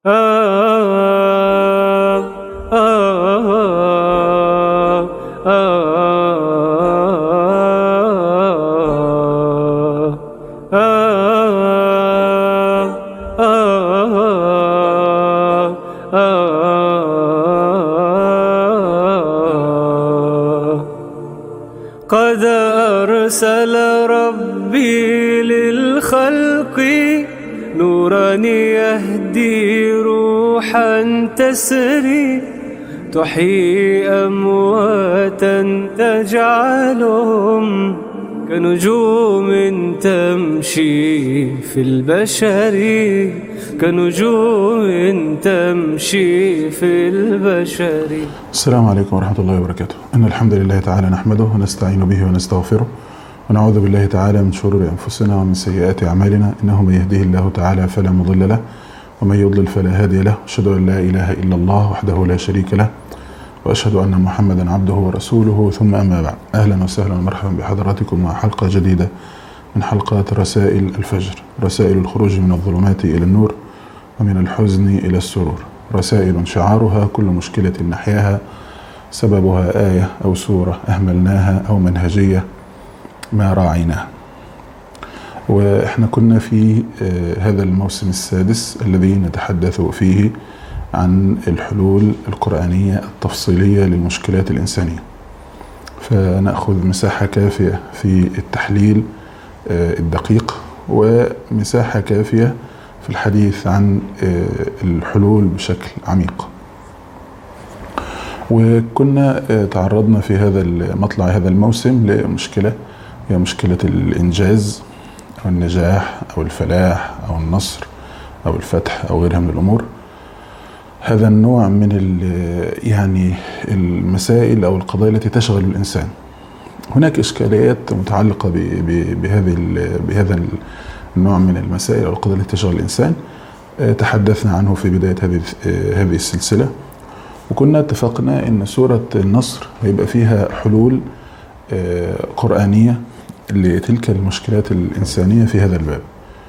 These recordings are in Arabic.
قد أرسل ربي للخلق نورا يهدي روحا تسري تحيي أمواتا تجعلهم كنجوم تمشي في البشر كنجوم تمشي في البشر. السلام عليكم ورحمة الله وبركاته. إن الحمد لله تعالى نحمده ونستعين به ونستغفره ونعوذ بالله تعالى من شرور أنفسنا ومن سيئات أعمالنا، إنه من يهده الله تعالى فلا مضل له ومن يضلل فلا هادي له، أشهد أن لا إله إلا الله وحده لا شريك له وأشهد أن محمدا عبده ورسوله، ثم أما بعد. أهلا وسهلا ومرحبا بحضراتكم مع حلقة جديدة من حلقات رسائل الفجر، رسائل الخروج من الظلمات إلى النور ومن الحزن إلى السرور، رسائل شعارها كل مشكلة نحياها سببها آية أو سورة أهملناها أو منهجية ما راعيناها. وإحنا كنا في هذا الموسم السادس الذي نتحدث فيه عن الحلول القرآنية التفصيلية للمشكلات الإنسانية، فنأخذ مساحة كافية في التحليل الدقيق ومساحة كافية في الحديث عن الحلول بشكل عميق. وكنا تعرضنا في هذا مطلع هذا الموسم لمشكلة هي مشكلة الإنجاز أو النجاح أو الفلاح أو النصر أو الفتح أو غيرها من الأمور. هذا النوع من يعني المسائل أو القضايا التي تشغل الإنسان. هناك إشكاليات متعلقة بهذا النوع من المسائل أو القضايا التي تشغل الإنسان، تحدثنا عنه في بداية هذه السلسلة، وكنا اتفقنا أن سورة النصر هيبقى فيها حلول قرآنية لتلك المشكلات الإنسانية في هذا الباب.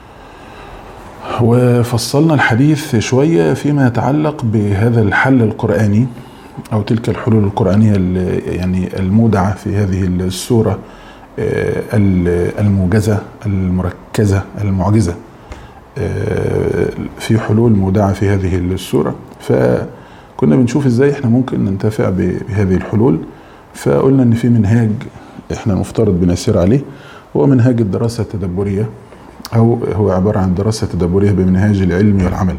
وفصلنا الحديث شوية فيما يتعلق بهذا الحل القرآني أو تلك الحلول القرآنية يعني المودعة في هذه السورة الموجزة المركزة المعجزة. في حلول مودعة في هذه السورة، فكنا بنشوف ازاي احنا ممكن ننتفع بهذه الحلول. فقلنا ان في منهاج احنا المفترض بنسير عليه، هو منهاج الدراسة التدبرية، أو هو عبارة عن دراسة تدبرية بمنهاج العلم والعمل.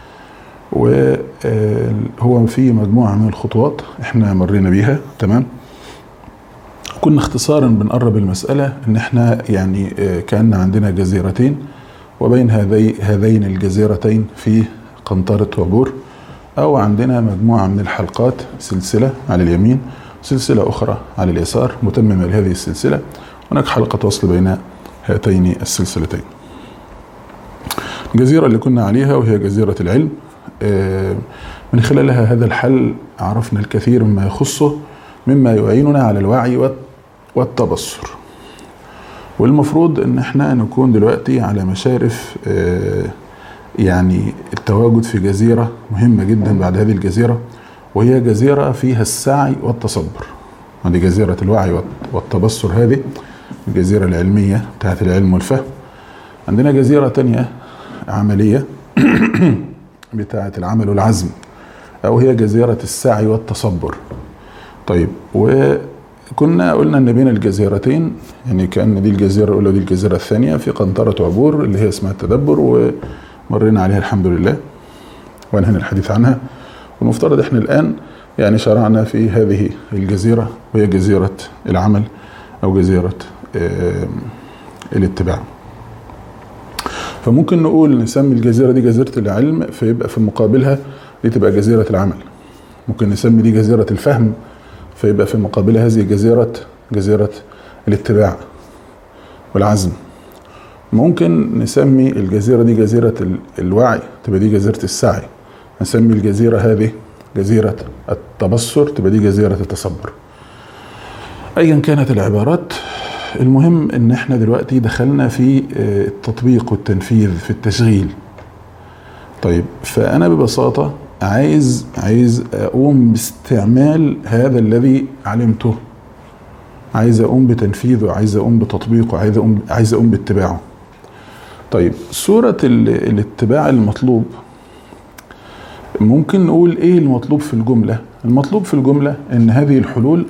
وهو في مجموعة من الخطوات احنا مرينا بيها، تمام. كنا اختصارا بنقرب المسألة ان احنا يعني كأن عندنا جزيرتين، وبين هذين الجزيرتين في قنطرة وبور، أو عندنا مجموعة من الحلقات، سلسلة على اليمين سلسلة أخرى على اليسار متممة لهذه السلسلة. هناك حلقة وصل بين هاتين السلسلتين. الجزيرة اللي كنا عليها وهي جزيرة العلم، من خلالها هذا الحل عرفنا الكثير مما يخصه مما يعيننا على الوعي والتبصر. والمفروض ان احنا نكون دلوقتي على مشارف يعني التواجد في جزيرة مهمة جدا بعد هذه الجزيرة، وهي جزيرة فيها السعي والتصبر. هذه جزيرة الوعي والتبصر، هذه الجزيرة العلمية بتاعت العلم والفهم. عندنا جزيرة تانية عملية بتاعت العمل والعزم، أو هي جزيرة السعي والتصبر. طيب، وكنا قلنا أن بين الجزيرتين يعني كأن دي الجزيرة الأولى ودي الجزيرة الثانية في قنطرة عبور اللي هي اسمها التدبر، ومرينا عليها الحمد لله وانهينا الحديث عنها. والمفترض احنا الآن يعني شرعنا في هذه الجزيرة، وهي جزيرة العمل أو جزيرة الاتباع. فممكن نقول نسمي الجزيرة دي جزيرة العلم، فيبقى في مقابلها دي تبقى جزيرة العمل. ممكن نسمي دي جزيرة الفهم، فيبقى في مقابلها هذه جزيرة الاتباع والعزم. ممكن نسمي الجزيرة دي جزيرة الوعي، تبقى دي جزيرة السعي. نسمي الجزيرة هذه جزيرة التبصر، تبقى دي جزيرة التصبر. أيا كانت العبارات، المهم ان احنا دلوقتي دخلنا في التطبيق والتنفيذ، في التشغيل. طيب فأنا ببساطة عايز أقوم باستعمال هذا الذي علمته، عايز أقوم بتنفيذه، عايز أقوم بتطبيقه، عايز أقوم باتباعه. طيب صورة الاتباع المطلوب، ممكن نقول ايه المطلوب في الجملة؟ المطلوب في الجملة ان هذه الحلول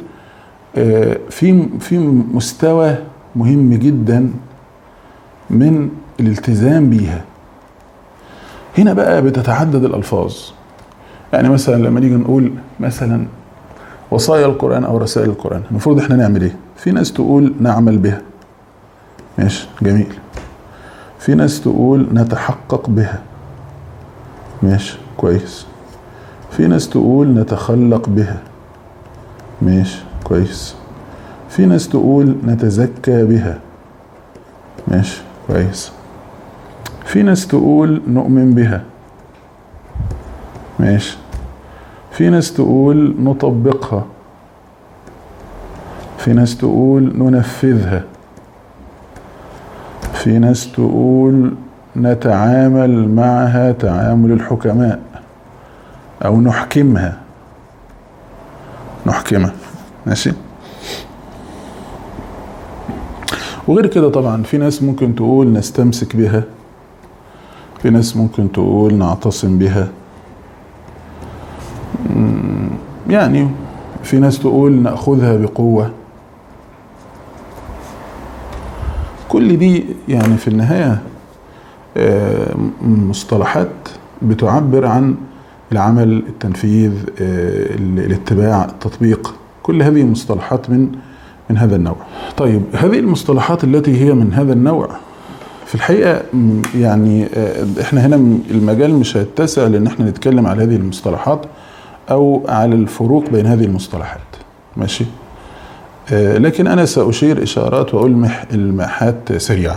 في مستوى مهم جدا من الالتزام بيها. هنا بقى بتتعدد الألفاظ. يعني مثلا لما نيجي نقول مثلا وصايا القرآن أو رسائل القرآن، المفروض احنا نعمل ايه؟ في ناس تقول نعمل بها، ماشي جميل. في ناس تقول نتحقق بها، ماشي كويس. في ناس تقول نتخلق بها، ماشي كويس. في ناس تقول نتزكى بها، ماشي كويس. في ناس تقول نؤمن بها، ماشي. في ناس تقول نطبقها، في ناس تقول ننفذها، في ناس تقول نتعامل معها تعامل الحكماء أو نحكمها، ماشي. وغير كده طبعا في ناس ممكن تقول نستمسك بها، في ناس ممكن تقول نعتصم بها، يعني في ناس تقول نأخذها بقوة. كل دي يعني في النهاية مصطلحات بتعبر عن العمل، التنفيذ، الاتباع، التطبيق. كل هذه مصطلحات من هذا النوع. طيب هذه المصطلحات التي هي من هذا النوع في الحقيقة يعني احنا هنا المجال مش هيتسع لان احنا نتكلم على هذه المصطلحات او على الفروق بين هذه المصطلحات، ماشي. لكن انا سأشير اشارات وألمح الماحات سريعة.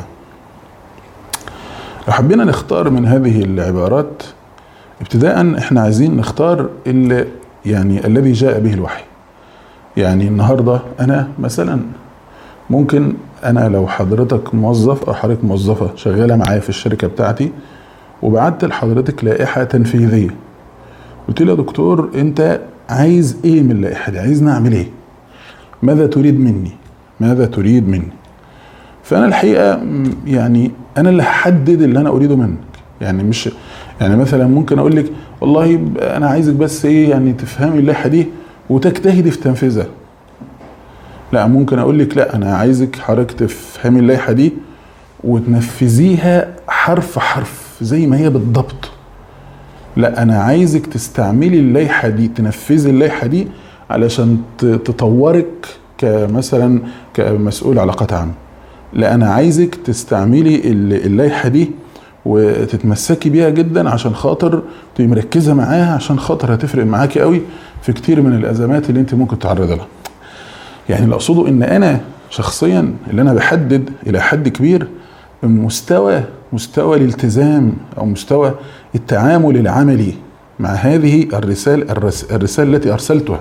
لو حبينا نختار من هذه العبارات ابتداء، احنا عايزين نختار اللي يعني الذي جاء به الوحي. يعني النهاردة انا مثلا ممكن انا لو حضرتك موظف او حضرتك موظفة شغالة معايا في الشركة بتاعتي، وبعت لحضرتك لائحة تنفيذية، قلت له يا دكتور انت عايز ايه من اللائحة دي؟ عايز نعمل ايه؟ ماذا تريد مني؟ فانا الحقيقة يعني انا اللي هحدد اللي انا اريده منك. يعني مش يعني مثلا ممكن اقول لك والله انا عايزك بس ايه يعني تفهمي اللائحة دي وتجتهدي في تنفيذها. لا، ممكن اقول لك لا انا عايزك حضرتك تفهمي اللائحة دي وتنفذيها حرف حرف زي ما هي بالضبط. لا، انا عايزك تستعملي اللائحة دي، تنفذي اللائحة دي علشان تطورك كمثلا كمسؤول علاقات عامة. لا، انا عايزك تستعملي اللائحة دي وتتمسكي بيها جدا عشان خاطر تبقي مركزة معاها، عشان خاطر هتفرق معاكي قوي في كتير من الازمات اللي انت ممكن تعرضي لها. يعني اللي اقصده ان انا شخصيا اللي انا بحدد الى حد كبير مستوى الالتزام او مستوى التعامل العملي مع هذه الرسالة التي ارسلتها.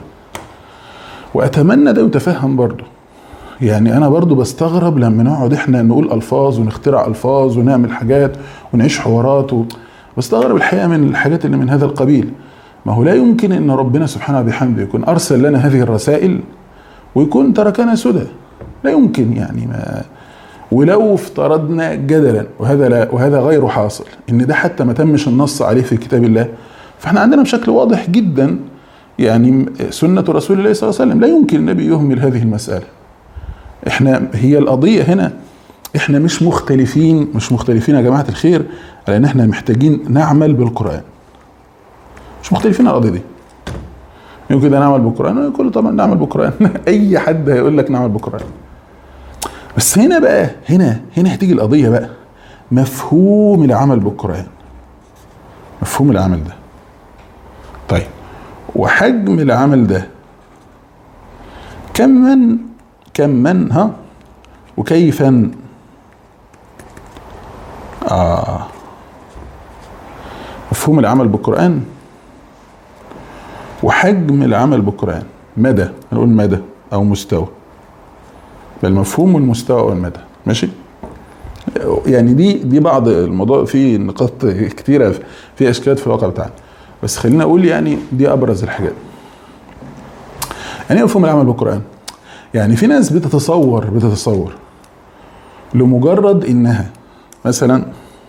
واتمنى ده يتفهم برضو. يعني انا برضو بستغرب لما نقعد احنا نقول الفاظ ونخترع الفاظ ونعمل حاجات ونعيش حوارات بستغرب الحقيقة من الحاجات اللي من هذا القبيل. ما هو لا يمكن ان ربنا سبحانه وبحمده يكون ارسل لنا هذه الرسائل ويكون تركنا سدى. لا يمكن. يعني ما ولو افترضنا جدلا وهذا غير حاصل ان ده حتى ما تمش النص عليه في كتاب الله، فاحنا عندنا بشكل واضح جدا يعني سنة رسول الله صلى الله عليه وسلم. لا يمكن النبي يهمل هذه المسألة. هي القضية هنا احنا مش مختلفين يا جماعة الخير على ان احنا محتاجين نعمل بالقرآن. مش مختلفين على القضية دي. يمكن كده نعمل بالقرآن، كله طبعا نعمل بالقرآن. اي حد هيقول لك نعمل بالقرآن. بس هنا بقى هنا هتيجي القضية بقى، مفهوم العمل بالقرآن، مفهوم العمل ده. طيب وحجم العمل ده كم وكيفا. مفهوم العمل بالقرآن وحجم العمل بالقرآن، مدى، هنقول مدى او مستوى، المفهوم والمستوى والمدى، ماشي. يعني دي بعض الموضوع، في نقاط كتيره، في اشكالات في الواقع بتاعنا، بس خلينا اقول يعني دي ابرز الحاجات. يعني ايه مفهوم العمل بالقران؟ يعني في ناس بتتصور لمجرد انها مثلا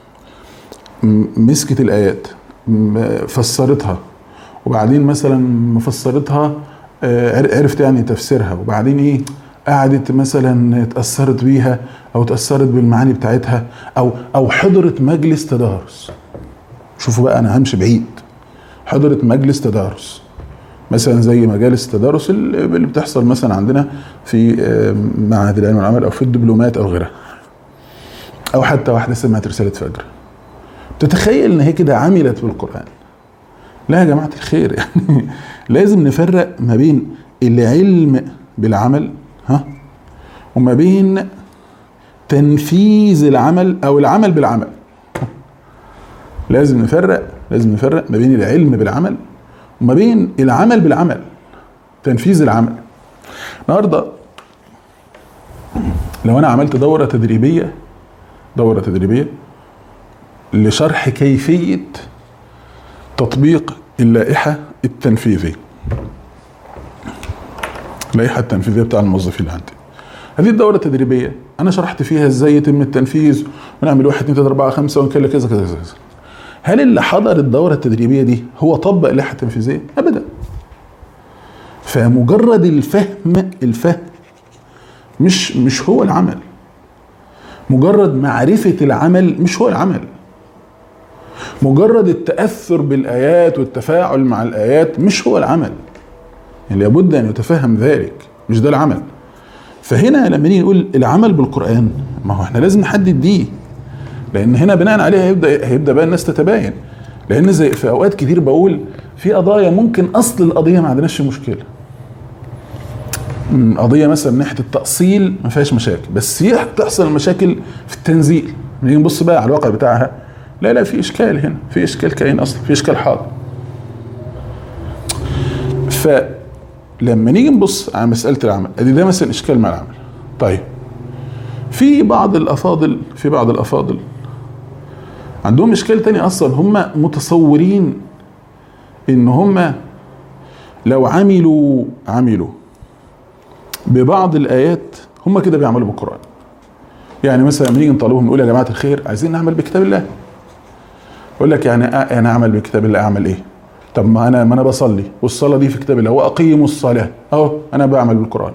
مسكت الايات فسرتها، وبعدين مثلا مفسرتها عرفت يعني تفسيرها، وبعدين ايه قعدت مثلا اتأثرت بيها او اتأثرت بالمعاني بتاعتها او حضرت مجلس تدارس. شوفوا بقى انا همشي بعيد، حضرت مجلس تدارس مثلا زي مجالس التدارس اللي بتحصل مثلا عندنا في معهد العلم والعمل او في الدبلومات او غيرها، او حتى واحده سمعت رساله فجر تتخيل ان هي كده عملت بالقران. لا يا جماعه الخير، يعني لازم نفرق ما بين العلم بالعمل وما بين تنفيذ العمل او العمل بالعمل. لازم نفرق ما بين العلم بالعمل وما بين العمل بالعمل، تنفيذ العمل. النهارده لو انا عملت دورة تدريبية لشرح كيفية تطبيق اللائحة التنفيذية بتاع الموظفين اللي عندي، هذه الدورة التدريبية انا شرحت فيها ازاي يتم التنفيذ ونعمل 1 2 3 4 5 ونكلم كذا كذا كذا. هل اللي حضر الدورة التدريبية دي هو طبق اللائحة التنفيذية؟ ابدا. فمجرد الفهم مش هو العمل، مجرد معرفة العمل مش هو العمل، مجرد التأثر بالآيات والتفاعل مع الآيات مش هو العمل. يعني لابد أن يتفهم ذلك، مش ده العمل. فهنا لما نيجي نقول العمل بالقرآن، ما هو احنا لازم نحدد دي، لأن هنا بناء عليها هيبدأ بقى الناس تتباين. لأن زي في أوقات كتير بقول في قضايا ممكن أصل القضية ما عندناش مشكلة، قضية مثلا من ناحية التأصيل ما فيهاش مشاكل، بس تحصل المشاكل في التنزيل. نيجي نبص بقى على الواقع بتاعها، لا في إشكال هنا، في إشكال كائن أصلا، في إشكال حاضر. فلما نيجي نبص على مسألة العمل، أدي ده مثلا إشكال مع العمل. طيب في بعض الأفاضل عندهم إشكال تاني أصلا، هم متصورين إن هم لو عملوا ببعض بآيات هم كده بيعملوا بالقرآن. يعني مثلا لما نيجي نطالبهم نقول يا جماعة الخير عايزين نعمل بكتاب الله، يقول لك يعني أنا أعمل بكتاب الله أعمل إيه؟ طب ما أنا بصلي والصلاة دي في كتاب الله، وأقيموا الصلاة أهو أنا بعمل بالقرآن.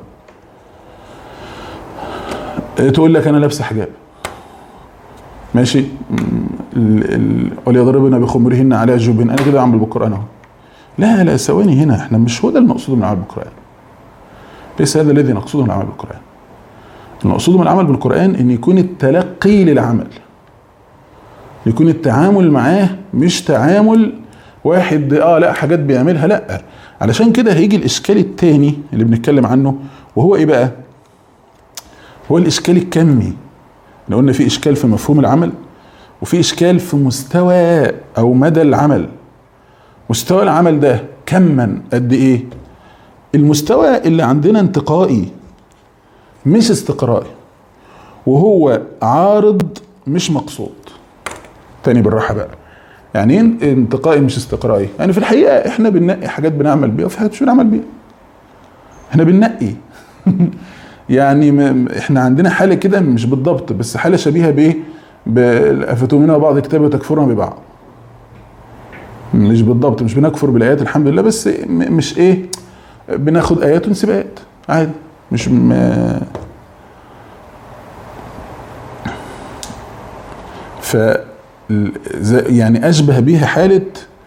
تقول لك أنا لابسة حجاب ماشي، وليضربن بخمرهن على جيوبهن، أنا كده أعمل بالقرآن أهو. لا ثواني، هنا إحنا مش هو ده المقصود من العمل بالقرآن، ليس هذا الذي نقصده من العمل بالقرآن. المقصود من العمل بالقرآن ان يكون التلقي للعمل، يكون التعامل معاه مش تعامل واحد لا حاجات بيعملها، لا. علشان كده هيجي الاشكال الثاني اللي بنتكلم عنه، وهو ايه بقى؟ هو الاشكال الكمي. لو قلنا في اشكال في مفهوم العمل، وفي اشكال في مستوى او مدى العمل. مستوى العمل ده كما قد ايه؟ المستوى اللي عندنا انتقائي مش استقرائي، وهو عارض مش مقصود. تاني بالراحة بقى، يعني ايه انتقائي مش استقرائي؟ يعني في الحقيقة احنا بننقي حاجات بنعمل بيها وفي حاجات مش بنعمل بيها، احنا بننقي يعني احنا عندنا حالة كده مش بالضبط، بس حالة شبيهة بايه؟ أفتؤمنون ببعض الكتاب وتكفرون ببعض. مش بالضبط، مش بنكفر بالآيات الحمد لله، بس مش ايه، بناخد آيات ونسيب آيات عادي، مش يعني أشبه بها حالة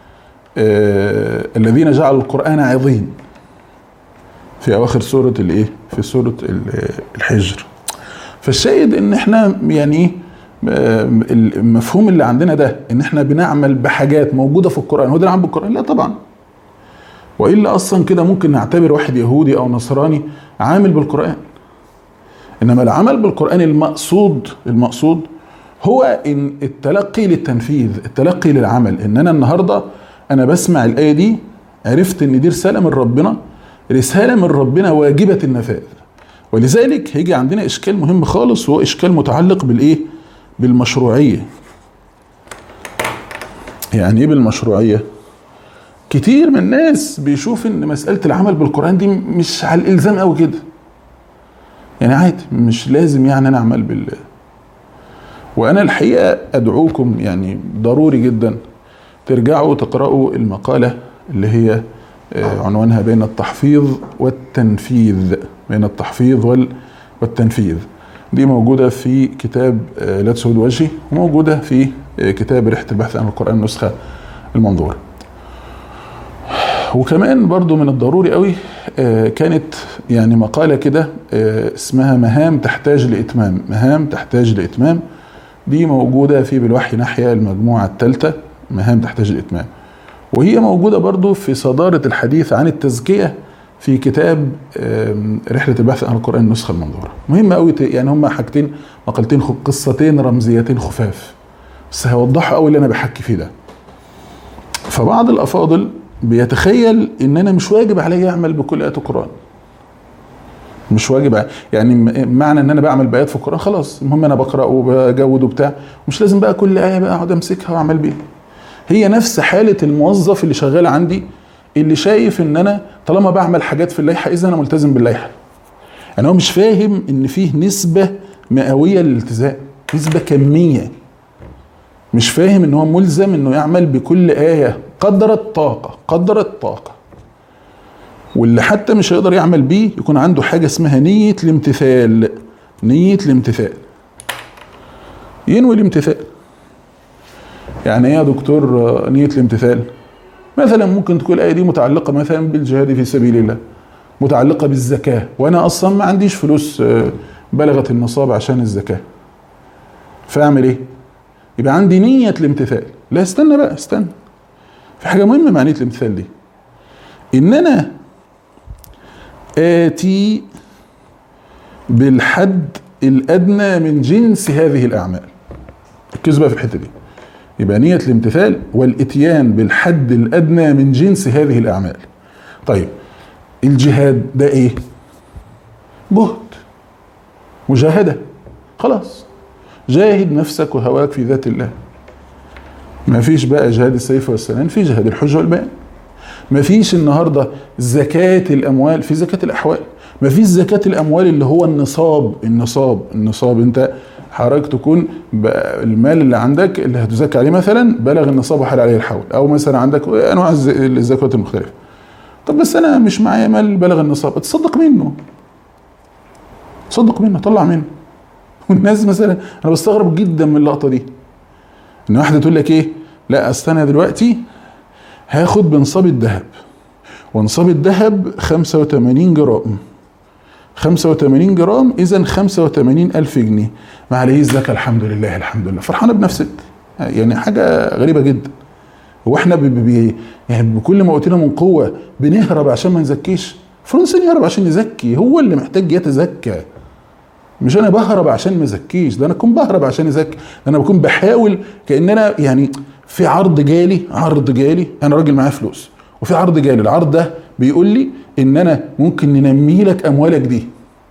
الذين جعلوا القرآن عظيم في أواخر سورة الإيه؟ في سورة الحجر. فالشاهد إن إحنا يعني المفهوم اللي عندنا ده إن إحنا بنعمل بحاجات موجودة في القرآن، هو ده العمل بالقرآن؟ لا طبعا. وإلا أصلا كده ممكن نعتبر واحد يهودي أو نصراني عامل بالقرآن. إنما العمل بالقرآن المقصود هو إن التلقي للتنفيذ، التلقي للعمل. إن أنا النهاردة أنا بسمع الآية دي، عرفت إن دي رسالة من ربنا واجبة النفاذ. ولذلك هيجي عندنا إشكال مهم خالص، وهو إشكال متعلق بالإيه؟ بالمشروعية. يعني ايه بالمشروعية؟ كتير من الناس بيشوف ان مسألة العمل بالقرآن دي مش على الالزام قوي كده، يعني عادي مش لازم يعني انا اعمل وانا الحقيقة ادعوكم يعني ضروري جدا ترجعوا تقرأوا المقالة اللي هي عنوانها بين التحفيظ والتنفيذ، بين التحفيظ والتنفيذ. دي موجودة في كتاب لا تسود وجهي، وموجودة في كتاب ريحة البحث عن القرآن النسخة المنظورة. وكمان برضو من الضروري قوي كانت يعني مقالة كده اسمها مهام تحتاج لإتمام، مهام تحتاج لإتمام. دي موجودة في بالوحي ناحية المجموعة الثالثة، مهام تحتاج لإتمام. وهي موجودة برضو في صدارة الحديث عن التزكية في كتاب رحلة البحث عن القرآن النسخة المنظورة. مهمة قوي، يعني هما حاجتين، مقالتين، قصتين رمزيتين خفاف، بس هيوضحوا قوي اللي أنا بحكي فيه ده. فبعض الأفاضل بيتخيل إن أنا مش واجب علي أعمل بكل آيات القرآن، مش واجب، يعني معنى إن أنا بعمل بآيات في القرآن خلاص، المهم أنا بقرأ وبجود وبتاع، مش لازم بقى كل آية بقى أقعد أمسكها وأعمل بيها. هي نفس حالة الموظف اللي شغال عندي، اللي شايف ان انا طالما بعمل حاجات في اللائحة اذا انا ملتزم باللائحة. يعني هو مش فاهم ان فيه نسبة مئوية للالتزام، نسبة كمية. مش فاهم ان هو ملزم انه يعمل بكل آية قدر الطاقة. واللي حتى مش هيقدر يعمل بيه يكون عنده حاجة اسمها نية الامتثال. نية الامتثال، ينوي الامتثال. يعني ايه يا دكتور نية الامتثال؟ مثلا ممكن تكون الآية دي متعلقة مثلا بالجهاد في سبيل الله، متعلقة بالزكاة، وأنا أصلا ما عنديش فلوس بلغت النصاب عشان الزكاة، فأعمل إيه؟ يبقى عندي نية الامتثال. لا استنى بقى، استنى، في حاجة مهمة مع نية الامتثال دي، إن أنا آتي بالحد الأدنى من جنس هذه الأعمال. ركزوا بقى في الحتة دي. يبقى نية الامتثال والاتيان بالحد الأدنى من جنس هذه الأعمال. طيب الجهاد ده ايه؟ جهد، مجاهدة. خلاص جاهد نفسك وهواك في ذات الله. ما فيش بقى جهاد السيف والسنان، في جهاد الحجة والبيان. ما فيش النهاردة زكاة الأموال، في زكاة الأحوال. ما فيش زكاة الأموال اللي هو النصاب. انت حضرتك تكون المال اللي عندك اللي هتزكي عليه مثلا بلغ النصاب وحال عليه الحول، او مثلا عندك انواع الزكوات المختلفه. طب بس انا مش معايا مال بلغ النصاب، تصدق منه، طلع منه. والناس مثلا انا بستغرب جدا من اللقطه دي، ان واحده تقول لك ايه، لا اصل انا دلوقتي هاخد بنصاب الذهب، ونصاب الذهب 85 جرام، 85 جرام اذا 85,000 جنيه، ما عليه الزكاة. الحمد لله فرحانة بنفسك. يعني حاجة غريبة جدا. هو احنا يعني بكل ما اوتينا من قوة بنهرب عشان ما نزكيش؟ الانسان يهرب عشان يزكي، هو اللي محتاج يتزكى، مش انا بهرب عشان ما ازكيش. ده انا اكون بهرب عشان ازكي، ده انا بكون بحاول كأن انا يعني في عرض جالي، انا راجل معايا فلوس وفي عرض جالي، العرض ده بيقول لي ان انا ممكن ننمي لك اموالك دي،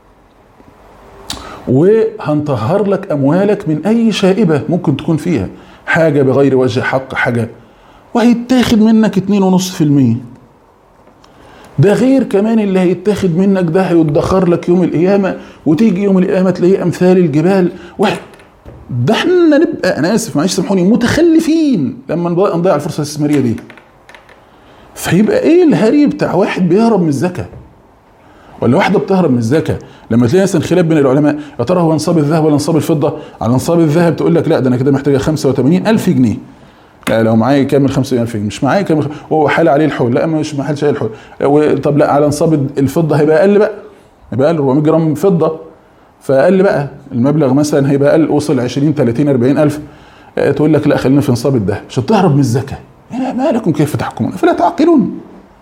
وهنطهر لك اموالك من اي شائبة ممكن تكون فيها حاجة بغير وجه حق، حاجة، وهيتاخد منك 2.5%. ده غير كمان اللي هيتاخد منك ده هيدخر لك يوم القيامة، وتيجي يوم القيامة تلاقيه امثال الجبال. ده احنا نبقى، انا اسف معلش سامحوني، متخلفين لما نضيع الفرصة الاستثمارية دي. فيبقى ايه الهري بتاع واحد بيهرب من الزكاة ولا واحدة بتهرب من الزكاة؟ لما تلاقي مثلا خلاف بين العلماء، يا ترى هو نصاب الذهب ولا نصاب الفضة؟ على نصاب الذهب تقول لك لا ده انا كده محتاجة 85,000 جنيه، لا لو معايا يكمل 85,000 جنيه، مش معايا يكمل، وهو حال عليه الحول، لا مش محالش عليه الحول. طب لا على نصاب الفضة هيبقى اقل بقى، هيبقى اقل 400 جرام فضة، فاقل بقى المبلغ مثلا هيبقى اقل، وصل 20 30 40,000. تقول لك لا خلينا في نصاب الذهب عشان تهرب من الزكاة. ما لكم كيف تحكمون فلا تعقلون؟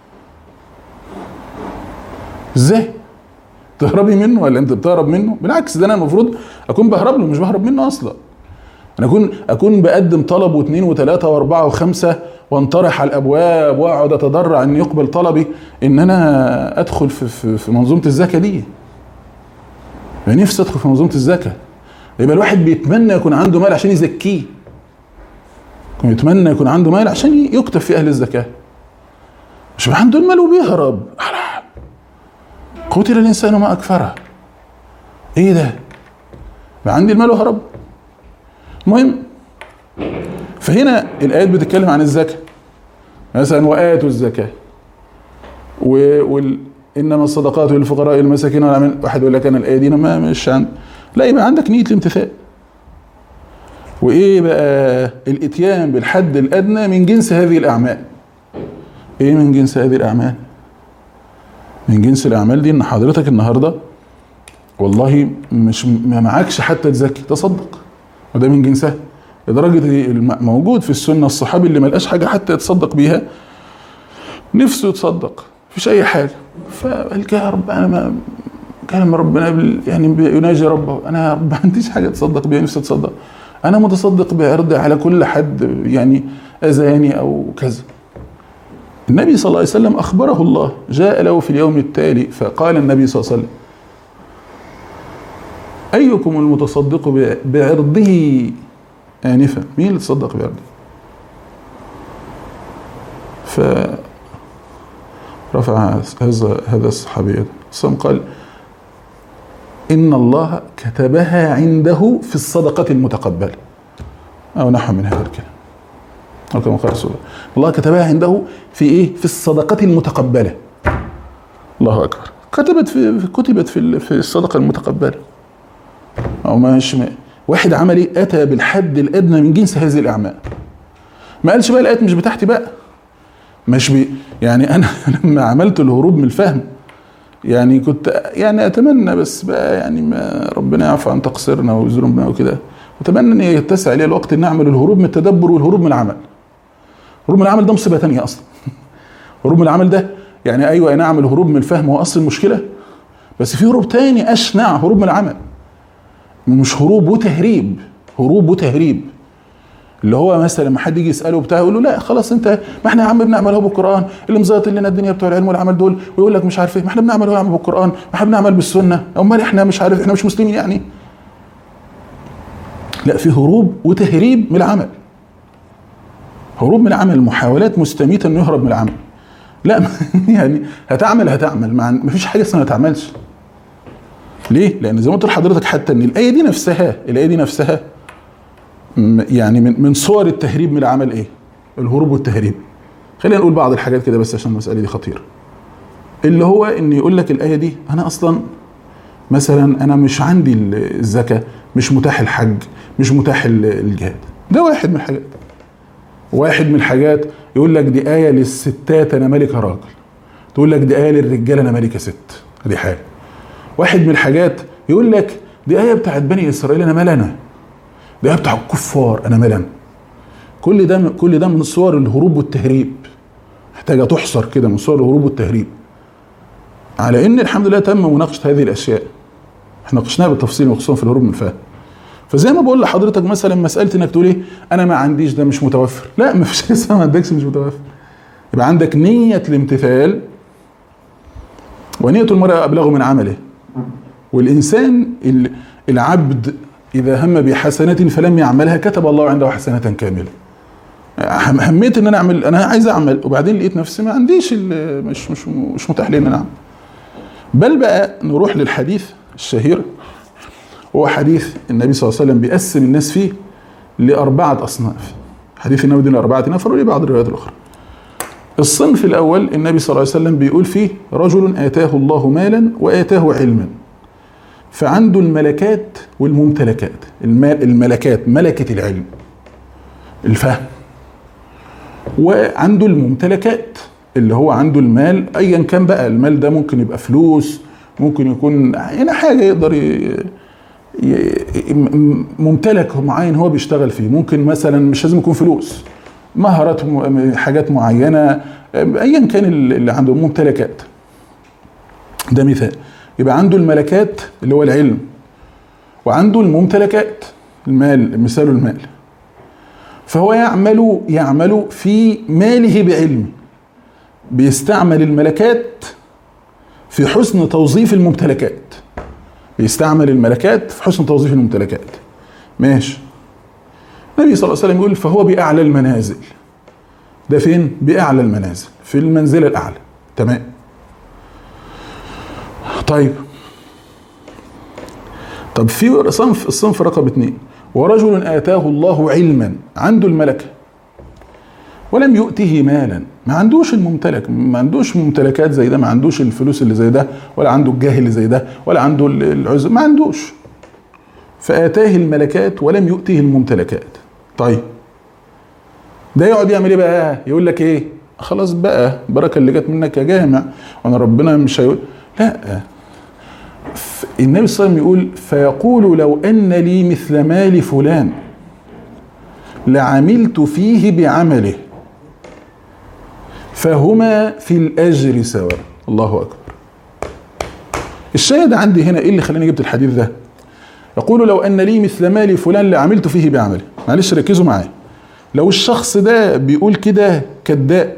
ازاي تهربي منه ولا انت بتهرب منه؟ بالعكس، ده انا المفروض اكون بهرب له، مش بهرب منه اصلا. انا اكون بقدم طلب واثنين وثلاثة واربعة وخمسة، وانطرح على الابواب واقعد اتضرع ان يقبل طلبي ان انا ادخل في منظومة الزكاة دي. يعني نفسي ادخل في منظومة الزكاة، يبقى الواحد بيتمنى يكون عنده مال عشان يزكيه، يتمنى يكون عنده مال عشان يكتب في اهل الزكاه، مش عنده المال وبيهرب. قتل الانسان ما اكفره، ايه ده؟ بقى عندي المال وهرب. المهم، فهنا الايات بتتكلم عن الزكاه مثلا، واتوا الزكاه انما الصدقات للفقراء والمساكين والعاملين. واحد يقول لك انا الايه دي ما مش عندي، لا، يبقى عندك نيه الامتثال. وايه بقى؟ الاتيان بالحد الادنى من جنس هذه الاعمال. ايه من جنس هذه الاعمال؟ من جنس الاعمال دي ان حضرتك النهارده والله مش ما معكش حتى تزكي، تصدق، وده من جنسها. لدرجه موجود في السنه الصحابي اللي ما لقاش حاجه حتى يتصدق بيها، نفسه يتصدق، مفيش اي حاجه، فقال يا رب انا ما كلم ربنا يعني يناجي ربه، انا يا رب ما عنديش حاجه اتصدق بيها، نفسي اتصدق، انا متصدق بعرض على كل حد يعني اذاني او كذا. النبي صلى الله عليه وسلم اخبره الله، جاء له في اليوم التالي فقال النبي صلى الله عليه وسلم: ايكم المتصدق بعرضه آنفا؟ مين اللي تصدق بعرضه؟ فرفع هذا الصحابي الصم قال: إن الله كتبها عنده في الصدقة المتقبلة، أو نحو من هذا الكلام، أو كما قال رسول الله، الله كتبها عنده في إيه؟ في الصدقة المتقبلة. الله أكبر. كتبت في الصدقة المتقبلة. أو ماشي، واحد عمل إيه؟ أتى بالحد الأدنى من جنس هذه الأعمال. ما قالش بقى الآيات مش بتاعتي بقى، مش يعني أنا لما عملت الهروب من الفهم يعني كنت يعني أتمنى بس بقى يعني ما ربنا يعفو عن تقصيرنا وذنوبنا وكده، أتمنى أن يتسع لي الوقت أن أعمل الهروب من التدبر والهروب من العمل. الهروب من العمل ده مصيبة تانية أصلا. هروب من العمل ده يعني أيوة أنا أعمل هروب من الفهم هو أصل المشكلة، بس في هروب تاني أشنع، هروب من العمل. مش هروب وتهريب، هروب وتهريب، اللي هو مثلا لما حد يجي يساله بتاع يقول له لا خلاص انت، ما احنا يا عم بنعمل اهو بالقران اللي مزيط لنا الدنيا بتوع العلم والعمل دول، ويقول لك مش عارف ايه، ما احنا بنعمل اهو يا عم بالقران، ما احنا بنعمل بالسنه، امال احنا مش عارف احنا مش مسلمين يعني. لا، في هروب وتهريب من العمل. هروب من العمل، محاولات مستميته انه يهرب من العمل. لا يعني هتعمل ما فيش حاجه اسمها ما تعملش. ليه؟ لان زي ما قلت لحضرتك حتى ان الايه دي نفسها يعني من صور التهريب من العمل ايه؟ الهروب والتهريب. خلينا نقول بعض الحاجات كده بس عشان المسألة دي خطيرة. اللي هو ان يقول لك الآية دي انا اصلا مثلا انا مش عندي الزكاة، مش متاح الحج، مش متاح الجهاد. ده واحد من الحاجات يقول لك دي آية للستات انا مالك راجل، تقول لك دي آية للرجال انا مالك ست. دي حاجة. واحد من الحاجات يقول لك دي آية بتاعت بني اسرائيل انا مال انا، ده بتاع الكفار انا ملان. كل ده من صور الهروب والتهريب، محتاجه تحصر كده من صور الهروب والتهريب. على ان الحمد لله تم مناقشه هذه الاشياء، احنا ناقشناها بالتفصيل وخصوصا في الهروب من الفهم. فزي ما بقول لحضرتك مثلا مساله انك تقول ايه انا ما عنديش، ده مش متوفر. لا، ما فيش اسمها ما عندكش مش متوفر. يبقى عندك نيه الامتثال، ونيه المرء ابلغ من عمله. والانسان العبد إذا هم بحسنة فلم يعملها كتب الله عنده حسنة كاملة. هميت إن أنا أعمل، أنا عايز أعمل، وبعدين لقيت نفسي ما عنديش، مش متاح لي إن أنا أعمل. بل بقى نروح للحديث الشهير، هو حديث النبي صلى الله عليه وسلم بيقسم الناس فيه لأربعة أصناف. حديث النبي دين لأربعة نفر ولبعض الروايات الأخرى. الصنف الأول النبي صلى الله عليه وسلم بيقول فيه: رجل آتاه الله مالا وآتاه علما، فعنده الملكات والممتلكات. الملكات ملكة العلم الفهم، وعنده الممتلكات اللي هو عنده المال ايا كان بقى. المال ده ممكن يبقى فلوس، ممكن يكون هنا حاجة يقدر ممتلك معين هو بيشتغل فيه، ممكن مثلا مش لازم يكون فلوس، مهارات، حاجات معينة، ايا كان اللي عنده ممتلكات. ده مثال. يبقى عنده الملكات اللي هو العلم، وعنده الممتلكات المال، مثال المال. فهو يعمل في ماله بعلمه، بيستعمل الملكات في حسن توظيف الممتلكات، بيستعمل الملكات في حسن توظيف الممتلكات. ماشي. النبي صلى الله عليه وسلم يقول فهو بأعلى المنازل. ده فين؟ بأعلى المنازل، في المنزلة الأعلى. تمام. طب في الصنف رقم 2، ورجل آتاه الله علما، عنده الملكة ولم يؤته مالا، ما عندوش الممتلك، ما عندوش ممتلكات زي ده، ما عندوش الفلوس اللي زي ده، ولا عنده الجاه اللي زي ده، ولا عنده العز، ما عندوش. فآتاه الملكات ولم يؤته الممتلكات. طيب ده يقعد يعمل ايه بقى؟ يقول لك ايه؟ خلاص بقى بركه اللي جت منك يا جامع، وانا ربنا مش هيقول لا. النبي صلى الله عليه وسلم يقول فيقول لو ان لي مثل مال فلان لعملت فيه بعمله فهما في الاجر سواء. الله اكبر. الشاهد عندي هنا ايه اللي خلاني جبت الحديث ده؟ يقول لو ان لي مثل مال فلان لعملت فيه بعمله. معلش ركزوا معايا، لو الشخص ده بيقول كده كذاب،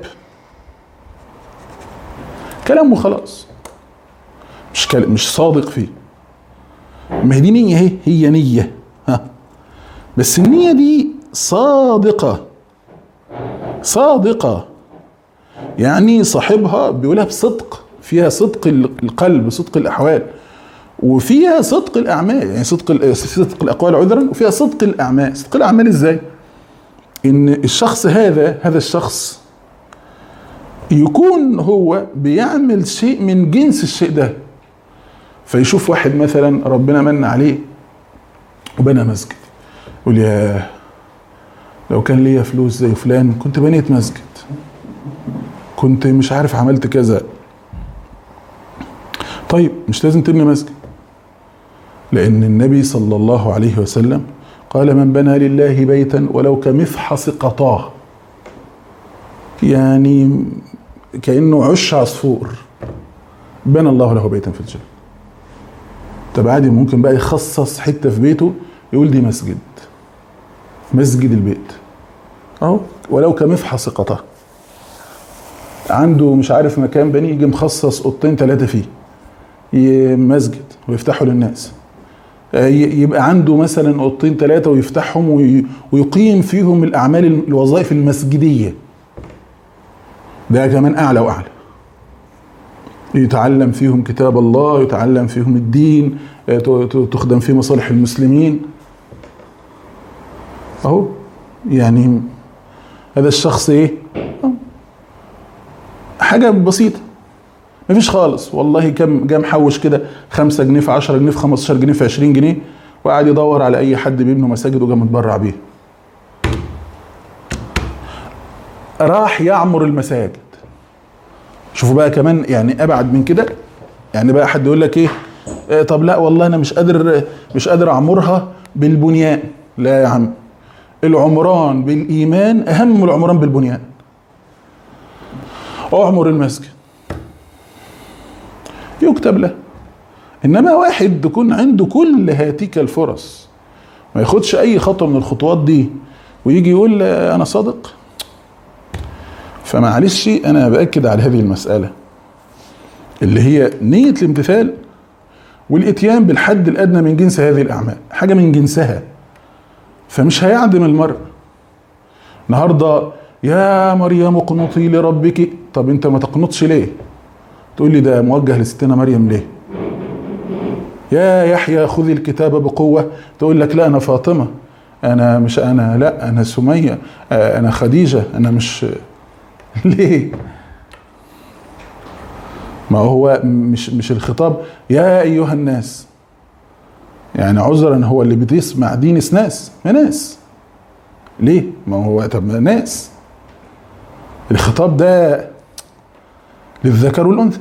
كلامه خلاص مش صادق فيه. ما هي دي نية، هي نية بس النية دي صادقة يعني صاحبها بيقولها بصدق، فيها صدق القلب، صدق الأحوال، وفيها صدق الأعمال، يعني صدق الأقوال عذرا، وفيها صدق الأعمال. صدق الأعمال إزاي؟ إن الشخص هذا الشخص يكون هو بيعمل شيء من جنس الشيء ده، فيشوف واحد مثلا ربنا من عليه وبنى مسجد، يقول يا لو كان ليا فلوس زي فلان كنت بنيت مسجد، كنت مش عارف عملت كذا. طيب مش لازم تبني مسجد، لأن النبي صلى الله عليه وسلم قال من بنى لله بيتا ولو كمفحص قطاه، يعني كأنه عش عصفور، بنى الله له بيتا في الجنة. طب عادي ممكن بقى يخصص حتة في بيته يقول دي مسجد البيت اهو، ولو كمفحص قطاه. عنده مش عارف مكان بني، يجي مخصص اوضتين 3 فيه مسجد ويفتحوا للناس. يبقى عنده مثلا اوضتين 3 ويفتحهم ويقيم فيهم الاعمال الوظائف المسجديه، ده كمان اعلى واعلى. يتعلم فيهم كتاب الله، يتعلم فيهم الدين، تخدم فيه مصالح المسلمين اهو. يعني هذا الشخص ايه؟ حاجه بسيطه، مفيش خالص والله. كم جه محوش كده 5 جنيه في 10 جنيه في 15 جنيه في 20 جنيه، وقعد يدور على اي حد بيبنوا مساجد وجا متبرع بيه، راح يعمر المساجد. شوفوا بقى كمان يعني ابعد من كده، يعني بقى حد يقول لك ايه طب لا والله انا مش قادر اعمرها بالبنيان. لا يا عم، العمران بالايمان اهم من العمران بالبنيان. اعمر المسجد يكتب له. انما واحد تكون عنده كل هاتيك الفرص ما ياخدش اي خطوه من الخطوات دي ويجي يقول انا صادق، فمعلش انا باكد على هذه المساله اللي هي نيه الامتثال والاتيان بالحد الادنى من جنس هذه الاعمال، حاجه من جنسها، فمش هيعدم المرء. النهارده يا مريم اقنطي لربك، طب انت ما تقنطش ليه؟ تقول لي ده موجه لستنا مريم ليه؟ يا يحيى خذ الكتاب بقوه، تقول لك لا انا فاطمه، انا مش انا، لا انا سميه، انا خديجه، انا مش ليه؟ ما هو مش الخطاب يا ايها الناس، يعني عذرا هو اللي بتسمع دين ناس، ما ناس ليه؟ ما هو طب ناس. الخطاب ده للذكر والانثى.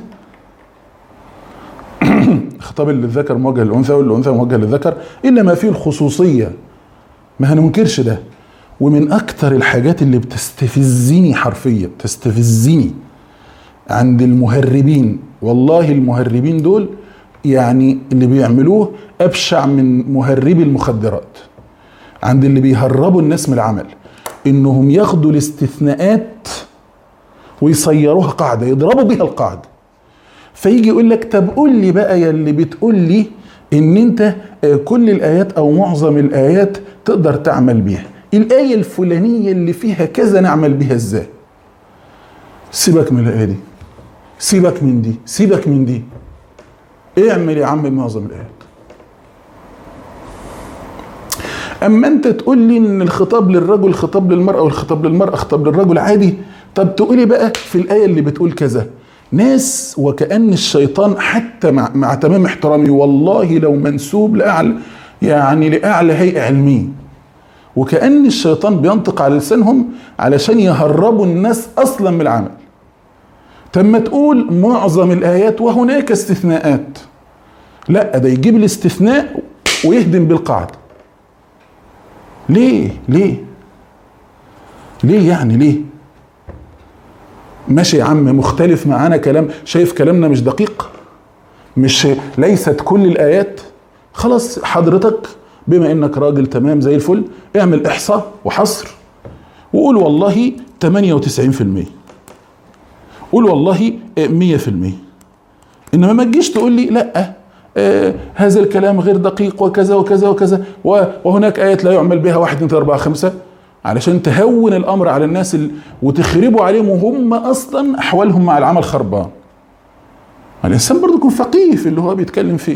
الخطاب اللي للذكر موجه للانثى والانثى موجه للذكر، الا ما فيه الخصوصيه، ما هننكرش ده. ومن اكتر الحاجات اللي بتستفزني حرفيا، بتستفزني عند المهربين، والله المهربين دول يعني اللي بيعملوه ابشع من مهربي المخدرات. عند اللي بيهربوا الناس من العمل، انهم ياخدوا الاستثناءات ويصيروها قاعده، يضربوا بيها القاعده. فيجي يقول لك طب قول لي بقى يا اللي بتقول لي ان انت كل الايات او معظم الايات تقدر تعمل بيها. الايه الفلانيه اللي فيها كذا نعمل بيها ازاي؟ سيبك من الايه دي، سيبك من دي، سيبك من دي، اعمل يا عم معظم الايات. اما انت تقول لي ان الخطاب للرجل خطاب للمرأة والخطاب للمرأة خطاب للرجل عادي، طب تقولي بقى في الآية اللي بتقول كذا. ناس وكأن الشيطان حتى مع تمام احترامي والله لو منسوب لأعلى يعني لأعلى هيئة علمية، وكأن الشيطان بينطق على لسانهم علشان يهربوا الناس أصلا من العمل. تم تقول معظم الآيات وهناك استثناءات، لا ده يجيب الاستثناء ويهدم بالقاعدة. ليه يعني ليه؟ ماشي يا عم مختلف معانا كلام، شايف كلامنا مش دقيق، مش ليست كل الآيات، خلاص حضرتك بما انك راجل تمام زي الفل اعمل احصاء وحصر وقول والله 98%، قول والله 100%، انما ما تجيش تقول لي لا هذا الكلام غير دقيق وكذا وكذا وكذا وهناك آيات لا يعمل بها 1 2 3 4 5 علشان تهون الامر على الناس وتخربوا عليهم وهم اصلا احوالهم مع العمل خربان. الانسان برضه يكون فقيه في اللي هو بيتكلم فيه.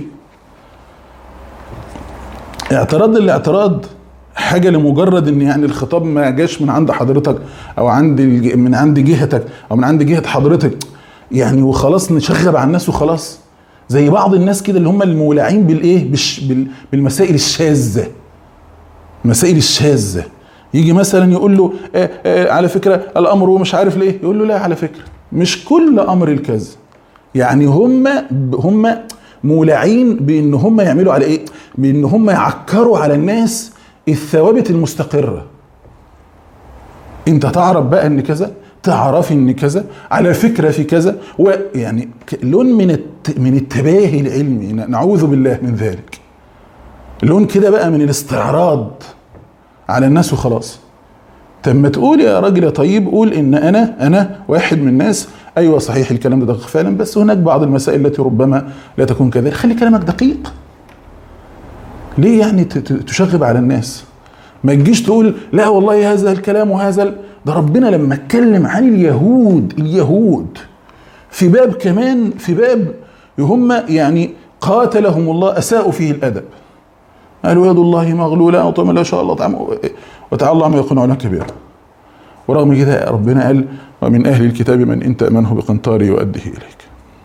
الاعتراض حاجه لمجرد ان يعني الخطاب ما جاش من عند حضرتك او من عند جهتك او من عند جهه حضرتك يعني وخلاص نشغب على الناس وخلاص، زي بعض الناس كده اللي هم المولعين بالايه بالمسائل الشاذه. المسائل الشاذه يجي مثلا يقول له على فكره الامر مش عارف ليه، يقول له لا على فكره مش كل امر الكذا. يعني هم مولعين بان هم يعملوا على ايه؟ بان هم يعكروا على الناس الثوابت المستقره. انت تعرف بقى ان كذا، تعرفي ان كذا، على فكره في كذا، ويعني لون من التباهي العلمي، نعوذ بالله من ذلك. لون كده بقى من الاستعراض على الناس وخلاص. تم تقول يا راجل يا طيب قول ان انا واحد من الناس، ايوه صحيح الكلام ده دقيق فعلا، بس هناك بعض المسائل التي ربما لا تكون كذلك. خلي كلامك دقيق. ليه يعني تشغب على الناس؟ ما تجيش تقول لا والله هذا الكلام وهذا ده ربنا لما اتكلم عن اليهود في باب كمان، في باب هم يعني قاتلهم الله اساءوا فيه الادب، قالوا يد الله مغلوله وطعم لا شاء الله طعمه وتعالى الله عما يقولون كبيرا. ورغم كده ربنا قال ومن اهل الكتاب من ان تامنه بقنطار يؤديه اليك.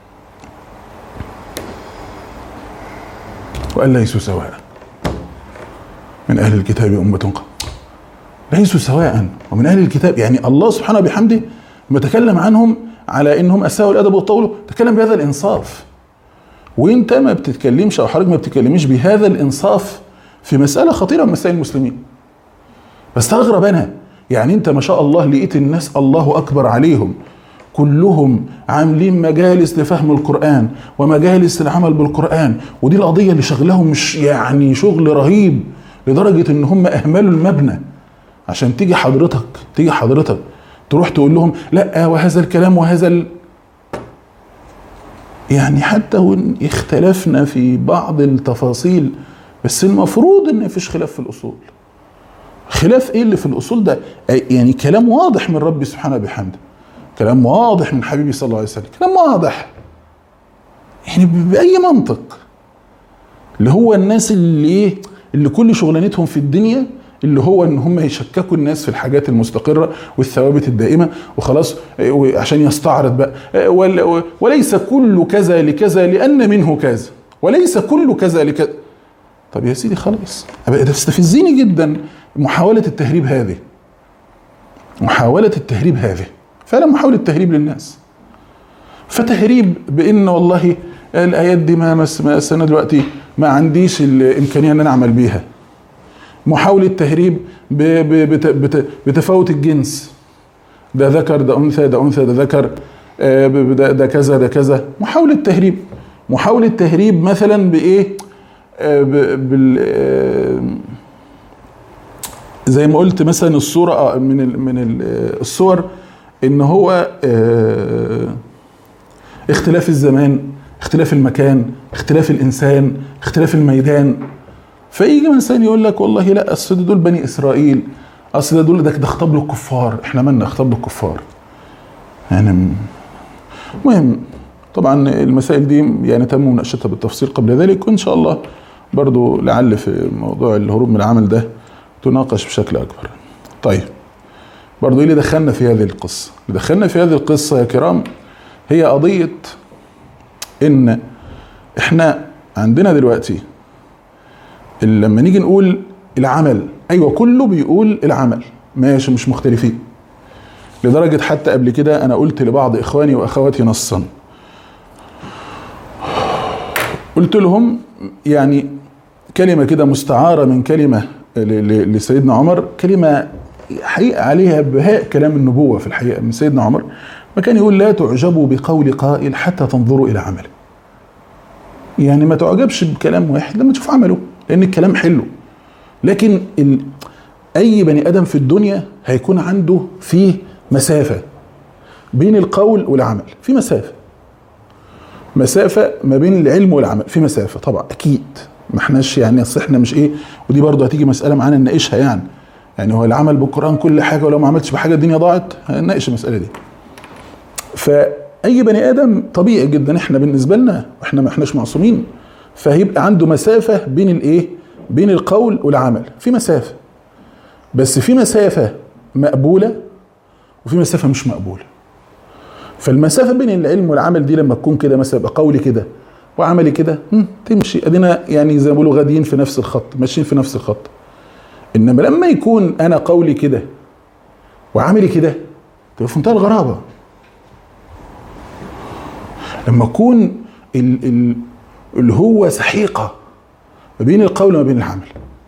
وقال ليسوا سواء من اهل الكتاب امه ليسوا سواء ومن اهل الكتاب. يعني الله سبحانه بحمده لما تكلم عنهم على انهم اساءوا الادب وطولوا تكلم بهذا الانصاف، وانت ما بتتكلمش او حضرتك ما بتتكلمش بهذا الانصاف في مساله خطيره من مسائل المسلمين. بستغرب انا، يعني انت ما شاء الله لقيت الناس الله اكبر عليهم كلهم عاملين مجالس لفهم القرآن ومجالس للعمل بالقرآن، ودي القضية اللي شغلهم مش يعني شغل رهيب لدرجة ان هم اهملوا المبنى عشان تيجي حضرتك تروح تقول لهم لا وهذا الكلام وهذا يعني حتى وان اختلفنا في بعض التفاصيل بس المفروض ان مفيش خلاف في الاصول. خلاف ايه اللي في الاصول ده؟ يعني كلام واضح من ربي سبحانه بحمده، كلام واضح من حبيبي صلى الله عليه وسلم، كلام واضح يعني بأي منطق. اللي هو الناس اللي كل شغلانتهم في الدنيا اللي هو ان هم يشككوا الناس في الحاجات المستقرة والثوابت الدائمة وخلاص عشان يستعرض بقى وليس كل كذا لكذا لأن منه كذا، وليس كل كذا لكذا. طب يا سيدي خلاص، تستفزيني جدا محاولة التهريب هذه فعلا محاولة تهريب للناس. فتهريب بان والله الايات دي ما انا دلوقتي ما عنديش الامكانيه ان انا اعمل بيها. محاولة تهريب بتفاوت الجنس، ده ذكر ده انثى، ده انثى ده ذكر، ده كذا ده كذا. محاولة تهريب مثلا بايه؟ زي ما قلت مثلا الصورة من الصور ان هو اختلاف الزمان، اختلاف المكان، اختلاف الانسان، اختلاف الميدان. فيجي انسان يقول لك والله لا اصل دول بني اسرائيل، اصل دول ده خطاب للكفار، احنا مالنا خطاب للكفار يعني. مهم طبعا المسائل دي يعني تم مناقشتها بالتفصيل قبل ذلك، وان شاء الله برضو لعل في موضوع الهروب من العمل ده تناقش بشكل اكبر. طيب برضو ايه اللي دخلنا في هذه القصه؟ اللي دخلنا في هذه القصه يا كرام هي قضيه ان احنا عندنا دلوقتي لما نيجي نقول العمل، ايوه كله بيقول العمل ماشي مش مختلفين، لدرجه حتى قبل كده انا قلت لبعض اخواني واخواتي نصا، قلت لهم يعني كلمه كده مستعاره من كلمه لسيدنا عمر، كلمه حقيقه عليها بهاء كلام النبوه في الحقيقه من سيدنا عمر، ما كان يقول لا تعجبوا بقول قائل حتى تنظروا الى عمله. يعني ما تعجبش بكلام واحد لما تشوف عمله، لان الكلام حلو، لكن اي بني ادم في الدنيا هيكون عنده فيه مسافه بين القول والعمل، في مسافه ما بين العلم والعمل، في مسافه طبعا اكيد، ما احناش يعني اصل احنا مش ايه، ودي برضه هتيجي مساله معانا نناقشها يعني هو العمل بالقران كل حاجه، ولو ما عملتش بحاجه الدنيا ضاعت، هنناقش المساله دي. فاي بني ادم طبيعي جدا احنا بالنسبه لنا احنا ما احناش معصومين، فهيبقى عنده مسافه بين الايه، بين القول والعمل، في مسافه، بس في مسافه مقبوله وفي مسافه مش مقبوله. فالمسافه بين العلم والعمل دي لما تكون كده مثلا يبقى قولي كده وعملي كده تمشي، ادينا يعني زي ما بيقولوا غاديين في نفس الخط، ماشيين في نفس الخط. انما لما يكون انا قولي كده وعملي كده تبقى في منتهى الغرابه. لما يكون اللي هو سحيقه ما بين القول وما بين العمل.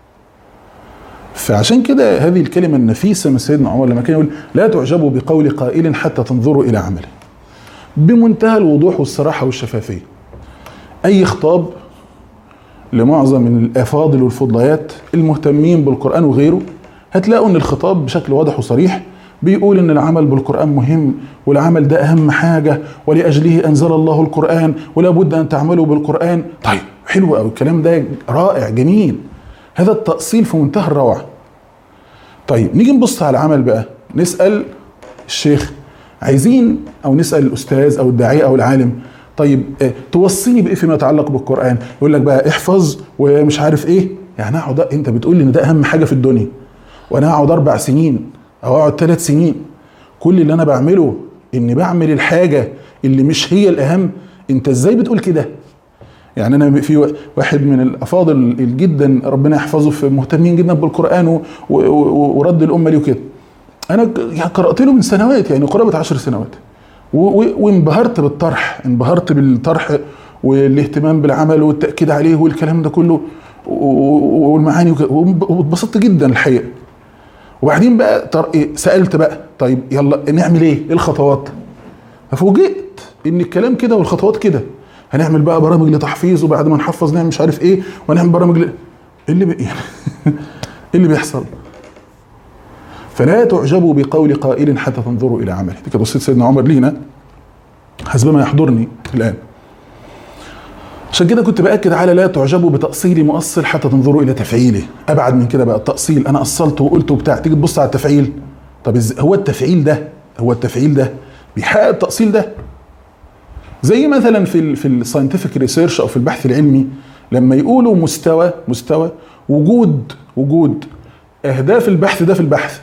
فعشان كده هذه الكلمه النفيسه من سيدنا عمر لما كان يقول لا تعجبوا بقول قائل حتى تنظروا الى عمله، بمنتهى الوضوح والصراحه والشفافيه. اي خطاب لمعظم الافاضل والفضليات المهتمين بالقران وغيره هتلاقوا ان الخطاب بشكل واضح وصريح بيقول ان العمل بالقران مهم، والعمل ده اهم حاجه، ولاجله انزل الله القران، ولا بد ان تعملوا بالقران. طيب حلو قوي الكلام ده، رائع جميل، هذا التأصيل في منتهى الروعه. طيب نيجي نبص على العمل بقى، نسال الشيخ عايزين، او نسال الاستاذ او الداعيه او العالم، طيب توصيني بايه فيما يتعلق بالقران؟ يقول لك بقى احفظ ومش عارف ايه. يعني اقعد انت بتقول لي ان ده اهم حاجه في الدنيا، وانا اقعد 4 سنين او اقعد 3 سنين كل اللي انا بعمله اني بعمل الحاجه اللي مش هي الاهم؟ انت ازاي بتقول كده؟ يعني انا في واحد من الافاضل جدا ربنا يحفظه، في مهتمين جدا بالقران ورد الامه ليه وكده، انا يعني قرات له من سنوات، يعني قرابه 10 سنوات، وانبهرت بالطرح، انبهرت بالطرح والاهتمام بالعمل والتاكيد عليه والكلام ده كله والمعاني واتبسطت جدا الحقيقه. وبعدين بقى سالت بقى طيب يلا نعمل ايه الخطوات؟ ففوجئت ان الكلام كده والخطوات كده، هنعمل بقى برامج لتحفيظ، وبعد ما نحفظ نعمل مش عارف ايه، ونعمل برامج ايه اللي اللي بيحصل؟ فلا تعجبوا بقول قائل حتى تنظروا الى عمله. دي كانت وصيه سيدنا عمر لينا حسب ما يحضرني الان. عشان كده كنت باكد على لا تعجبوا بتاصيل مؤصل حتى تنظروا الى تفعيله. ابعد من كده بقى التاصيل، انا اصلت وقلت وبتاع، تيجي تبص على التفعيل، طب هو التفعيل ده بيحقق التاصيل ده؟ زي مثلا في الساينتفك ريسيرش او في البحث العلمي لما يقولوا مستوى وجود اهداف البحث ده في البحث،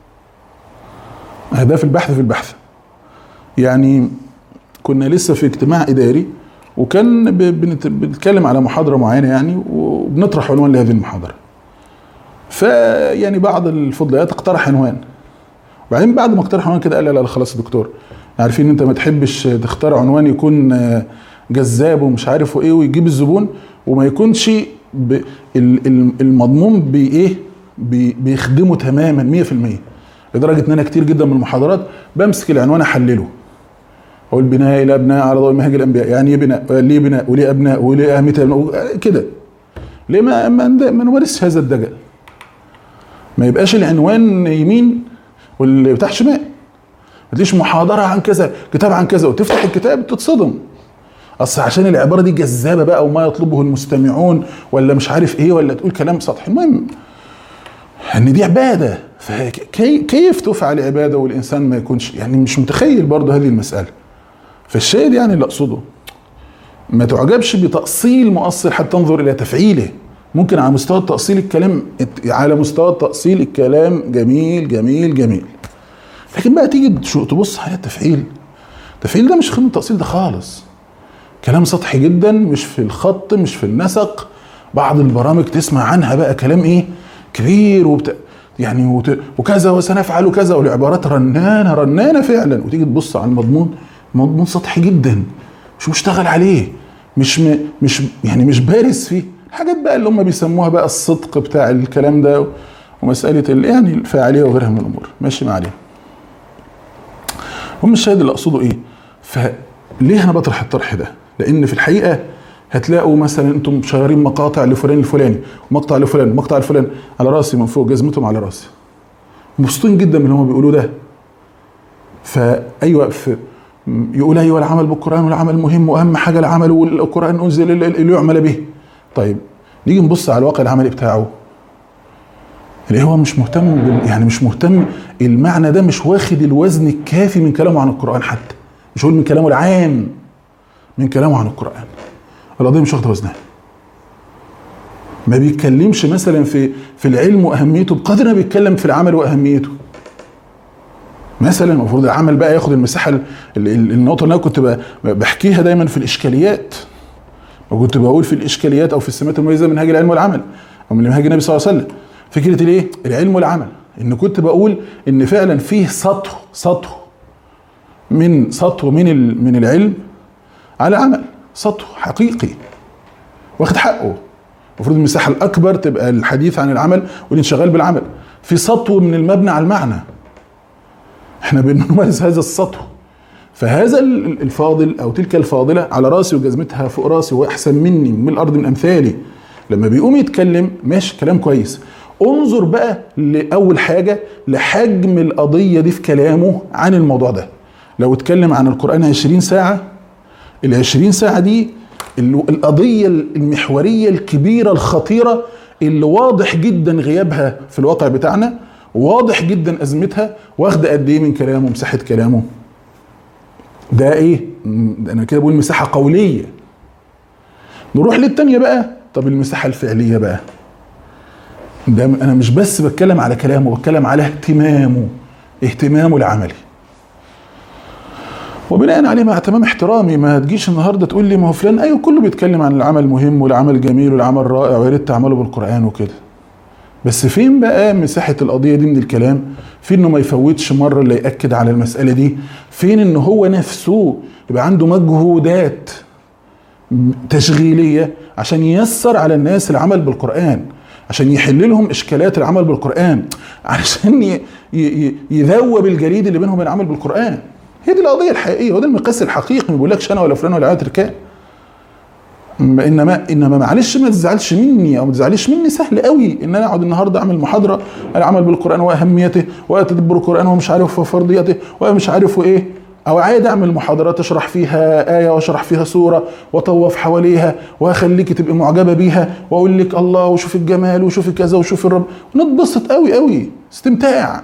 اهداف البحث في البحث. يعني كنا لسه في اجتماع اداري، وكان بنتكلم على محاضره معينه يعني، وبنطرح عنوان لهذه المحاضره. فيعني بعض الفضليات اقترح عنوان، وبعدين بعد ما اقترح عنوان كده قال لا خلاص يا دكتور، عارفين انت ما تحبش تختار عنوان يكون جذاب ومش عارف ايه ويجيب الزبون، وما يكونش المضمون بايه بيخدمه تماما 100%. لدرجه ان انا كتير جدا من المحاضرات بمسك العنوان احلله، اقول بناء الى ابناء على ضوء منهج الانبياء، يعني ايه بناء؟ ليه بناء؟ وليه ابناء؟ وليه اهميه كده؟ ليه ما نمارسش هذا الدجل؟ ما يبقاش العنوان يمين واللي بتاع شمال، ما تلاقيش محاضره عن كذا، كتاب عن كذا، وتفتح الكتاب تتصدم. اصل عشان العباره دي جذابه بقى وما يطلبه المستمعون ولا مش عارف ايه، ولا تقول كلام سطحي. المهم ان دي عباده، فكيف تفعل عباده والانسان ما يكونش يعني مش متخيل برضه هذه المساله. فالشاهد يعني اللي اقصده ما تعجبش بتأصيل مؤصل حتى تنظر الى تفعيله. ممكن على مستوى التأصيل الكلام، على مستوى التأصيل الكلام جميل جميل جميل، لكن بقى تيجي تبص على التفعيل، التفعيل ده مش خدمة التأصيل ده خالص، كلام سطحي جدا، مش في الخط مش في النسق. بعض البرامج تسمع عنها بقى كلام ايه كبير يعني وكذا وسنفعل كذا، والعبارات رنانه رنانه فعلا، وتيجي تبص على المضمون، مضمون سطحي جدا، مش مشتغل عليه، مش بارز فيه. الحاجات بقى اللي هم بيسموها بقى الصدق بتاع الكلام ده، ومساله يعني الفاعليه وغيرها من الامور ماشي ما عليها. هم الشاهد اللي اقصده ايه؟ فليه انا بطرح الطرح ده؟ لان في الحقيقه هتلاقوا مثلا انتم شغالين مقاطع لفلان الفلاني ومقطع لفلان ومقطع لفلان، على راسي من فوق، جزمتهم على راسي، مبسوطين جدا من اللي هم بيقولوه ده. فايوه يقول ايوه العمل بالقران والعمل مهم، واهم حاجه العمل، والقران انزل اللي يعمل به. طيب نيجي نبص على الواقع العملي بتاعه، اللي هو مش مهتم يعني مش مهتم، المعنى ده مش واخد الوزن الكافي من كلامه عن القران، حتى مش هقول من كلامه العام، من كلامه عن القران القضيه مش واخده وزنها. ما بيتكلمش مثلا في العلم واهميته بقدر ما بيتكلم في العمل واهميته. مثلا المفروض العمل بقى ياخد المساحه، النقطه اللي انا كنت بحكيها دايما في الاشكاليات، وكنت بقول في الاشكاليات او في السمات المميزه من منهاج العلم والعمل او من منهاج النبي صلى الله عليه وسلم، فكره الايه؟ العلم والعمل. ان كنت بقول ان فعلا فيه سطو من العلم على عمل، سطو حقيقي واخد حقه. المفروض المساحه الاكبر تبقى الحديث عن العمل والانشغال بالعمل، في سطو من المبنى على المعنى، احنا بنمارس هذا السطو. فهذا الفاضل او تلك الفاضله على راسي وجزمتها فوق راسي واحسن مني من الارض من امثالي، لما بيقوم يتكلم ماشي كلام كويس، انظر بقى لاول حاجه لحجم القضيه دي في كلامه عن الموضوع ده. لو اتكلم عن القران 20 ساعه، ال20 ساعه دي القضيه المحوريه الكبيره الخطيره اللي واضح جدا غيابها في الواقع بتاعنا، واضح جدا ازمتها، واخده قد ايه من كلامه، مساحه كلامه ده ايه؟ انا كده بقول مساحه قوليه. نروح للتانيه بقى، طب المساحه الفعليه بقى، ده انا مش بس بتكلم على كلامه، بتكلم على اهتمامه العملي. وبناء عليه مع تمام احترامي، ما تجيش النهارده تقول لي ما هو فلان ايوه كله بيتكلم عن العمل مهم والعمل جميل والعمل رائع ويا ريت تعمله بالقران وكده، بس فين بقى مساحه القضيه دي من الكلام؟ فين انه ما يفوتش مره اللي ياكد على المساله دي؟ فين ان هو نفسه يبقى عنده مجهودات تشغيليه عشان ييسر على الناس العمل بالقران، عشان يحل لهم اشكالات العمل بالقران، عشان يذوب الجليد اللي بينهم العمل بالقران؟ هي دي القضيه الحقيقيه، وده المقياس الحقيقي. ما بيقولكش انا ولا فلان ولا عاد ركاب، انما معلش ما تزعلش مني او ما تزعليش مني. سهل قوي ان انا اقعد النهارده اعمل محاضره العمل بالقران واهميته وتدبر القران ومش عارف وفرضيته ومش عارف وايه، او عادي اعمل محاضرات اشرح فيها ايه واشرح فيها سوره واطوف حواليها واخليكي تبقي معجبه بيها واقول لك الله وشوف الجمال وشوف كذا وشوف الرب، ونتبسط قوي قوي، استمتاع.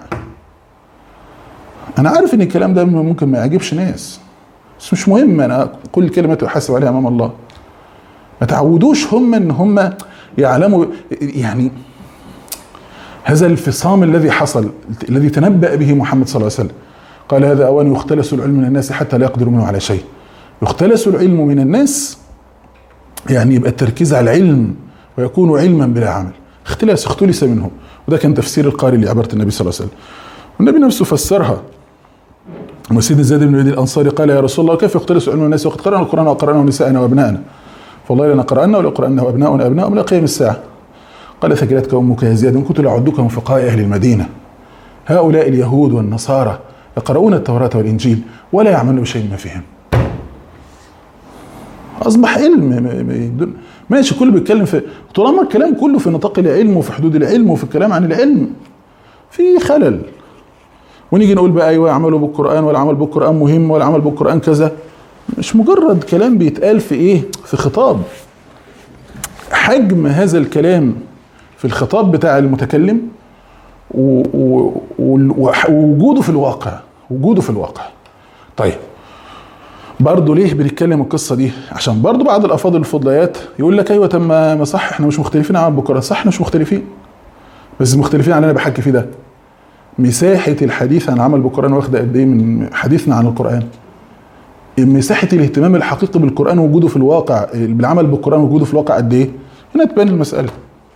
انا عارف ان الكلام ده ممكن ما يعجبش ناس، بس مش مهم، انا كل كلمه احاسب عليها امام الله. ما تعودوش هم ان هم يعلموا يعني هذا الانفصام الذي حصل، الذي تنبأ به محمد صلى الله عليه وسلم. قال هذا اوان يختلس العلم من الناس حتى لا يقدروا منه على شيء. يختلس العلم من الناس يعني يبقى التركيز على العلم ويكون علما بلا عمل. اختلس منهم، وده كان تفسير القارئ لعبارة النبي صلى الله عليه وسلم، والنبي نفسه فسرها. وسيدنا زيد بن يزيد الانصاري قال يا رسول الله كيف يختلس علم الناس وقد قرأنا القرآن وقرأناه نساءنا وابنائنا؟ فوالله لنا قرأنا ولو قرأناه ابناؤنا الى قيام الساعه. قال ثكلتك امك يا زياد ان كنت لاعدك من فقهاء اهل المدينه. هؤلاء اليهود والنصارى يقرؤون التوراة والانجيل ولا يعملون بشيء ما فيهم. اصبح علم ماشي، كله بيتكلم في، طالما الكلام كله في نطاق العلم وفي حدود العلم وفي الكلام عن العلم في خلل. ونيجي نقول بقى ايوه اعملوا بالقران والعمل بالقران مهم والعمل بالقران كذا، مش مجرد كلام بيتقال في ايه، في خطاب. حجم هذا الكلام في الخطاب بتاع المتكلم ووجوده في الواقع، وجوده في الواقع. طيب برضه ليه بنتكلم القصه دي؟ عشان برضه بعض الافاضل الفضليات يقول لك ايوه طب ما صح احنا مش مختلفين عن بكره. صح احنا مش مختلفين، بس مختلفين عن اللي انا بحكي فيه ده. مساحه الحديث عن عمل بالقران واخده قد ايه من حديثنا عن القران؟ مساحه الاهتمام الحقيقي بالقران ووجوده في الواقع، بالعمل بالقران ووجوده في الواقع قد ايه؟ هنا تبان المساله.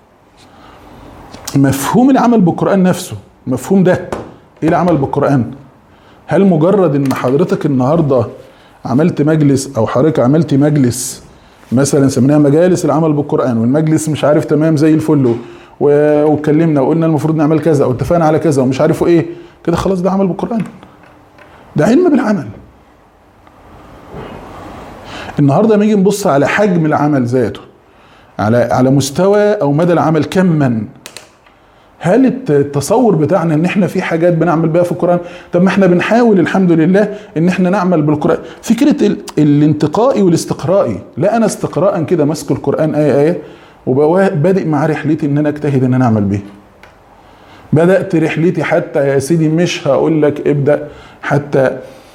مفهوم العمل بالقران نفسه، مفهوم ده ايه العمل بالقران؟ هل مجرد ان حضرتك النهارده عملت مجلس او حضرتك عملتي مجلس مثلا سميناها مجالس العمل بالقران، والمجلس مش عارف تمام زي الفل واتكلمنا وقلنا المفروض نعمل كذا او اتفقنا على كذا ومش عارفوا ايه كده، خلاص ده عمل بالقران، ده علم بالعمل. النهارده لما نيجي نبص على حجم العمل ذاته، على مستوى او مدى العمل كما، هل التصور بتاعنا ان احنا في حاجات بنعمل بيها في القرآن؟ طب ما احنا بنحاول الحمد لله ان احنا نعمل بالقرآن. فكرة الانتقائي والاستقرائي، لا انا استقراء كده ماسك القرآن آية آية وبادئ مع رحلتي ان انا اجتهد ان انا اعمل بيه. بدأت رحلتي حتى يا سيدي مش هقول لك ابدأ حتى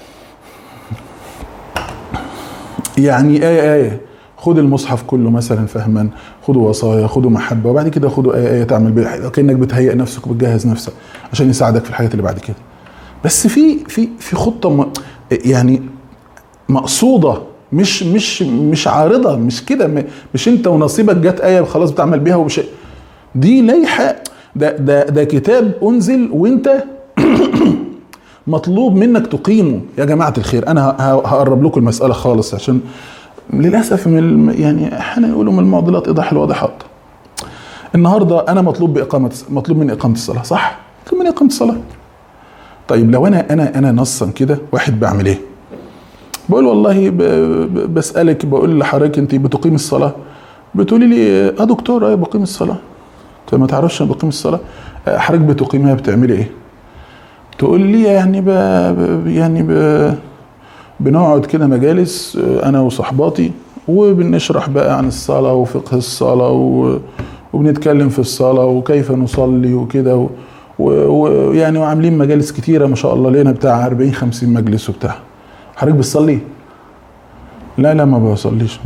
يعني آية آية، خد المصحف كله مثلا فهما، خدوا وصايا، خدوا محبه، وبعد كده خدوا آية تعمل بيها كأنك بتهيئ نفسك وبتجهز نفسك عشان يساعدك في الحاجات اللي بعد كده. بس في خطه يعني مقصوده، مش عارضه، مش كده، مش انت ونصيبك جت آية خلاص بتعمل بيها ومش دي لايحه. ده كتاب انزل وانت مطلوب منك تقيمه. يا جماعه الخير انا هقرب لكم المساله خالص، عشان للاسف يعني احيانا يقولوا من المعضلات ايضاح الواضحات. النهارده انا مطلوب مني اقامه الصلاه، صح؟ مطلوب مني اقامه الصلاه. طيب لو انا نصا كده واحد بعمل ايه؟ بقول والله بسالك، بقول لحضرتك انت بتقيم الصلاه؟ بتقولي لي يا دكتور ايه بقيم الصلاه. طب ما تعرفش انا بقيم الصلاه؟ حضرتك بتقيمها بتعملي ايه؟ تقول لي يعني بنقعد كده مجالس انا وصحباتي وبنشرح بقى عن الصلاة وفقه الصلاة وبنتكلم في الصلاة وكيف نصلي وكده ويعني وعاملين مجالس كتيرة ما شاء الله، لينا بتاع 40-50 مجلس وبتاع. حضرتك بتصلي؟ لا ما بصليش.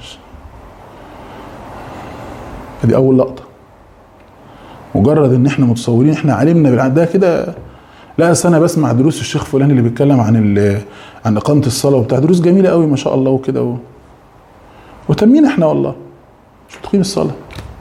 ادي اول لقطة. مجرد ان احنا متصورين احنا علمنا بالعدد ده كده. لا انا بسمع دروس الشيخ فلان اللي بيتكلم عن اقامه الصلاه وبتاع، دروس جميله قوي ما شاء الله وكده وتمين احنا والله مش بتقيم الصلاه.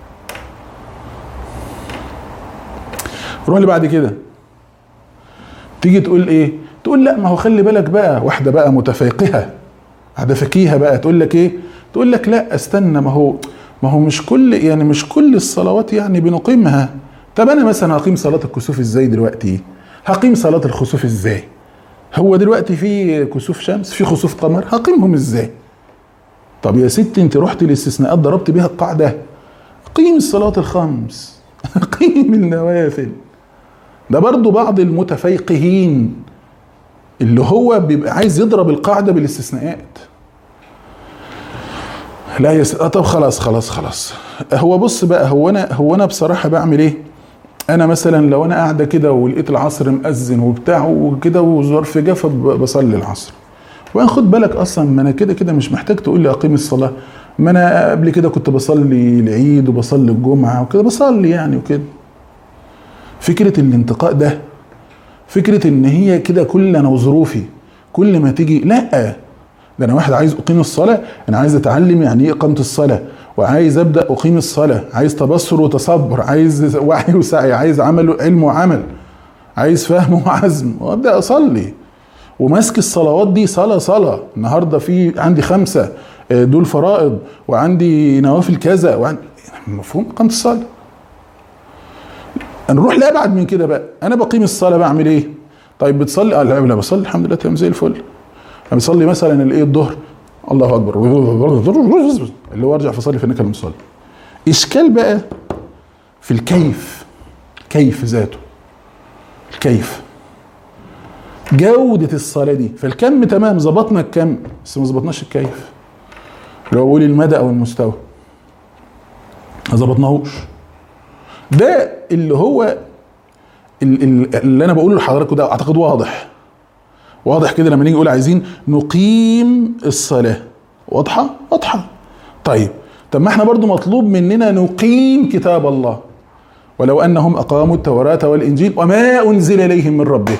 روح اللي بعد كده تيجي تقول ايه؟ تقول لا ما هو خلي بالك بقى، واحده بقى متفقهه، واحده فقيهه بقى تقول لك ايه؟ تقول لك لا استنى، ما هو مش كل الصلوات يعني بنقيمها. طب انا مثلا هقيم صلاه الكسوف ازاي دلوقتي؟ هقيم صلاة الخسوف ازاي؟ هو دلوقتي في كسوف شمس، في خسوف قمر، هقيمهم ازاي؟ طب يا ستي انت رحت الاستثناءات ضربت بيها القاعدة، قيم الصلاة الخمس، قيم النوافل. ده برضو بعض المتفيقهين اللي هو بيبقى عايز يضرب القاعدة بالاستثناءات. لا طب خلاص هو بص بقى، هو انا بصراحة بعمل ايه؟ انا مثلا لو انا قاعده كده ولقيت العصر مأذن وبتاع وكده وظرف جه بصلي العصر، وان خد بالك اصلا ما انا كده مش محتاج تقول لي اقيم الصلاه، ما انا قبل كده كنت بصلي العيد وبصلي الجمعه وكده بصلي يعني وكده. فكره الانتقاء ده، فكره ان هي كده كل انا وظروفي كل ما تيجي، لا ده انا واحد عايز اقيم الصلاه، انا عايز اتعلم يعني ايه اقامه الصلاه، وعايز ابدا اقيم الصلاه، عايز تبصر وتصبر، عايز وعي وسعي، عايز علم وعمل، عايز فهم وعزم، وابدا اصلي وماسك الصلوات دي صلاه. النهارده في عندي 5 دول فرائض، وعندي نوافل كذا، مفهوم اقامه الصلاه. نروح لابعد من كده بقى، انا بقيم الصلاه بعمل ايه؟ طيب بتصلي؟ لا بصلي الحمد لله تمام زي الفل. انا بصلي مثلا الايه الظهر، الله اكبر اللي هو ارجع فصلي في النكل المصلي. اشكال بقى في الكيف، كيف ذاته، الكيف جودة الصلاة دي. فالكم تمام، ظبطنا الكم بس ما ظبطناش الكيف، لو اقول المدى او المستوى ما ظبطناهوش. ده اللي هو اللي انا بقوله لحضراتكم ده اعتقد واضح كده. لما نيجي نقول عايزين نقيم الصلاة، واضحة. طيب ما احنا برضو مطلوب مننا نقيم كتاب الله، ولو انهم اقاموا التوراة والانجيل وما انزل اليهم من ربهم.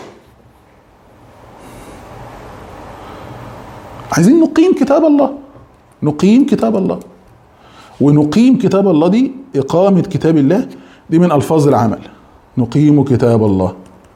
عايزين نقيم كتاب الله، ونقيم كتاب الله دي اقامة كتاب الله دي من الفاظ العمل. نقيم كتاب الله،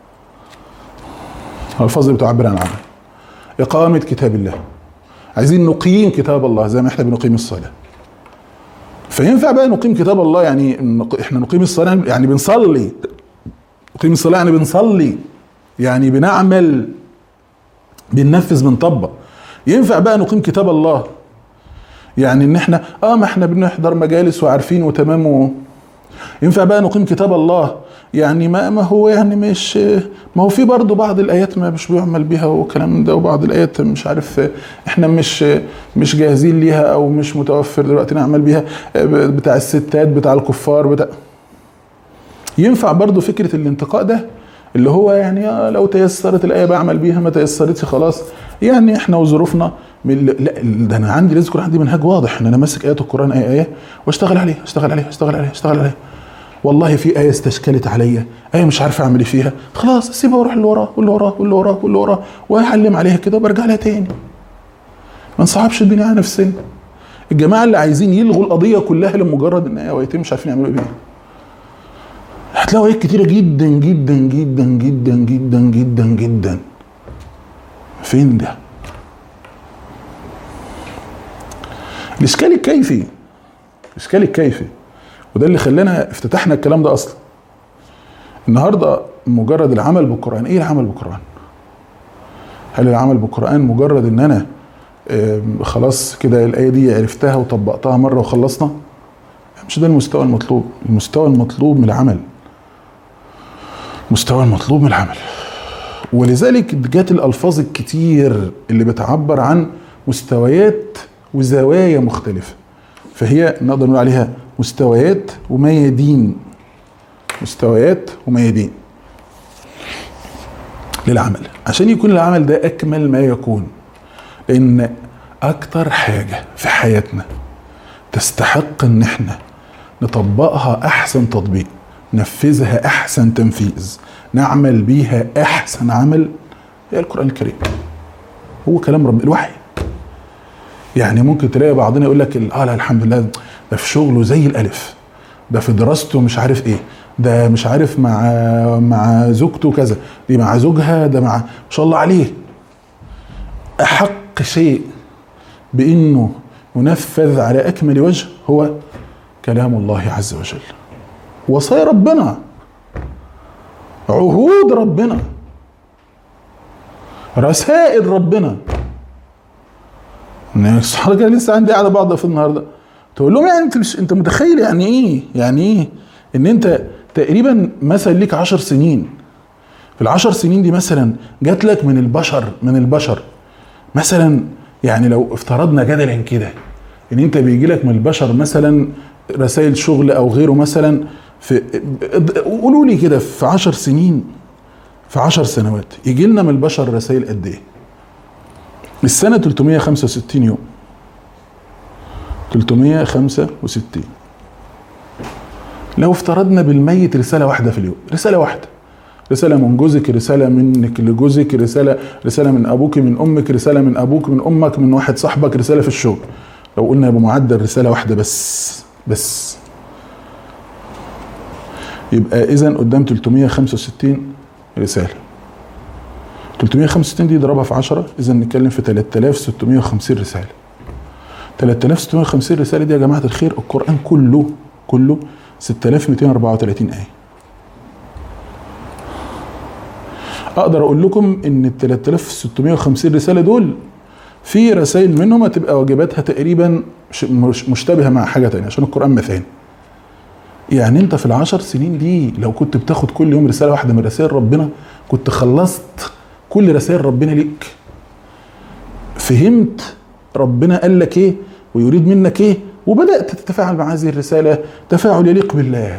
الفاظ اللي بتعبر عن العمل. اقامة كتاب الله، عايزين نقيم كتاب الله زي ما احنا بنقيم الصلاة. فينفع بقى نقيم كتاب الله يعني احنا نقيم الصلاة يعني بنصلي، نقيم الصلاة يعني بنصلي، يعني بنعمل، بننفذ، بنطبق. ينفع بقى نقيم كتاب الله يعني ان احنا ما احنا بنحضر مجالس وعارفين وتمام. ينفع بقى نقيم كتاب الله يعني ما هو يعني مش، ما هو في برضه بعض الايات ما مش بيعمل بيها والكلام ده، وبعض الايات مش عارف احنا مش جاهزين ليها او مش متوفر دلوقتي نعمل بيها، بتاع الستات بتاع الكفار بتاع. ينفع برضه فكرة الانتقاء ده اللي هو يعني لو تيسرت الايه بعمل بيها، ما تيسرتش خلاص يعني احنا وظروفنا. لا ده انا عندي لازم يكون عندي منهج واضح ان انا ماسك ايات القران ايه واشتغل عليها. والله في ايه استشكلت عليا، ايه مش عارف اعمل ايه فيها، خلاص اسيبها واروح اللي وراه واعلم عليها كده وبرجع لها تاني. ما نصعبش الدنيا على نفسنا. الجماعه اللي عايزين يلغوا القضيه كلها لمجرد ان ايه وايتين مش عارفين يعملوا ايه بيها، هتلاقوا ايات كتيره جدا جدا جدا جدا جدا جدا جدا. فين ده؟ الاشكال الكيفي، وده اللي خلانا افتتحنا الكلام ده اصلا. النهارده مجرد العمل بالقران. ايه العمل بالقران؟ هل العمل بالقران مجرد ان انا خلاص كده الايه دي عرفتها وطبقتها مره وخلصنا؟ مش ده المستوى المطلوب. المستوى المطلوب من العمل، ولذلك جات الالفاظ الكتير اللي بتعبر عن مستويات وزوايا مختلفه، فهي نقدر نقول عليها مستويات وميادين للعمل، عشان يكون العمل ده اكمل ما يكون. لان اكتر حاجه في حياتنا تستحق ان احنا نطبقها احسن تطبيق، ننفذها احسن تنفيذ، نعمل بيها احسن عمل، هي القرآن الكريم. هو كلام رب الوحي. يعني ممكن تلاقي بعضنا يقول لك لا الحمد لله ده في شغله زي الالف، ده في دراسته مش عارف ايه، ده مش عارف مع زوجته كذا، دي مع زوجها، ده مع ما شاء الله عليه. احق شيء بانه ينفذ على اكمل وجه هو كلام الله عز وجل، وصايا ربنا، عهود ربنا، رسائل ربنا. الصحابة كان لسه عندي قاعده بعض في النهارده تقول لهم يعني انت متخيل يعني ايه ان انت تقريبا مثلا ليك 10 سنين، في ال10 سنين دي مثلا جات لك من البشر مثلا، يعني لو افترضنا جدلا كده ان انت بيجي لك من البشر مثلا رسائل شغل او غيره مثلا، قولوا لي كده في 10 سنين، في 10 سنوات يجي لنا من البشر رسائل قد ايه؟ السنه 365 يوم، 365. لو افترضنا بالميت رساله واحده في اليوم، رساله واحده، رساله من جوزك، رساله منك لجوزك، رساله من ابوك من امك، رساله من ابوك من امك، من واحد صاحبك، رساله في الشغل. لو قلنا بمعدل رساله واحده بس يبقى اذا قدام 365 رساله. 365 دي ضربها في 10، اذا نتكلم في 3650 رساله. 3650 رساله دي يا جماعه الخير القران كله 6234 ايه. اقدر اقول لكم ان ال 3650 رساله دول في رسائل منهم هتبقى واجباتها تقريبا مشتبهه مع حاجه تانية عشان القران مثاني. يعني انت في ال10 سنين دي لو كنت بتاخد كل يوم رساله واحده من رسائل ربنا كنت خلصت كل رسائل ربنا ليك. فهمت ربنا قال لك ايه ويريد منك ايه، وبدأت تتفاعل مع هذه الرسالة تفاعل يليق بالله.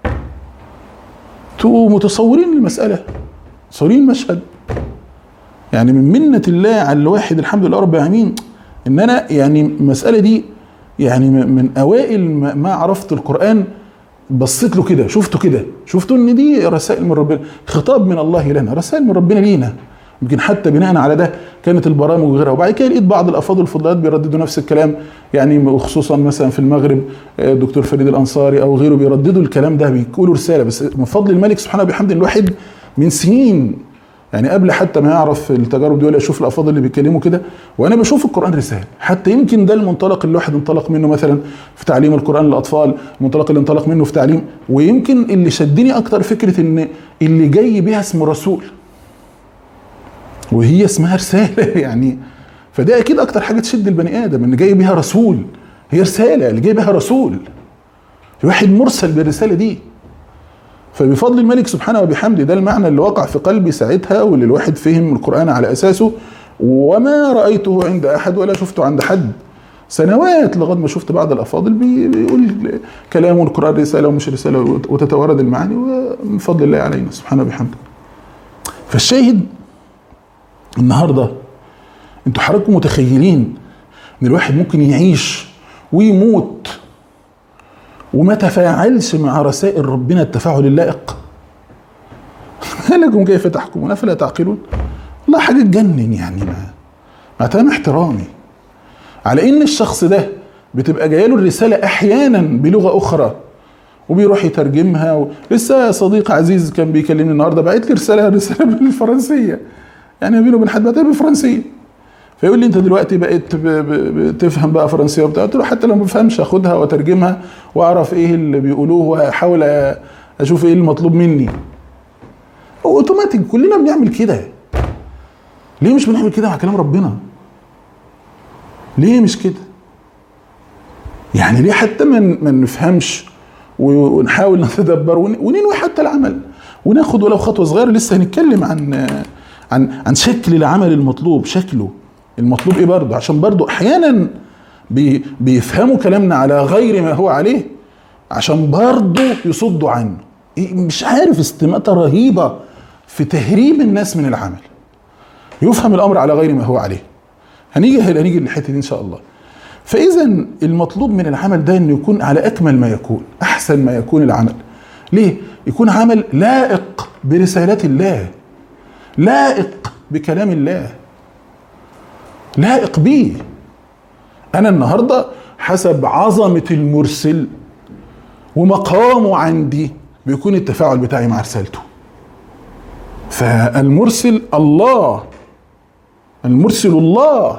انتوا متصورين المسألة، متصورين المشهد؟ يعني من منة الله على الواحد الحمد لله رب العالمين ان انا يعني المسألة دي يعني من اوائل ما عرفت القرآن بصيت له كده، شفته كده، شفته ان دي رسائل من ربنا، خطاب من الله لنا، رسائل من ربنا لينا. يمكن حتى بناء على ده كانت البرامج وغيرها. وبعد كده لقيت بعض الافاضل الفضلات بيرددوا نفس الكلام، يعني وخصوصا مثلا في المغرب الدكتور فريد الانصاري او غيره بيرددوا الكلام ده، بيقولوا رساله. بس من فضل الملك سبحانه وبحمده الواحد من سنين، يعني قبل حتى ما يعرف التجارب دي ولا يشوف الافاضل اللي بيتكلموا كده، وانا بشوف القران رساله. حتى يمكن ده المنطلق اللي الواحد انطلق منه مثلا في تعليم القران للاطفال، المنطلق اللي انطلق منه في تعليم. ويمكن اللي شدني اكتر فكره ان اللي جاي بيها اسمه رسول وهي اسمها رساله يعني. فده اكيد اكتر حاجه تشد البني ادم، ان جاي بيها رسول، هي رساله اللي جاي بيها رسول، في واحد مرسل بالرساله دي. فبفضل الملك سبحانه وبحمده ده المعنى اللي وقع في قلبي ساعتها، واللي الواحد فهم القرآن على أساسه. وما رأيته عند أحد ولا شفته عند حد سنوات، لغاية ما شفت بعض الأفاضل بيقول كلام القرآن رسالة ومش رسالة، وتتوارد المعاني، ومن فضل الله علينا سبحانه وبحمده. فالشاهد النهاردة انتوا حضراتكم متخيلين ان الواحد ممكن يعيش ويموت وما تفاعلش مع رسائل ربنا التفاعل اللائق؟ ما لكم كيف تحكمون افلا تعقلون؟ والله حاجه تجنن يعني. مع تمام احترامي على ان الشخص ده بتبقى جايه له الرساله احيانا بلغه اخرى وبيروح يترجمها. لسه صديق عزيز كان بيكلمني النهارده، بعت لي رساله بالفرنسيه، يعني بينه وبين حد بعتها بالفرنسيه، فيقول لي انت دلوقتي بقيت بتفهم بقى فرنسيه وبتاع. قلت له حتى لو ما بفهمش اخدها واترجمها واعرف ايه اللي بيقولوه واحاول اشوف ايه المطلوب مني. اوتوماتيك كلنا بنعمل كده. ليه مش بنعمل كده مع كلام ربنا؟ ليه مش كده؟ يعني ليه حتى ما نفهمش ونحاول نتدبر وننوي حتى العمل وناخد ولو خطوه صغيره؟ لسه هنتكلم عن شكل العمل المطلوب، شكله المطلوب ايه برضه، عشان برضه احيانا بيفهموا كلامنا على غير ما هو عليه عشان برضه يصدوا عنه. مش عارف، استماتة رهيبة في تهريب الناس من العمل، يفهم الامر على غير ما هو عليه. هنيجي للحته دي ان شاء الله. فاذا المطلوب من العمل ده انه يكون على اكمل ما يكون، احسن ما يكون العمل. ليه؟ يكون عمل لائق برسالات الله، لائق بكلام الله، لائق بيه. انا النهارده حسب عظمه المرسل ومقامه عندي بيكون التفاعل بتاعي مع رسالته. فالمرسل الله، المرسل الله،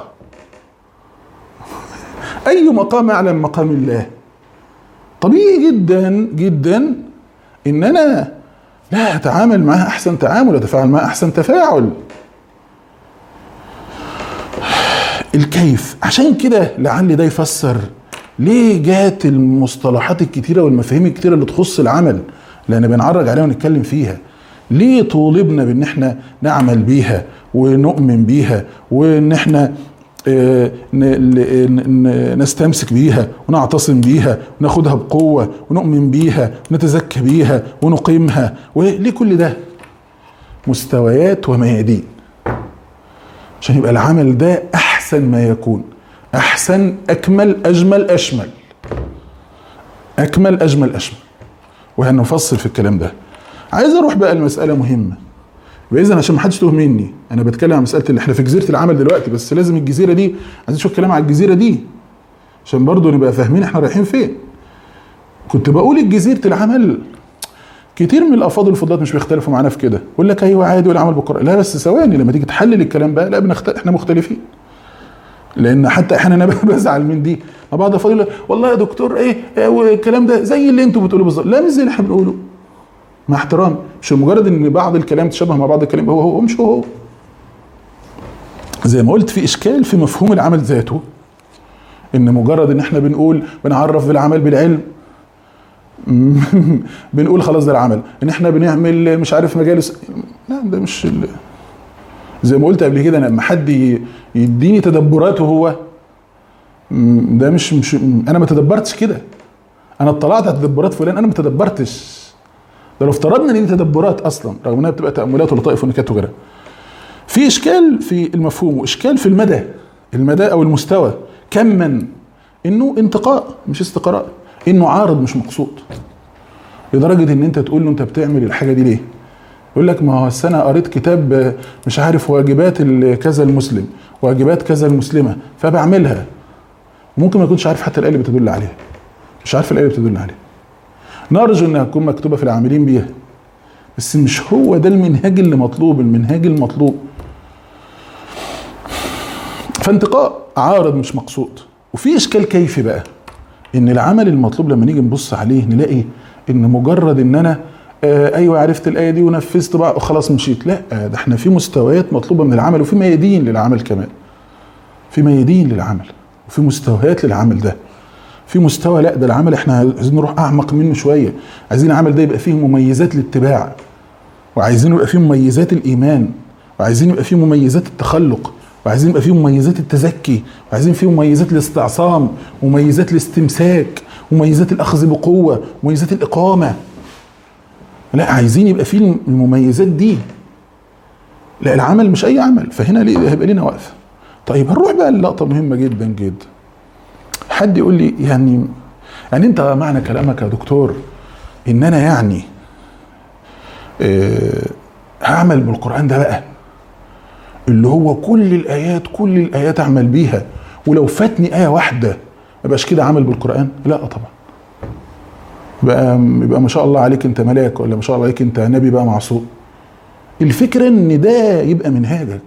اي مقام اعلى من مقام الله. طبيعي جدا جدا ان انا لا اتعامل معها احسن تعامل واتفاعل معها احسن تفاعل. الكيف، عشان كده لعل ده يفسر ليه جات المصطلحات الكتيره والمفاهيم الكتيره اللي تخص العمل اللي بنعرج عليها ونتكلم فيها. ليه طولبنا بان احنا نعمل بيها ونؤمن بيها وان احنا نستمسك بيها ونعتصم بيها وناخدها بقوه ونؤمن بيها ونتزكى بيها ونقيمها؟ وليه كل ده؟ مستويات وميادين عشان يبقى العمل ده احسن ما يكون، احسن، اكمل، اجمل، اشمل، اكمل، اجمل، اشمل. وهنفصل في الكلام ده. عايز اروح بقى المساله مهمه باذن، عشان ما حدش يتوه مني. انا بتكلم عن مساله اللي احنا في جزيره العمل دلوقتي، بس لازم الجزيره دي عايز نشوف كلام على الجزيره دي عشان برضو نبقى فاهمين احنا رايحين فين. كنت بقول الجزيره العمل كتير من الافاضل الفضلات مش بيختلفوا معانا في كده، يقول لك ايوه عادي والعمل بالقران. لا بس ثواني، لما تيجي تحلل الكلام بقى لا احنا مختلفين. لان حتى احيانا انا بزعل من دي، بعض الافاضل والله يا دكتور ايه والكلام ده زي اللي انتوا بتقولوه بالظبط. لا مش زي اللي احنا بنقوله، مع احترام. مش مجرد ان بعض الكلام تشابه مع بعض الكلام هو مش هو. زي ما قلت في اشكال في مفهوم العمل ذاته، ان مجرد ان احنا بنعرف بالعمل بالعلم بنقول خلاص ده العمل، ان احنا بنعمل مش عارف مجالس. لا ده مش زي ما قلت قبل كده، لما حد يديني تدبراته هو ده مش انا ما تدبرتش كده، انا اطلعت على تدبرات فلان، انا ما تدبرتش. ده لو افترضنا ان دي تدبرات اصلا، رغم انها بتبقى تاملات ولطائف ونكات وغيرها، في اشكال في المفهوم واشكال في المدى او المستوى، كما انه انتقاء مش استقراء، انه عارض مش مقصود، لدرجه ان انت تقول له انت بتعمل الحاجه دي ليه؟ يقول لك ما هو انا قريت كتاب مش عارف واجبات كذا المسلم، واجبات كذا المسلمه، فبعملها. ممكن ما يكونش عارف حتى الايه اللي بتدل عليها، مش عارف الايه اللي بتدل عليها. نرجو انها تكون مكتوبه في العاملين بيها، بس مش هو ده المنهاج اللي مطلوب. المنهاج المطلوب فانتقاء عارض مش مقصود. وفي اشكال كيفي بقى، ان العمل المطلوب لما نيجي نبص عليه نلاقي ان مجرد ان انا ايوه عرفت الايه دي ونفذت بقى وخلاص مشيت، لا، ده احنا في مستويات مطلوبه من العمل، وفي ميادين للعمل كمان، في ميادين للعمل وفي مستويات للعمل ده. في مستوى لا، ده العمل احنا عايزين نروح اعمق منه شويه، عايزين العمل ده يبقى فيه مميزات الاتباع، وعايزين يبقى فيه مميزات الايمان، وعايزين يبقى فيه مميزات التخلق، وعايزين يبقى فيه مميزات التزكي، وعايزين فيه مميزات الاستعصام، ومميزات الاستمساك، ومميزات الاخذ بقوه، ومميزات الاقامه. لا، عايزين يبقى فيه المميزات دي. لا، العمل مش اي عمل، فهنا هيبقى لنا وقفه. طيب هنروح بقى للقطه مهمه جدا جدا. حد يقول لي يعني انت معنى كلامك يا دكتور ان انا يعني هعمل بالقرآن ده بقى اللي هو كل الآيات اعمل بيها، ولو فاتني آية واحدة ما يبقاش كده عمل بالقرآن؟ لا طبعا. يبقى ما شاء الله عليك انت ملاك، ولا ما شاء الله عليك انت نبي بقى معصوم. الفكرة ان ده يبقى منهاجك.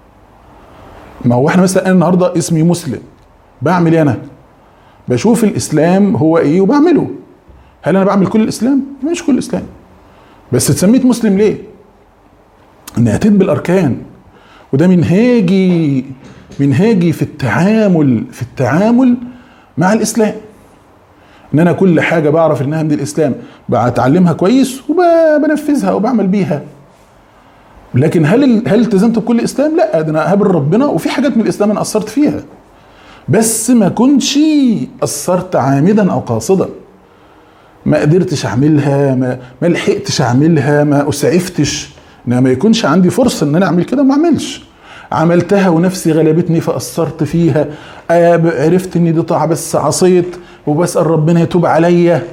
ما هو احنا مثلا انا النهارده اسمي مسلم، بعمل ايه؟ انا بشوف الاسلام هو ايه وبعمله. هل انا بعمل كل الاسلام؟ مش كل الاسلام، بس اتسميت مسلم ليه؟ اني اتيت بالاركان، وده منهاجي في التعامل مع الاسلام، ان انا كل حاجه بعرف انها من الاسلام بتعلمها كويس وبنفذها وبعمل بيها. لكن هل التزمت بكل الاسلام؟ لا، ده انا قابل ربنا وفي حاجات من الاسلام انا قصرت فيها، بس ما كنتش قصرت عامدا او قاصدا، ما قدرتش اعملها، ما لحقتش اعملها، ما اسعفتش، ان ما يكونش عندي فرصه ان انا اعمل كده وما اعملش. عملتها ونفسي غلبتني فقصرت فيها، عرفت ان دي طاعه بس عصيت وبسال ربنا يتوب عليا.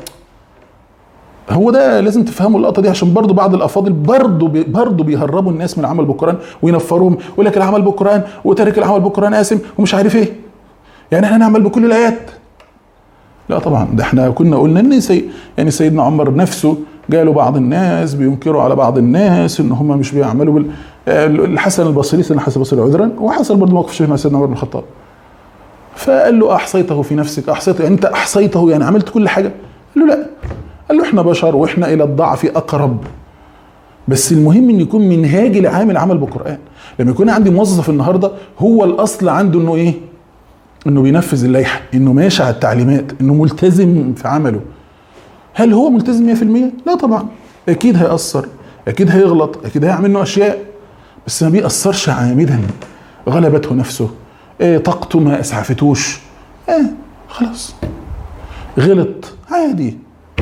هو ده لازم تفهموا اللقطه دي، عشان برضو بعض الافاضل برضو بيهربوا الناس من العمل بالقران وينفروهم، يقول لك العمل بالقران وتارك العمل بالقران آثم ومش عارف ايه، يعني احنا نعمل بكل الايات؟ لا طبعا. ده احنا كنا قلنا ان سيدنا عمر نفسه جاله بعض الناس بينكروا على بعض الناس ان هم مش بيعملوا الحسن البصري، سيدنا الحسن البصري عذرا، وحصل برضه موقف شبيه مع سيدنا عمر بن الخطاب، فقال له احصيته في نفسك؟ احصيته يعني انت احصيته يعني عملت كل حاجه؟ قال له لا، قال له احنا بشر واحنا الى الضعف اقرب، بس المهم ان يكون منهاجي لعامل عمل بالقران. لما يكون عندي موظف النهارده هو الاصل عنده انه ايه؟ انه بينفذ اللائحه، انه ماشي على التعليمات، انه ملتزم في عمله. هل هو ملتزم 100%؟ لا طبعا، اكيد هيأثر، اكيد هيغلط، اكيد هيعمل له اشياء، بس ما بيأثرش عامدا. غلبته نفسه، طاقته ما اسعفتوش، خلاص غلط عادي.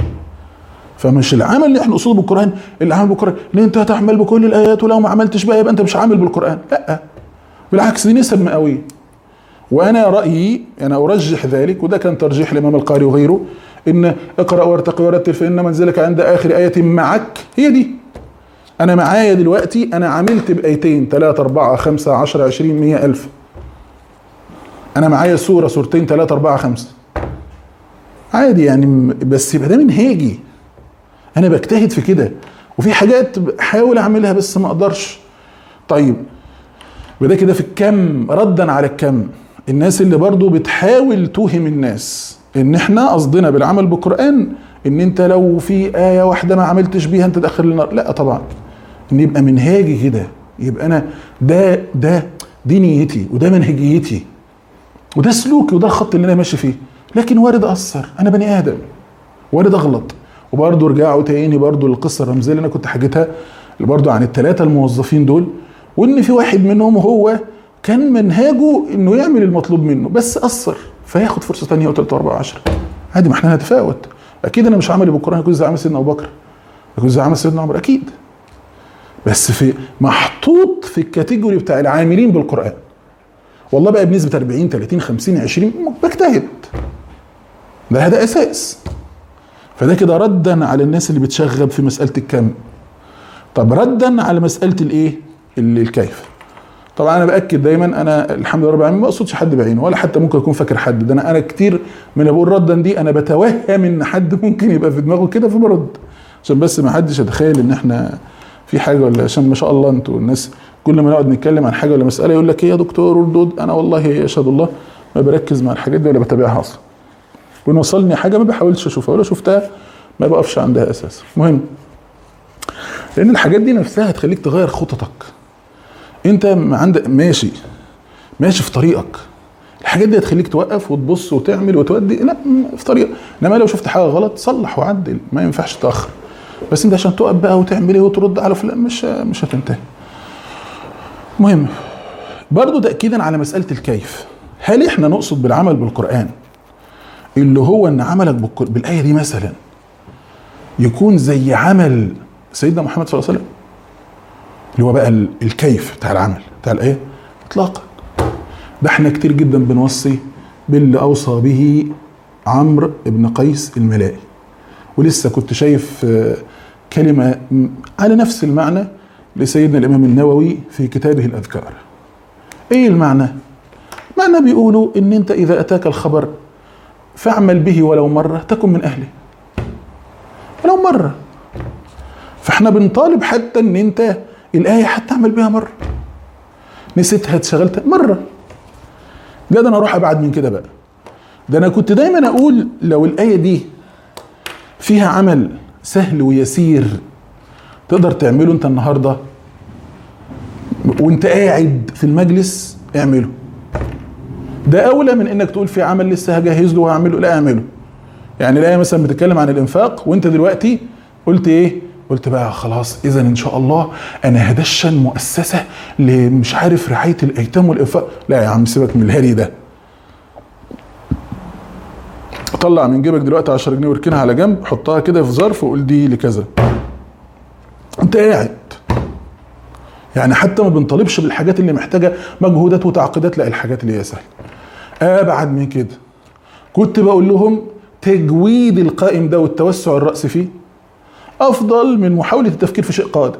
فمش العمل اللي احنا نقصده بالقران، اللي عمل بالقران ان انت هتعمل بكل الايات ولو ما عملتش بقى يبقى انت مش عامل بالقران. لا بالعكس، دي نسب مئويه. وانا رايي انا ارجح ذلك، وده كان ترجيح الامام القاري وغيره، ان اقرا وارتقي ورتل فان منزلك عند اخر ايه معك. هي دي انا معايا دلوقتي، انا عملت بايتين 3 4 5 10 20 100 1000، انا معايا سوره سورتين 3 4 5 عادي يعني، بس يبقى ده منهاجي، انا بجتهد في كده، وفي حاجات بحاول اعملها بس ما اقدرش. طيب وده كده في الكم، ردا على الكم، الناس اللي برضو بتحاول توهم الناس ان احنا قصدنا بالعمل بالقرآن ان انت لو في آية واحدة ما عملتش بيها انت داخل النار. لا طبعا، ان يبقى منهاجي كده، يبقى انا دي نيتي وده منهجيتي وده سلوكي وده الخط اللي انا ماشي فيه. لكن وارد اقصر، انا بني ادم، وارد اغلط. وبرضو رجعوا تاني برضو للقصة الرمزية اللي انا كنت حكيتها برضو عن ال3 الموظفين دول، وان في واحد منهم هو كان منهاجه انه يعمل المطلوب منه بس قصر، فياخد فرصه ثانيه وثالثه واربعه وعشره. عادي، ما احنا هنتفاوت. اكيد انا مش عملي بالقران هيكون زي عمل سيدنا ابو بكر، هيكون زي عمل سيدنا عمر اكيد، بس في محطوط في الكاتيجوري بتاع العاملين بالقران. والله بقى بنسبه 40 30 50 20 بجتهد، ده اساس. فده كده ردا على الناس اللي بتشغب في مساله الكم. طب ردا على مساله الايه؟ الكيف. طبعا انا باكد دايما، انا الحمد لله رب العالمين ما اقصدش حد بعينه، ولا حتى ممكن اكون فاكر حد. ده انا كتير من اللي بقول ردا دي انا بتوهم ان حد ممكن يبقى في دماغه كده فبرد، عشان بس ما حدش يتخيل ان احنا في حاجه، ولا عشان ما شاء الله انتوا الناس كل ما نقعد نتكلم عن حاجه ولا مساله يقول لك ايه يا دكتور ردود. انا والله يشهد الله ما بركز مع الحاجات دي ولا بتابعها اصلا. وان وصلني حاجه ما بحاولش اشوفها، ولا شفتها ما بقفش عندها اساسا. مهم، لان الحاجات دي نفسها هتخليك تغير خططك. انت عندك ماشي في طريقك، الحاجات دي هتخليك توقف وتبص وتعمل وتودي، لا في طريقك. انما لو شفت حاجه غلط صلح وعدل، ما ينفعش تاخر. بس انت عشان تقف بقى وتعمل ايه وترد على فلان مش هتنتهي. مهم، برضو تاكيدا على مساله الكيف، هل احنا نقصد بالعمل بالقران اللي هو ان عملك بالايه دي مثلا يكون زي عمل سيدنا محمد صلى الله عليه وسلم، اللي هو بقى الكيف بتاع العمل بتاع الايه؟ اطلاقا. ده احنا كتير جدا بنوصي باللي اوصى به عمرو بن قيس الملائي. ولسه كنت شايف كلمه على نفس المعنى لسيدنا الامام النووي في كتابه الاذكار. ايه المعنى؟ معنى بيقولوا ان انت اذا اتاك الخبر فاعمل به ولو مره تكن من اهله، ولو مره. فاحنا بنطالب حتى ان انت الايه حتى اعمل بيها مره، نسيتها اتشغلت مره. لا ده انا اروح ابعد من كده بقى. ده انا كنت دايما اقول لو الايه دي فيها عمل سهل ويسير تقدر تعمله انت النهارده وانت قاعد في المجلس اعمله، ده اولى من انك تقول في عمل لسه هجهز له وهعمله. لا اعمله. يعني الايه مثلا بتتكلم عن الانفاق وانت دلوقتي قلت ايه؟ قلت بقى خلاص اذا ان شاء الله انا هدشن مؤسسه لمش عارف رعايه الايتام والانفاق. لا يا عم سيبك من الهري ده. طلع من جيبك دلوقتي 10 جنيه واركنها على جنب، حطها كده في ظرف وقول دي لكذا. انت قاعد. يعني حتى ما بنطالبش بالحاجات اللي محتاجه مجهودات وتعقيدات، لا الحاجات اللي هي سهله. ابعد من كده. كنت بقول لهم تجويد القائم ده والتوسع الرأس فيه افضل من محاوله التفكير في شيء قادم.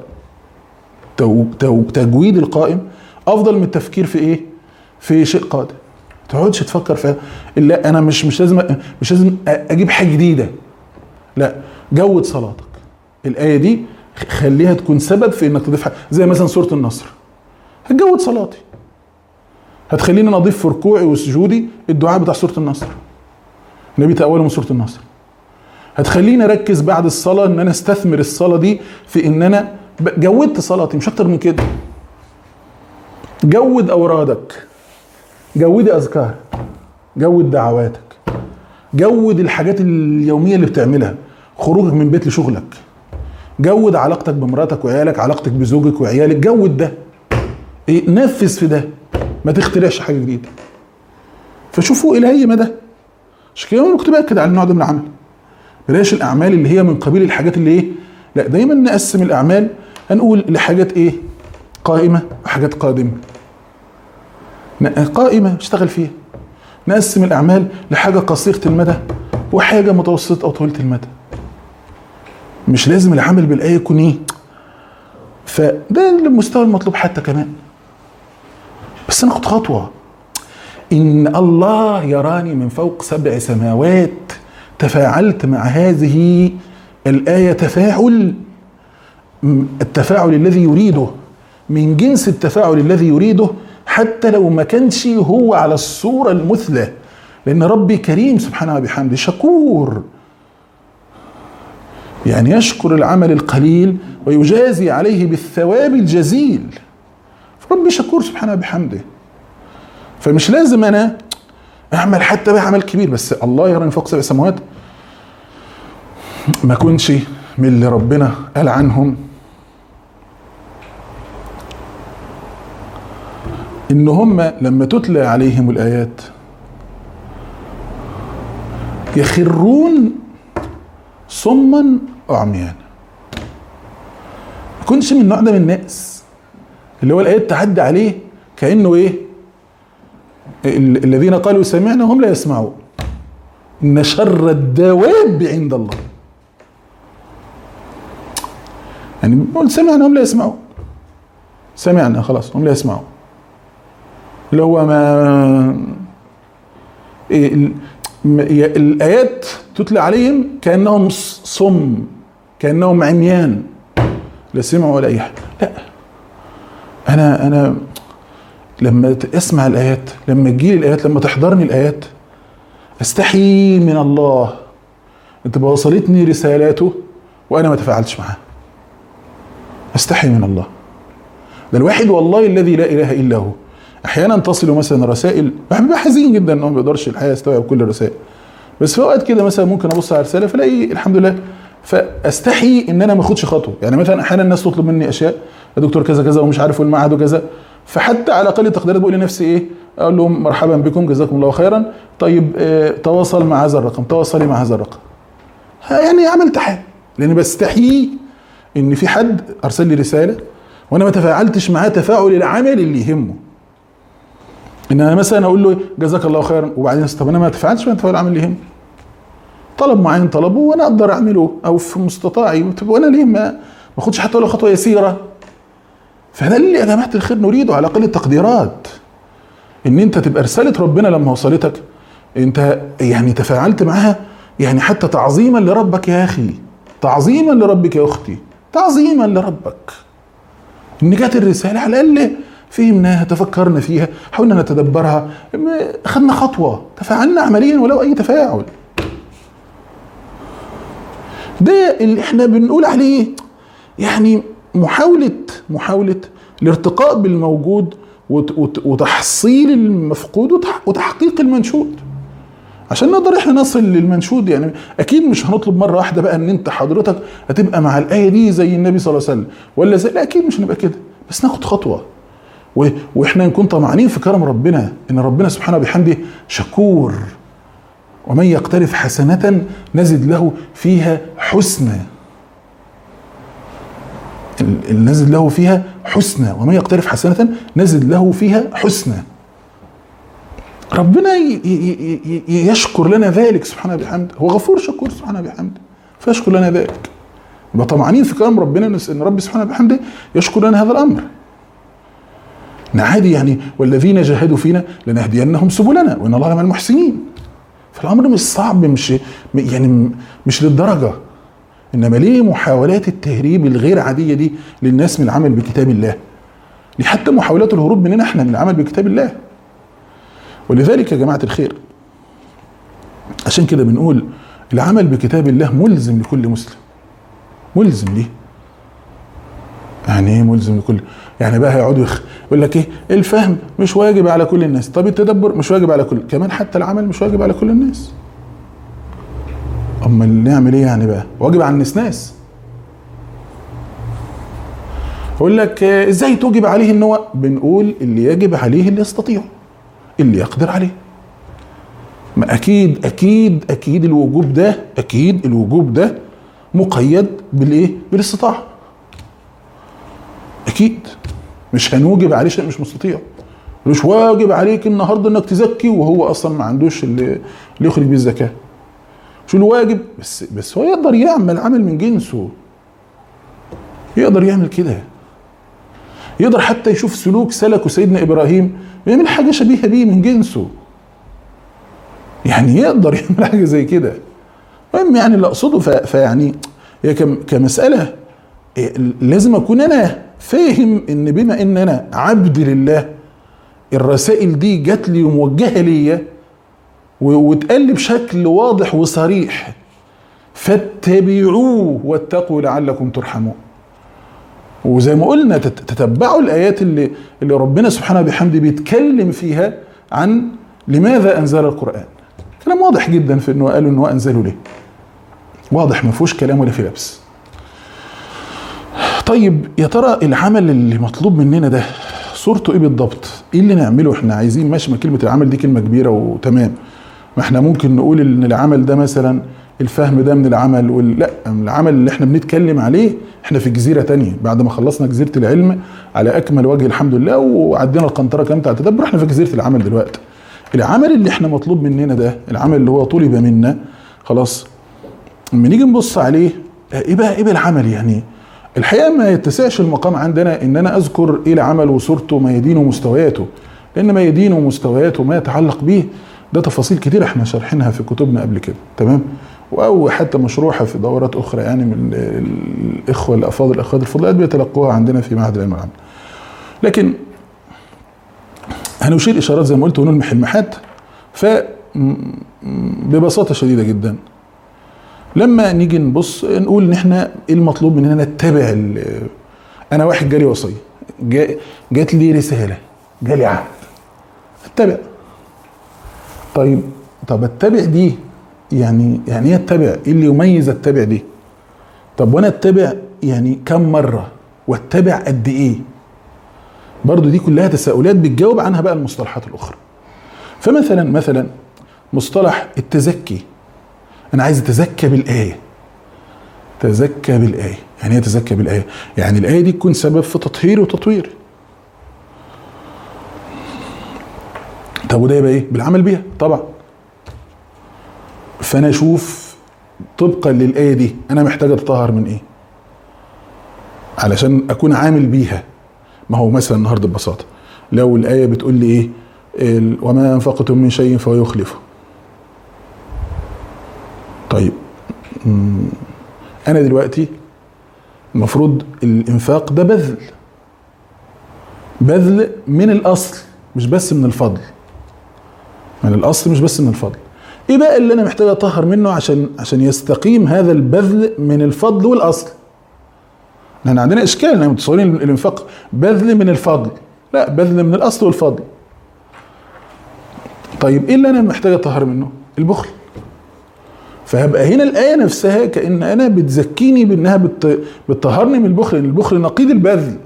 تجويد القائم افضل من التفكير في ايه؟ في شيء قادم. ما تقعدش تفكر في لا انا مش لازم اجيب حاجه جديده. لا، جود صلاتك. الايه دي خليها تكون سبب في انك تضيف حاجه، زي مثلا سوره النصر هتجود صلاتي، هتخليني اضيف في ركوعي وسجودي الدعاء بتاع سوره النصر، النبي تأوله من سوره النصر. هتخليني اركز بعد الصلاه ان انا استثمر الصلاه دي في ان انا جودت صلاتي، مش اكتر من كده. جود اورادك، جود اذكار، جود دعواتك، جود الحاجات اليوميه اللي بتعملها، خروجك من بيت لشغلك، جود علاقتك بمراتك وعيالك، علاقتك بزوجك وعيالك، جود ده. إيه؟ نفذ في ده، ما تخترعش حاجه جديده. فشوفوا الى اي مدى. عشان كده انا كنت باكد على النوع ده من العمل. بلاش الاعمال اللي هي من قبيل الحاجات اللي ايه، لا دايما نقسم الاعمال، هنقول لحاجات ايه؟ قائمه وحاجات قادمه. قائمه اشتغل فيها. نقسم الاعمال لحاجه قصيره المدى وحاجه متوسطه او طويله المدى. مش لازم العمل بالايه يكون ايه، فده المستوى المطلوب حتى كمان. بس ناخد خطوه. ان الله يراني من فوق 7 سماوات. تفاعلت مع هذه الآية تفاعل، التفاعل الذي يريده من جنس التفاعل الذي يريده، حتى لو ما كانش هو على الصورة المثلى، لأن ربي كريم سبحانه وبحمده شكور، يعني يشكر العمل القليل ويجازي عليه بالثواب الجزيل. ربي شكور سبحانه وبحمده. فمش لازم أنا اعمل حتى بقى عمل كبير، بس الله يراني فوق 7 سماوات ما كنش من اللي ربنا قال عنهم ان هم لما تتلى عليهم الايات يخرون صما وعميانا. ما كنتش من النوع ده من الناس اللي هو الايات تعدي عليه كانه ايه، الذين قالوا سمعنا وهم لا يسمعون ان شر الدواب عند الله. يعني بيقول سمعنا هم لا يسمعون، سمعنا خلاص هم لا يسمعون، اللي هو ما الآيات تتلى عليهم كأنهم صم، كأنهم عميان، لا سمعوا ولا أي حاجة. لا، أنا لما أسمع الآيات، لما تجيلي الآيات، لما تحضرني الآيات، أستحي من الله أن تبقى وصلتني رسالاته وأنا ما تفاعلتش معها. أستحي من الله. ده الواحد والله الذي لا إله إلا هو احيانا تصل مثلا رسائل، ببقى حزين جدا انه ما بيقدرش الحقيقه يستوعب كل الرسائل، بس في اوقات كده مثلا ممكن ابص على رساله فلاقي الحمد لله، فاستحي ان انا ما اخدش خطوه. يعني مثلا احيانا الناس تطلب مني اشياء، يا دكتور كذا كذا ومش عارف والمعهد وكذا، فحتى على اقل التقديرات بقول لنفسي ايه، اقول لهم مرحبا بكم جزاكم الله خيرا، طيب تواصل مع هذا الرقم، تواصلي مع هذا الرقم. يعني عملت حاجه لان بستحي ان في حد ارسل لي رساله وانا ما تفاعلتش معاه تفاعل العمل اللي يهمه. ان انا مثلا اقول له جزاك الله خيرا وبعدين طب انا ما تفاعلتش مع تفاعل العمل اللي يهمه. طلب معين طلبه وانا اقدر اعمله او في مستطاعي، وانا ليه ما اخدش حتى ولا خطوه يسيره. فده اللي يا جماعه الخير نريده على اقل التقديرات، ان انت تبقى رساله ربنا لما وصلتك انت يعني تفاعلت معها، يعني حتى تعظيما لربك يا اخي، تعظيما لربك يا اختي، تعظيما لربك ان جت الرساله، على الاقل فهمناها، تفكرنا فيها، حاولنا نتدبرها، اخذنا خطوه، تفاعلنا عمليا ولو اي تفاعل. ده اللي احنا بنقول عليه يعني محاوله الارتقاء بالموجود وتحصيل المفقود وتحقيق المنشود عشان نقدر احنا نصل للمنشود. يعني اكيد مش هنطلب مره واحده بقى ان انت حضرتك هتبقى مع الايه دي زي النبي صلى الله عليه وسلم ولا زي، لا اكيد مش هنبقى كده، بس ناخد خطوه واحنا نكون طمعانين في كرم ربنا، ان ربنا سبحانه وبحمده شكور، ومن يقترف حسنة نزد له فيها حسنى، نزد له فيها حسنى، ومن يقترف حسنة نزد له فيها حسنى. ربنا يشكر لنا ذلك سبحانه وبحمده، هو غفور شكور سبحانه وبحمده، فيشكر لنا ذلك. يبقى طمعانين في كرم ربنا ان ربي سبحانه وبحمده يشكر لنا هذا الامر. عادي يعني، والذين جاهدوا فينا لنهدينهم سبلنا وان الله مع المحسنين. فالامر مش صعب، مش للدرجه، انما ليه محاولات التهريب الغير عاديه دي للناس من العمل بكتاب الله، دي حتى محاولات الهروب مننا احنا من العمل بكتاب الله. ولذلك يا جماعه الخير عشان كده بنقول العمل بكتاب الله ملزم لكل مسلم، ملزم ليه. يعني ايه ملزم لكل؟ يعني بقى هيقعدوا يقول لك ايه، الفهم مش واجب على كل الناس، طب التدبر مش واجب على كل، كمان حتى العمل مش واجب على كل الناس. اما نعمل ايه يعني بقى؟ واجب على الناس. يقول لك ازاي توجب عليه ان هو، بنقول اللي يجب عليه اللي يستطيع، اللي يقدر عليه. ما اكيد اكيد اكيد الوجوب ده مقيد بالايه؟ بالاستطاعه. اكيد مش هنوجب عليه شيء مش مستطيع. مش واجب عليك النهارده انك تزكي وهو اصلا ما عندوش اللي يخرج بيه الزكاه. شو الواجب؟ بس هو يقدر يعمل عمل من جنسه، يقدر يعمل كده، يقدر حتى يشوف سلوك سلكه سيدنا ابراهيم ويعمل حاجه شبيهه بيه من جنسه، يعني يقدر يعمل حاجه زي كده. المهم يعني اللي اقصده فيعني هي كمساله لازم اكون انا فاهم ان بما ان انا عبد لله الرسائل دي جات لي وموجهه ليا واتقال بشكل واضح وصريح، فاتبعوه واتقوا لعلكم ترحمون. وزي ما قلنا تتبعوا الايات اللي ربنا سبحانه وبحمده بيتكلم فيها عن لماذا انزل القران. كلام واضح جدا في انه قالوا انه انزلوا ليه، واضح ما فيهوش كلام ولا في لبس. طيب يا ترى العمل اللي مطلوب مننا ده صورته ايه بالضبط؟ ايه اللي نعمله؟ احنا عايزين ماشي، ما كلمه العمل دي كلمه كبيره وتمام، ما احنا ممكن نقول ان العمل ده مثلا الفهم ده من العمل، لا، العمل اللي احنا بنتكلم عليه احنا في جزيره تانية بعد ما خلصنا جزيره العلم على اكمل وجه الحمد لله وعدينا القنطره كام بتاع التدبر، احنا في جزيره العمل دلوقتي. العمل اللي احنا مطلوب مننا ده، العمل اللي هو طلب منا خلاص، لما نيجي نبص عليه ايه بقى العمل؟ يعني الحقيقه ما يتسعش المقام عندنا ان انا اذكر ايه العمل وصورته ميادينه ومستوياته، لان ميادينه ومستوياته وما يتعلق به ده تفاصيل كتير احنا شارحينها في كتبنا قبل كده، تمام؟ او حتى مشروحه في دورات اخرى يعني من الاخوه الافاضل، الاخوات الفضلات بيتلقوها عندنا في معهد العلم والعمل. لكن هنشير اشارات زي ما قلت ونلمح المحات. ف ببساطه شديده جدا لما نيجي نبص نقول ان احنا ايه المطلوب مننا؟ نتبع. انا واحد جالي وصيه، جات لي رساله، جالي عهد، اتبع. طب اتبع دي يعني ايه اتبع؟ ايه اللي يميز اتبع دي؟ طب وانا اتبع يعني كم مره؟ واتبع قد ايه؟ برضو دي كلها تساؤلات بتجاوب عنها بقى المصطلحات الاخرى. فمثلا مصطلح التزكي، انا عايز اتزكى بالايه. تزكى بالايه يعني ايه؟ تزكى بالايه يعني الايه دي تكون سبب في تطهيري وتطويري. طب وده يبقى ايه؟ بالعمل بيها طبعا. فانا اشوف طبقا للايه دي انا محتاج اتطهر من ايه علشان اكون عامل بيها. ما هو مثلا النهارده ببساطه لو الايه بتقول لي ايه؟ وما انفقتم من شيء فهو يخلفه. طيب انا دلوقتي المفروض الانفاق ده بذل من الاصل مش بس من الفضل، من الاصل مش بس من الفضل. ايه بقى اللي انا محتاج اطهر منه عشان يستقيم هذا البذل من الفضل والاصل؟ احنا عندنا اشكال، احنا متصورين الانفاق بذل من الفضل، لا، بذل من الاصل والفضل. طيب ايه اللي انا محتاج اطهر منه؟ البخل. فهبقى هنا الايه نفسها كأن انا بتزكيني بانها بتطهرني من البخل، لان البخل نقيض البذل.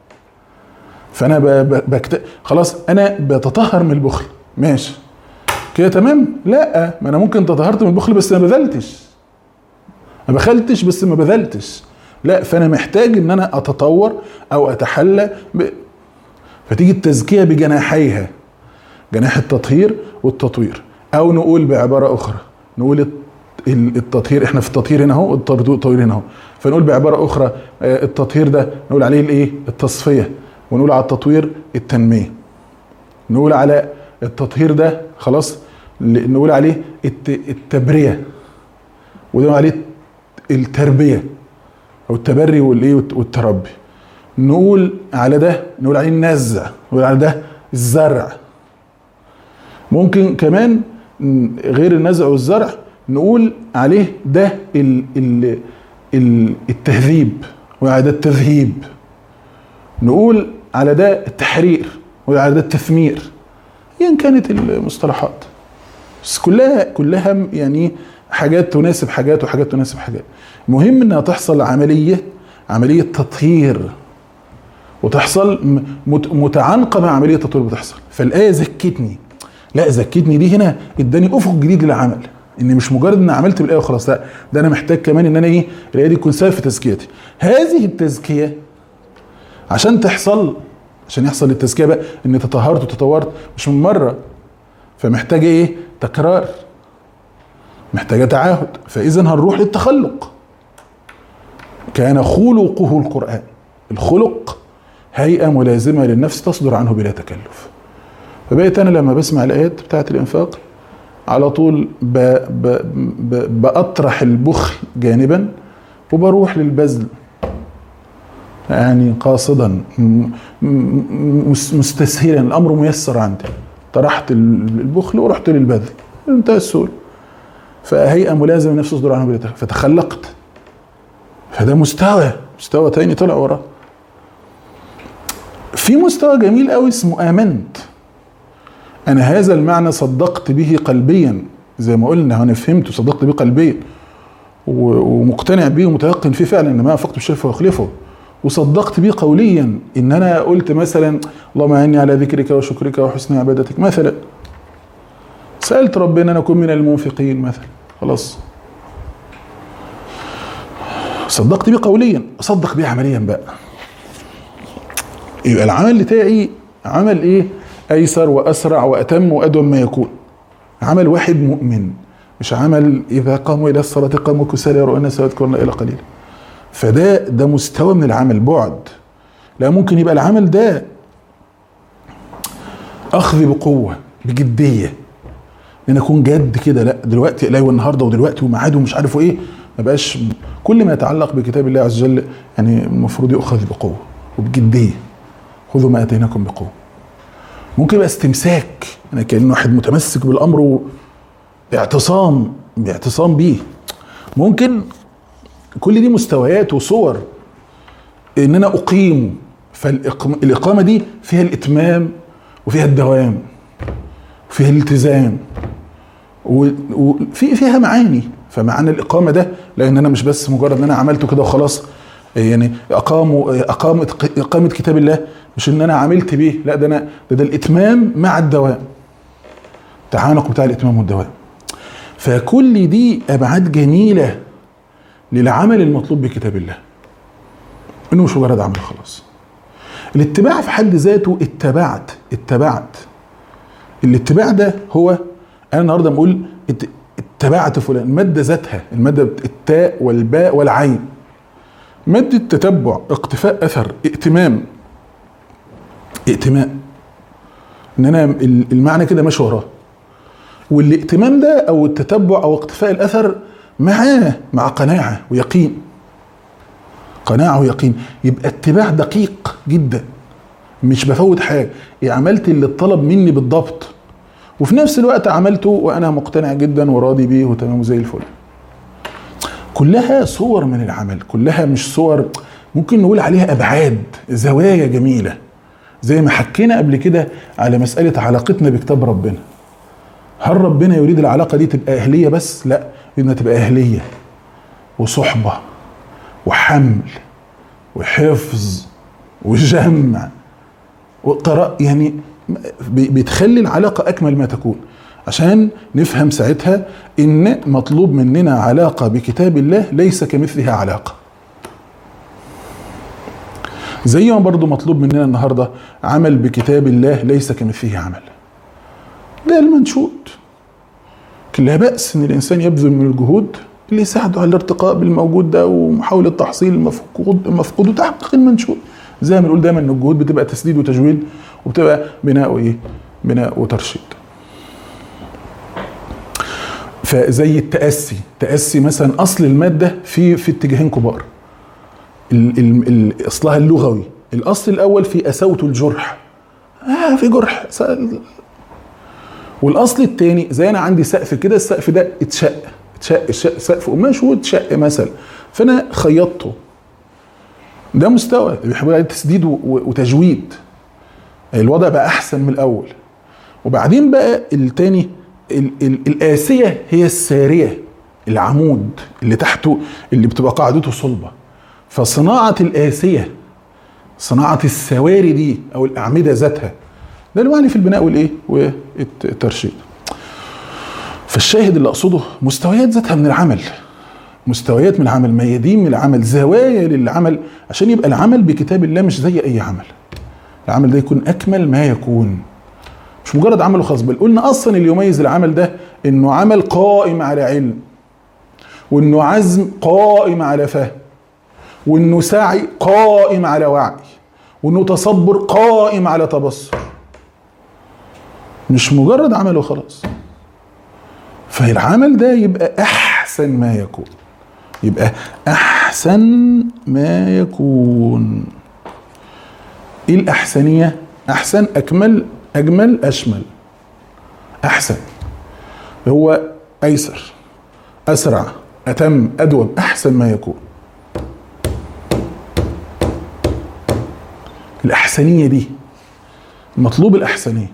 فانا خلاص انا بتطهر من البخل، ماشي كده تمام؟ لا، ما انا ممكن تطهرت من البخل بس ما بذلتش، ما بخلتش بس ما بذلتش، لا، فانا محتاج ان انا اتطور او اتحلى فتيجي التزكيه بجناحيها، جناح التطهير والتطوير. او نقول بعباره اخرى، نقول التطهير، احنا في التطهير هنا اهو، التطوير هنا اهو، فنقول بعباره اخرى التطهير ده نقول عليه الايه؟ التصفيه، ونقول على التطوير التنميه، نقول على التطهير ده خلاص نقول عليه التبريه، ونقول عليه التربيه او التبري والايه والتربي. نقول على ده نقول عليه النزع، نقول على ده الزرع. ممكن كمان غير النزع والزرع نقول عليه ده التهذيب، وعلى ده التذهيب. نقول على ده التحرير، وعلى ده التثمير. يعني كانت المصطلحات بس كلها يعني حاجات تناسب حاجات وحاجات تناسب حاجات. مهم انها تحصل عملية تطهير، وتحصل متعانقة مع عملية تطوير بتحصل. فالآية زكتني، لا، زكتني دي هنا اداني افق جديد للعمل، ان مش مجرد ان عملت بالايه وخلاص، لا، ده انا محتاج كمان ان انا ايه؟ الايه دي تكون سبب في تزكيتي. هذه التزكيه عشان يحصل التزكيه بقى ان تطهرت وتطورت مش من مره، فمحتاجه ايه؟ تكرار، محتاجه تعاهد. فاذا هنروح للتخلق. كان خلقه القرآن. الخلق هيئه ملازمه للنفس تصدر عنه بلا تكلف. فبقيت انا لما بسمع الايات بتاعت الانفاق على طول بأطرح البخل جانبا وبروح للبذل، يعني قاصدا مستسهلا، الامر ميسر عندي، طرحت البخل ورحت للبذل، انتهى السؤال. فهيئه ملازمه للنفس تصدر عنه بلا تكلف، فتخلقت. فده مستوى تاني طلع وراه. في مستوى جميل قوي اسمه آمنت. أنا هذا المعنى صدقت به قلبيا، زي ما قلنا أنا فهمت وصدقت به قلبيا ومقتنع به ومتيقن فيه فعلا إن ما أنفقت بالشيء فيخلفه، وصدقت بيه قوليا، ان انا قلت مثلا اللهم اعني على ذكرك وشكرك وحسن عبادتك مثلا، سألت ربنا ان اكون من المنفقين مثلا، خلاص صدقت بيه قوليا، اصدق بيه عمليا بقى. يبقى العمل بتاعي عمل ايه؟ ايسر واسرع واتم وادوم ما يكون. عمل واحد مؤمن، مش عمل اذا قاموا الى الصلاه قاموا كسالى يرون الناس ويذكرون الا قليلا. فده مستوى من العمل بعد. لا ممكن يبقى العمل ده اخذ بقوه بجديه، ان اكون جد كده، لا دلوقتي لا والنهارده ودلوقتي وميعاد ومش عارف ايه، ما بقاش كل ما يتعلق بكتاب الله عز وجل يعني المفروض يؤخذ بقوه وبجديه. خذوا ما اتيناكم بقوه. ممكن يبقى استمساك، انا كأنه واحد متمسك بالامر باعتصام بيه. ممكن كل دي مستويات وصور ان انا اقيم، فالاقامه دي فيها الاتمام وفيها الدوام وفيها الالتزام وفيها معاني. فمعنى الاقامه ده لان انا مش بس مجرد ان انا عملته كده وخلاص، يعني اقامه كتاب الله مش ان انا عملت بيه، لا ده الاتمام مع الدوام، تعانق بتاع الاتمام والدوام. فكل دي ابعاد جميله للعمل المطلوب بكتاب الله، انه مش مجرد عمل خلاص. الاتباع في حد ذاته اتبعت. الاتباع ده هو انا النهارده بقول اتبعت فلان، الماده ذاتها، الماده التاء والباء والعين، ماده تتبع، اقتفاء اثر، ائتمام، ان انا المعنى كده ماشي وراه. والائتمام ده او التتبع او اقتفاء الاثر مع قناعه ويقين، يبقى اتباع دقيق جدا، مش بفوت حاجه، عملت اللي اتطلب مني بالضبط، وفي نفس الوقت عملته وانا مقتنع جدا وراضي بيه وتمام زي الفل. كلها صور من العمل، كلها مش صور، ممكن نقول عليها ابعاد، زوايا جميله، زي ما حكينا قبل كده على مساله علاقتنا بكتاب ربنا. هل ربنا يريد العلاقه دي تبقى اهليه بس؟ لا، يريد انها تبقى اهليه وصحبه وحمل وحفظ وجمع وقراءة، يعني بتخلي العلاقة أكمل ما تكون، عشان نفهم ساعتها إن مطلوب مننا علاقة بكتاب الله ليس كمثلها علاقة. زي ما برضو مطلوب مننا النهاردة عمل بكتاب الله ليس كمثله عمل. ده المنشود. لا بأس إن الإنسان يبذل من الجهود اللي يساعده على الارتقاء بالموجود ده ومحاولة تحصيل المفقود وتحقيق المنشود. زي ما نقول دايما ان الجهود بتبقى تسديد وتجويد، وبتبقى بناء وترشيد. فزي التأسي مثلا، اصل المادة في اتجاهين كبار. اصلها اللغوي، الاصل الاول في اسوت الجرح، في جرح، والاصل الثاني زي انا عندي سقف كده، السقف ده اتشق سقف قماش واتشق مثلا، فانا خيطته. ده مستوى بيحبوا عليه تسديد وتجويد، الوضع بقى احسن من الاول. وبعدين بقى التاني الآسية هي السارية، العمود اللي تحته اللي بتبقى قاعدته صلبة. فصناعة الآسية، صناعة السواري دي او الاعمدة ذاتها، ده المعني في البناء والايه والترشيد. فالشاهد اللي اقصده مستويات ذاتها من العمل، مستويات من العمل، ميادين من العمل، زوايا للعمل، عشان يبقى العمل بكتاب الله مش زي اي عمل. العمل ده يكون اكمل ما يكون، مش مجرد عمل وخلاص. بل قلنا اصلا اللي يميز العمل ده انه عمل قائم على علم، وانه عزم قائم على فهم، وانه سعي قائم على وعي، وانه تصبر قائم على تبصر، مش مجرد عمل وخلاص. فالعمل ده يبقى احسن ما يكون، يبقى احسن ما يكون. ايه الاحسنية؟ احسن، اكمل، اجمل، اشمل. احسن هو ايسر، اسرع، اتم، ادوم، احسن ما يكون. الاحسنية دي مطلوب، الاحسنية.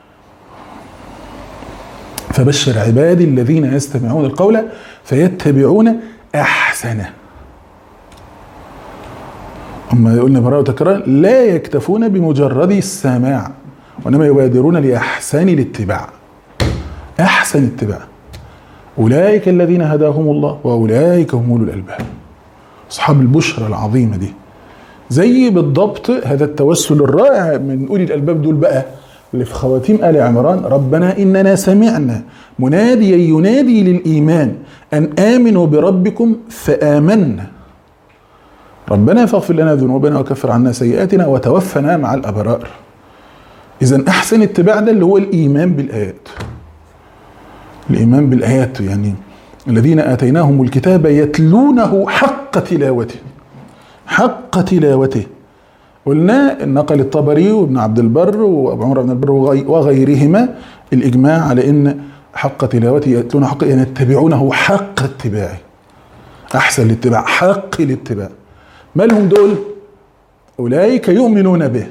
فبشر عبادي الذين يستمعون القول فيتبعون احسنه. أما يقولنا براءة وتكرار لا يكتفون بمجرد السماع، وإنما يبادرون لأحسن الاتباع. أحسن اتباع. أولئك الذين هداهم الله وأولئك هم أولو الألباب. أصحاب البشرى العظيمة دي. زي بالضبط هذا التوسل الرائع من أولي الألباب دول بقى اللي في خواتيم آل عمران: ربنا إننا سمعنا مناديا ينادي للإيمان أن آمنوا بربكم فآمنا ربنا فاغفر لنا ذنوبنا وكفر عنا سيئاتنا وتوفنا مع الأبرار. إذن أحسن اتباع ده اللي هو الإيمان بالآيات. الإيمان بالآيات يعني الذين آتيناهم الكتاب يتلونه حق تلاوته. حق تلاوته. قلنا نقل الطبري وابن عبد البر وابو عمر بن البر وغيرهما الإجماع على إن حق تلاوته يتلون حق يعني يتبعونه حق اتباعه. أحسن الاتباع حق الاتباع. ما لهم دول؟ أولئك يؤمنون به.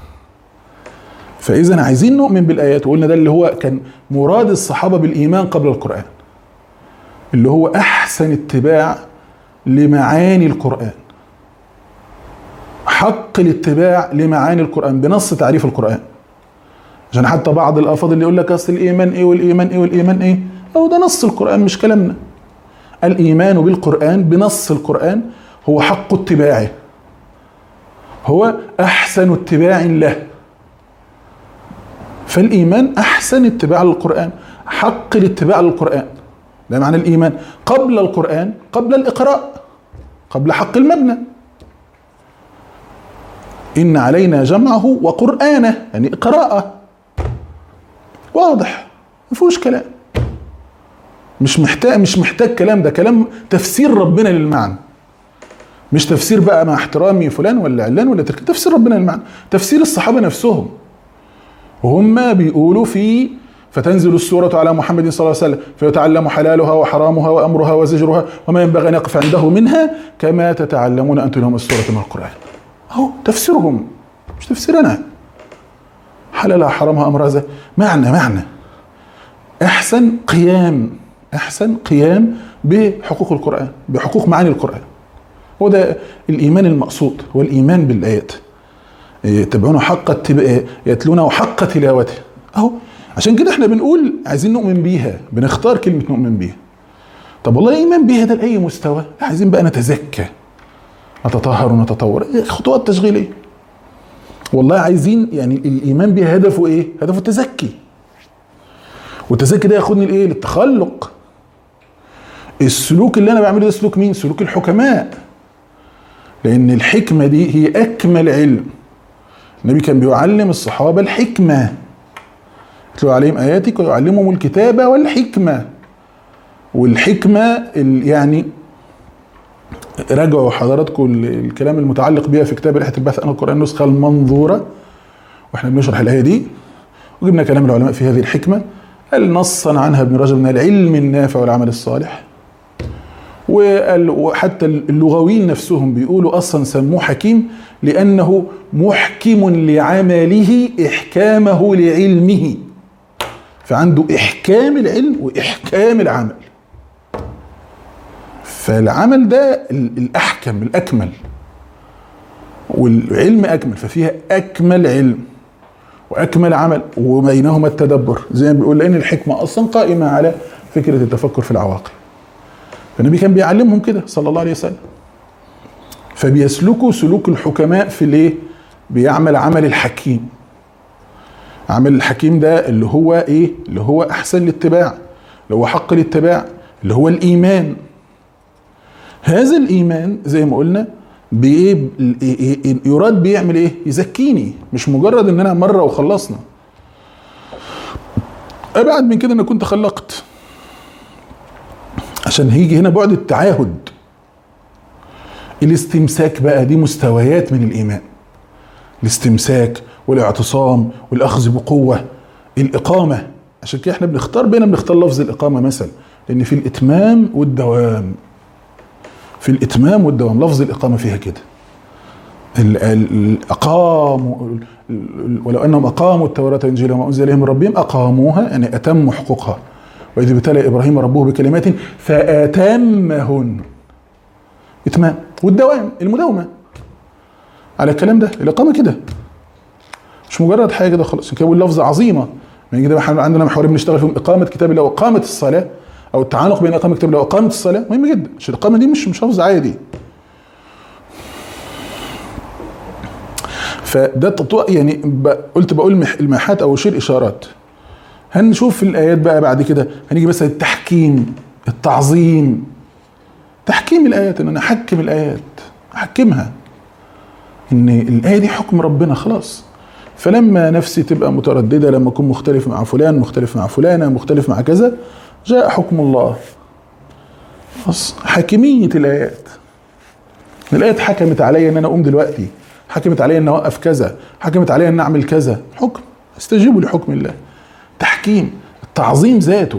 فإذا عايزين نؤمن بالآيات، وقلنا ده اللي هو كان مراد الصحابة بالإيمان قبل القرآن، اللي هو أحسن اتباع لمعاني القرآن. حق الاتباع لمعاني القرآن بنص تعريف القرآن. عشان حتى بعض الأفاضل اللي يقول لك أصل الإيمان إيه والإيمان إيه والإيمان إيه، أو ده نص القرآن مش كلامنا. الإيمان بالقرآن بنص القرآن هو حق اتباعه، هو أحسن اتباع له. فالإيمان أحسن اتباع للقرآن، حق الاتباع للقرآن، ده معنى الإيمان. قبل القرآن، قبل الإقراء، قبل حق المبنى. إن علينا جمعه وقرآنه، يعني قراءة واضح مفيهوش كلام، مش محتاج كلام، ده كلام تفسير ربنا للمعنى، مش تفسير بقى مع احترامي فلان ولا علان ولا ترك، تفسير ربنا للمعنى، تفسير الصحابة نفسهم وهم بيقولوا في فتنزل السورة على محمد صلى الله عليه وسلم فيتعلم حلالها وحرامها وأمرها وزجرها وما ينبغي أن يقف عنده منها كما تتعلمون أنتم لهم السورة من القرآن. أهو تفسيرهم مش تفسيرنا. حلالها حرامها أمرها معنى أحسن قيام بحقوق القرآن، بحقوق معاني القرآن. هو ده الإيمان المقصود، هو الإيمان بالآيات. يتبعونه حق يتلونه حق تلاوته. أهو عشان كده احنا بنقول عايزين نؤمن بيها، بنختار كلمة نؤمن بيها. طب والله الإيمان بيها ده لأي مستوى، عايزين بقى نتزكى، نتطهر ونتطور، خطوات تشغيلية. والله عايزين يعني الإيمان بيها هدفه إيه؟ هدفه التزكي. والتزكي ده ياخدني لإيه؟ للتخلق. السلوك اللي أنا بعمله ده سلوك مين؟ سلوك الحكماء. لأن الحكمة دي هي أكمل علم. النبي كان بيعلم الصحابة الحكمة. يتلو عليهم آياتك ويعلمهم الكتابة والحكمة. والحكمة يعني راجعوا حضراتكم الكلام المتعلق بها في كتاب رحلة البحث عن القرآن النسخة المنظورة، واحنا بنشرح الآية دي وجبنا كلام العلماء في هذه الحكمة. قال نصا عنها ابن رجب من العلم النافع والعمل الصالح. وحتى اللغويين نفسهم بيقولوا أصلا سموه حكيم لأنه محكم لعمله إحكامه لعلمه. فعنده إحكام العلم وإحكام العمل. فالعمل ده الأحكم الأكمل، والعلم أكمل، ففيها أكمل علم وأكمل عمل وبينهما التدبر، زي ما بيقول لأن الحكمة أصلا قائمة على فكرة التفكر في العواقب. فالنبي كان بيعلمهم كده صلى الله عليه وسلم. فبيسلكوا سلوك الحكماء في الايه؟ بيعمل عمل الحكيم. عمل الحكيم ده اللي هو ايه؟ اللي هو احسن الاتباع، اللي هو حق الاتباع، اللي هو الايمان. هذا الايمان زي ما قلنا بايه؟ يراد بيعمل ايه؟ يزكيني، مش مجرد ان انا مره وخلصنا. ابعد من كده انا كنت خلقت. عشان هيجي هنا بعد التعاهد. الاستمساك بقى دي مستويات من الإيمان. الاستمساك والاعتصام والأخذ بقوة. الإقامة، عشان كده احنا بنختار لفظ الإقامة مثلا، لأن في الإتمام والدوام. في الإتمام والدوام لفظ الإقامة فيها كده. الأقام ولو أنهم أقاموا التوراة والإنجيل وما أنزل إليهم من ربهم أقاموها، يعني أتموا حقوقها. وإذ ابتلى إبراهيم ربه بكلمات فأتمهن. إتمام والدوام، المداومة. على الكلام ده. الاقامه كده مش مجرد حاجه كده خلاص، كده اللفظ عظيمه. يعني كده احنا عندنا محورين بنشتغل فيهم، اقامه كتاب الله واقامه الصلاه، او التعانق بين اقامه كتاب الله واقامه الصلاه مهم جدا، عشان الاقامه دي مش لفظ عادي. فده يعني قلت بقول الماحات او اشير اشارات. هنشوف في الايات بقى بعد كده، هنيجي بس التحكيم، التعظيم، تحكيم الايات، ان انا احكم الايات، احكمها ان الايه دي حكم ربنا خلاص. فلما نفسي تبقى متردده، لما اكون مختلف مع فلان، مختلف مع فلانه، مختلف مع كذا، جاء حكم الله. خلاص حاكميه الايات. الايات حكمت عليا ان انا اقوم دلوقتي، حكمت عليا ان اوقف كذا، حكمت عليا ان اعمل كذا، حكم، استجيبوا لحكم الله. تحكيم، التعظيم ذاته،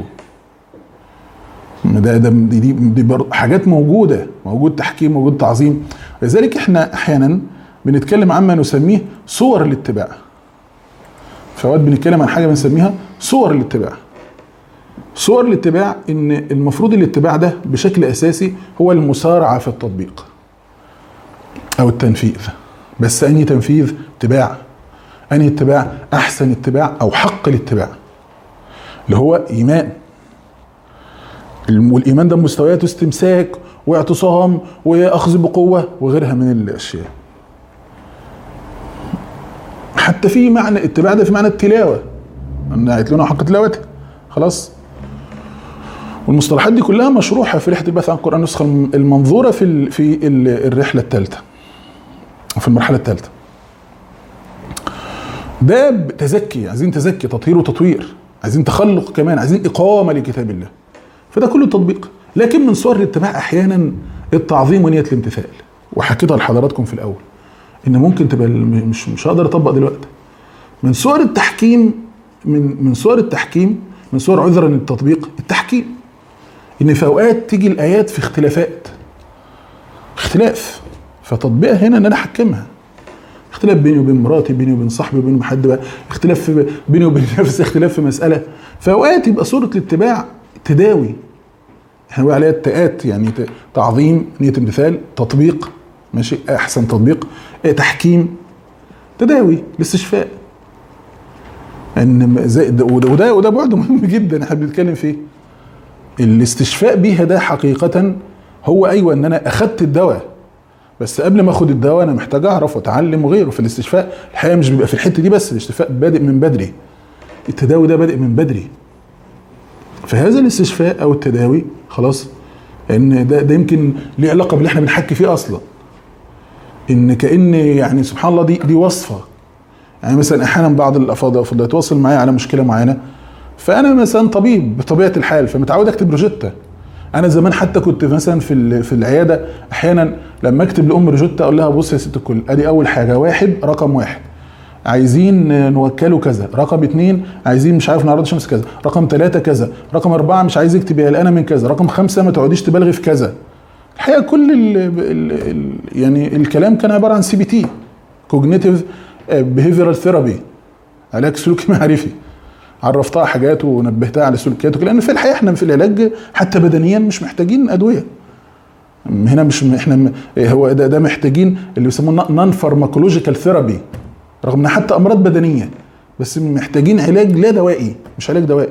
دي حاجات موجوده، موجود تحكيم، موجود تعظيم. لذلك احنا احيانا بنتكلم عما نسميه صور الاتباع. فوقت بنتكلم عن حاجه بنسميها صور الاتباع. صور الاتباع ان المفروض الاتباع ده بشكل اساسي هو المسارعه في التطبيق او التنفيذ. بس انهي تنفيذ؟ اتباع. انهي اتباع؟ احسن اتباع او حق الاتباع، اللي هو ايمان. والايمان ده مستويات استمساك واعتصام واخذ بقوه وغيرها من الاشياء. حتى في معنى الاتباع ده في معنى التلاوه، ان يتلون حق تلاوته خلاص. والمصطلحات دي كلها مشروحه في رحله البحث عن القران النسخه المنظوره في الرحله الثالثه، في المرحله الثالثه. ده تزكي، عايزين تزكي، تطهير وتطوير، عايزين تخلق كمان، عايزين اقامه لكتاب الله. فده كله تطبيق. لكن من صور الاتباع احيانا التعظيم ونيه الامتثال، وحكيتها لحضراتكم في الاول ان ممكن تبقى مش هقدر اطبق دلوقتي. من صور التحكيم، من صور التحكيم، من صور عذرا التطبيق التحكيم، ان في اوقات تيجي الايات في اختلاف، فتطبيقها هنا ان انا احكمها. اختلاف بيني وبين مراتي، بيني وبين صاحبي، بيني وبين حد بقى، اختلاف بيني وبين نفسي، اختلاف في مساله. فاوقات يبقى صوره الاتباع تداوي، احنا بنقول عليها التاءات، يعني تعظيم، نيه امتثال، تطبيق، ماشي، احسن تطبيق، تحكيم، تداوي، الاستشفاء. ان وده بعد مهم جدا احنا بنتكلم فيه. الاستشفاء بيها ده حقيقه هو ايوه ان انا اخدت الدواء، بس قبل ما اخد الدواء انا محتاج اعرف واتعلم وغيره. في الاستشفاء الحقيقه مش بيبقى في الحته دي بس، الاستشفاء بادئ من بدري، التداوي ده بادئ من بدري. فهذا الاستشفاء او التداوي خلاص، ان ده يمكن ليه علاقه باللي احنا بنحكي فيه اصلا. ان كأن يعني سبحان الله دي وصفه. يعني مثلا احيانا بعض الافاضل يتواصل معايا على مشكله معينه، فانا مثلا طبيب بطبيعه الحال فمتعود اكتب روجيتا. انا زمان حتى كنت مثلا في العياده احيانا لما اكتب لام روجيتا اقول لها بص يا ست الكل، ادي اول حاجه، رقم واحد عايزين نوكله كذا، رقم 2 عايزين مش عارف نعرض شمس كذا، رقم 3 كذا، رقم 4 مش عايز يكتب قلقانه من كذا، رقم 5 ما تقعديش تبالغي في كذا. الحقيقه كل يعني الكلام كان عباره عن CBT، Cognitive Behavioral Therapy، علاج سلوكي معرفي. عرفتها حاجات ونبهتها على سلوكياته، لان في الحقيقه احنا في العلاج حتى بدنيا مش محتاجين ادويه. هنا مش احنا هو ده محتاجين اللي بيسموه نون فارماكولوجيكال ثيرابي، رغم ان حتى امراض بدنيه، بس محتاجين علاج لا دوائي، مش علاج دوائي.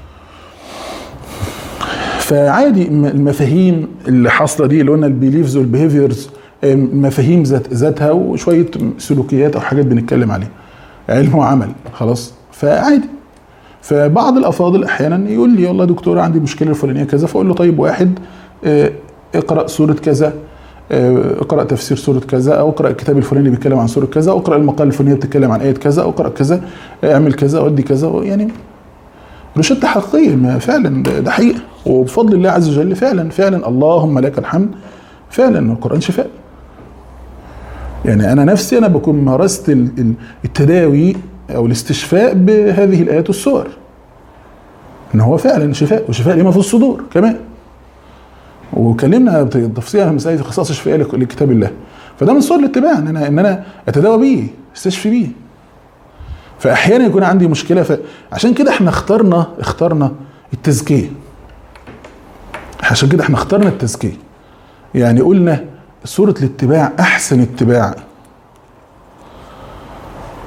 فعادي المفاهيم اللي حاصله دي اللي قلنا البيليفز والبيهيفيرز، المفاهيم ذاتها وشويه سلوكيات او حاجات بنتكلم عليها، علم وعمل خلاص. فعادي. فبعض الافاضل احيانا يقول لي والله دكتور عندي مشكله الفلانيه كذا، فاقول له طيب واحد اقرا سوره كذا، اقرا تفسير سوره كذا، او اقرا الكتاب الفلاني بيتكلم عن سوره كذا، او اقرا المقال الفلاني بتتكلم عن ايه كذا، او اقرا كذا، اعمل كذا، ودي كذا. يعني روشته حقيقيه فعلا، ده حقيقه، وبفضل الله عز وجل فعلا اللهم لك الحمد، فعلا القران شفاء. يعني انا نفسي انا بكون مارست التداوي او الاستشفاء بهذه الايات والسور، ان هو فعلا شفاء، وشفاء لما في الصدور كمان. وكلمنا تفصيلا عن مسائل خصائص الشفاء لكتاب الله. فده من صور الاتباع، ان انا اتداوى بيه، استشفي بيه. فاحيانا يكون عندي مشكله، عشان كده احنا اخترنا التزكيه. عشان كده احنا اخترنا التزكيه. يعني قلنا صوره الاتباع احسن اتباع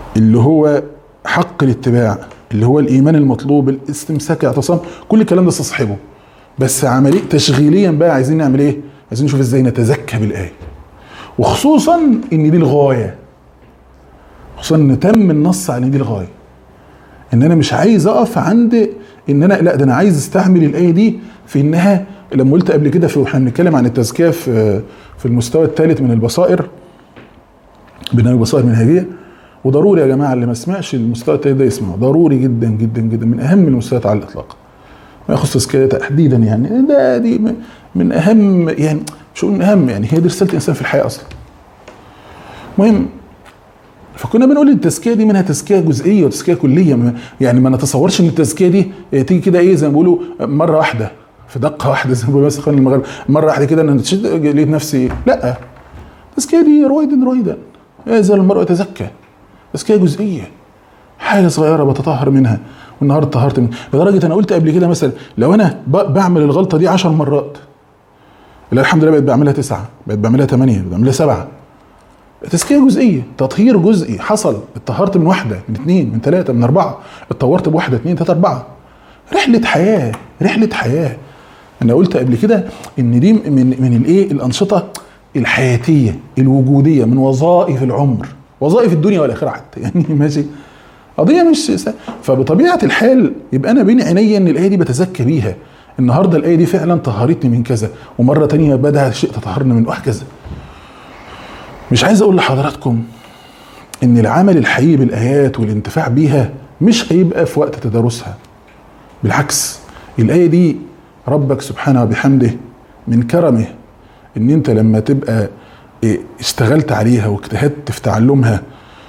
اللي هو حق الاتباع، اللي هو الايمان المطلوب، الاستمساك، اعتصام، كل الكلام ده استصحبه. بس عمليه تشغيليا بقى عايزين نعمل ايه؟ عايزين نشوف ازاي نتزكى بالايه، وخصوصا ان دي الغايه، خصوصا ان تم النص على ان دي الغايه، ان انا مش عايز اقف عند ان انا لا، ده انا عايز استعمل الايه دي في انها، لما قلت قبل كده واحنا بنتكلم عن التزكيه في المستوى الثالث من البصائر، بناء بصائر منهجيه. وضروري يا جماعه اللي ما سمعش المستوى الثالث ده يسمعه، ضروري جدا جدا جدا، من اهم المستويات على الاطلاق ما يخص التزكيه تحديدا. يعني دي من اهم، يعني مش من اهم، يعني هي دي رساله الانسان في الحياه اصلا. المهم، فكنا بنقول التزكيه دي منها تزكيه جزئيه وتزكيه كليه. يعني ما نتصورش ان التزكيه دي تيجي كده ايه زي ما بيقولوا مره واحده في دقه واحده، زي ما بيقولوا مثلا اخوان المغرب، مره واحده كده انا لقيت نفسي، لا، التزكيه دي رويدا يزال المرء يتزكى. تزكيه جزئيه، حاجه صغيره بتطهر منها، والنهارده طهرت منها، لدرجه انا قلت قبل كده مثلا لو انا بعمل الغلطه دي 10 مرات، لا الحمد لله بقيت بعملها 9، بقيت بعملها 8، بقيت بعملها 7. تزكيه جزئيه، تطهير جزئي حصل، اتطهرت من 1، من 2، من 3، من 4، اتطورت ب1، 2، 3، 4. رحله حياه، رحله حياه. انا قلت قبل كده ان دي من الايه، الانشطه الحياتيه الوجوديه، من وظائف العمر، وظائف الدنيا والاخره حتى، يعني ماشي، قضيه مش فبطبيعه الحال يبقى انا بين عيني ان الايه دي بتزكى بيها. النهارده الايه دي فعلا طهرتني من كذا، ومره تانية بدا شيء تطهرني من وهكذا. مش عايز اقول لحضراتكم ان العمل الحقيقي بالايات والانتفاع بيها مش هيبقى في وقت تدارسها، بالعكس، الايه دي ربك سبحانه وبحمده من كرمه ان انت لما تبقى اشتغلت عليها واجتهدت في تعلمها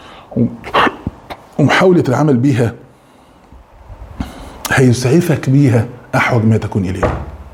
ومحاولة العمل بيها، هيسعفك بيها احوج ما تكون اليه.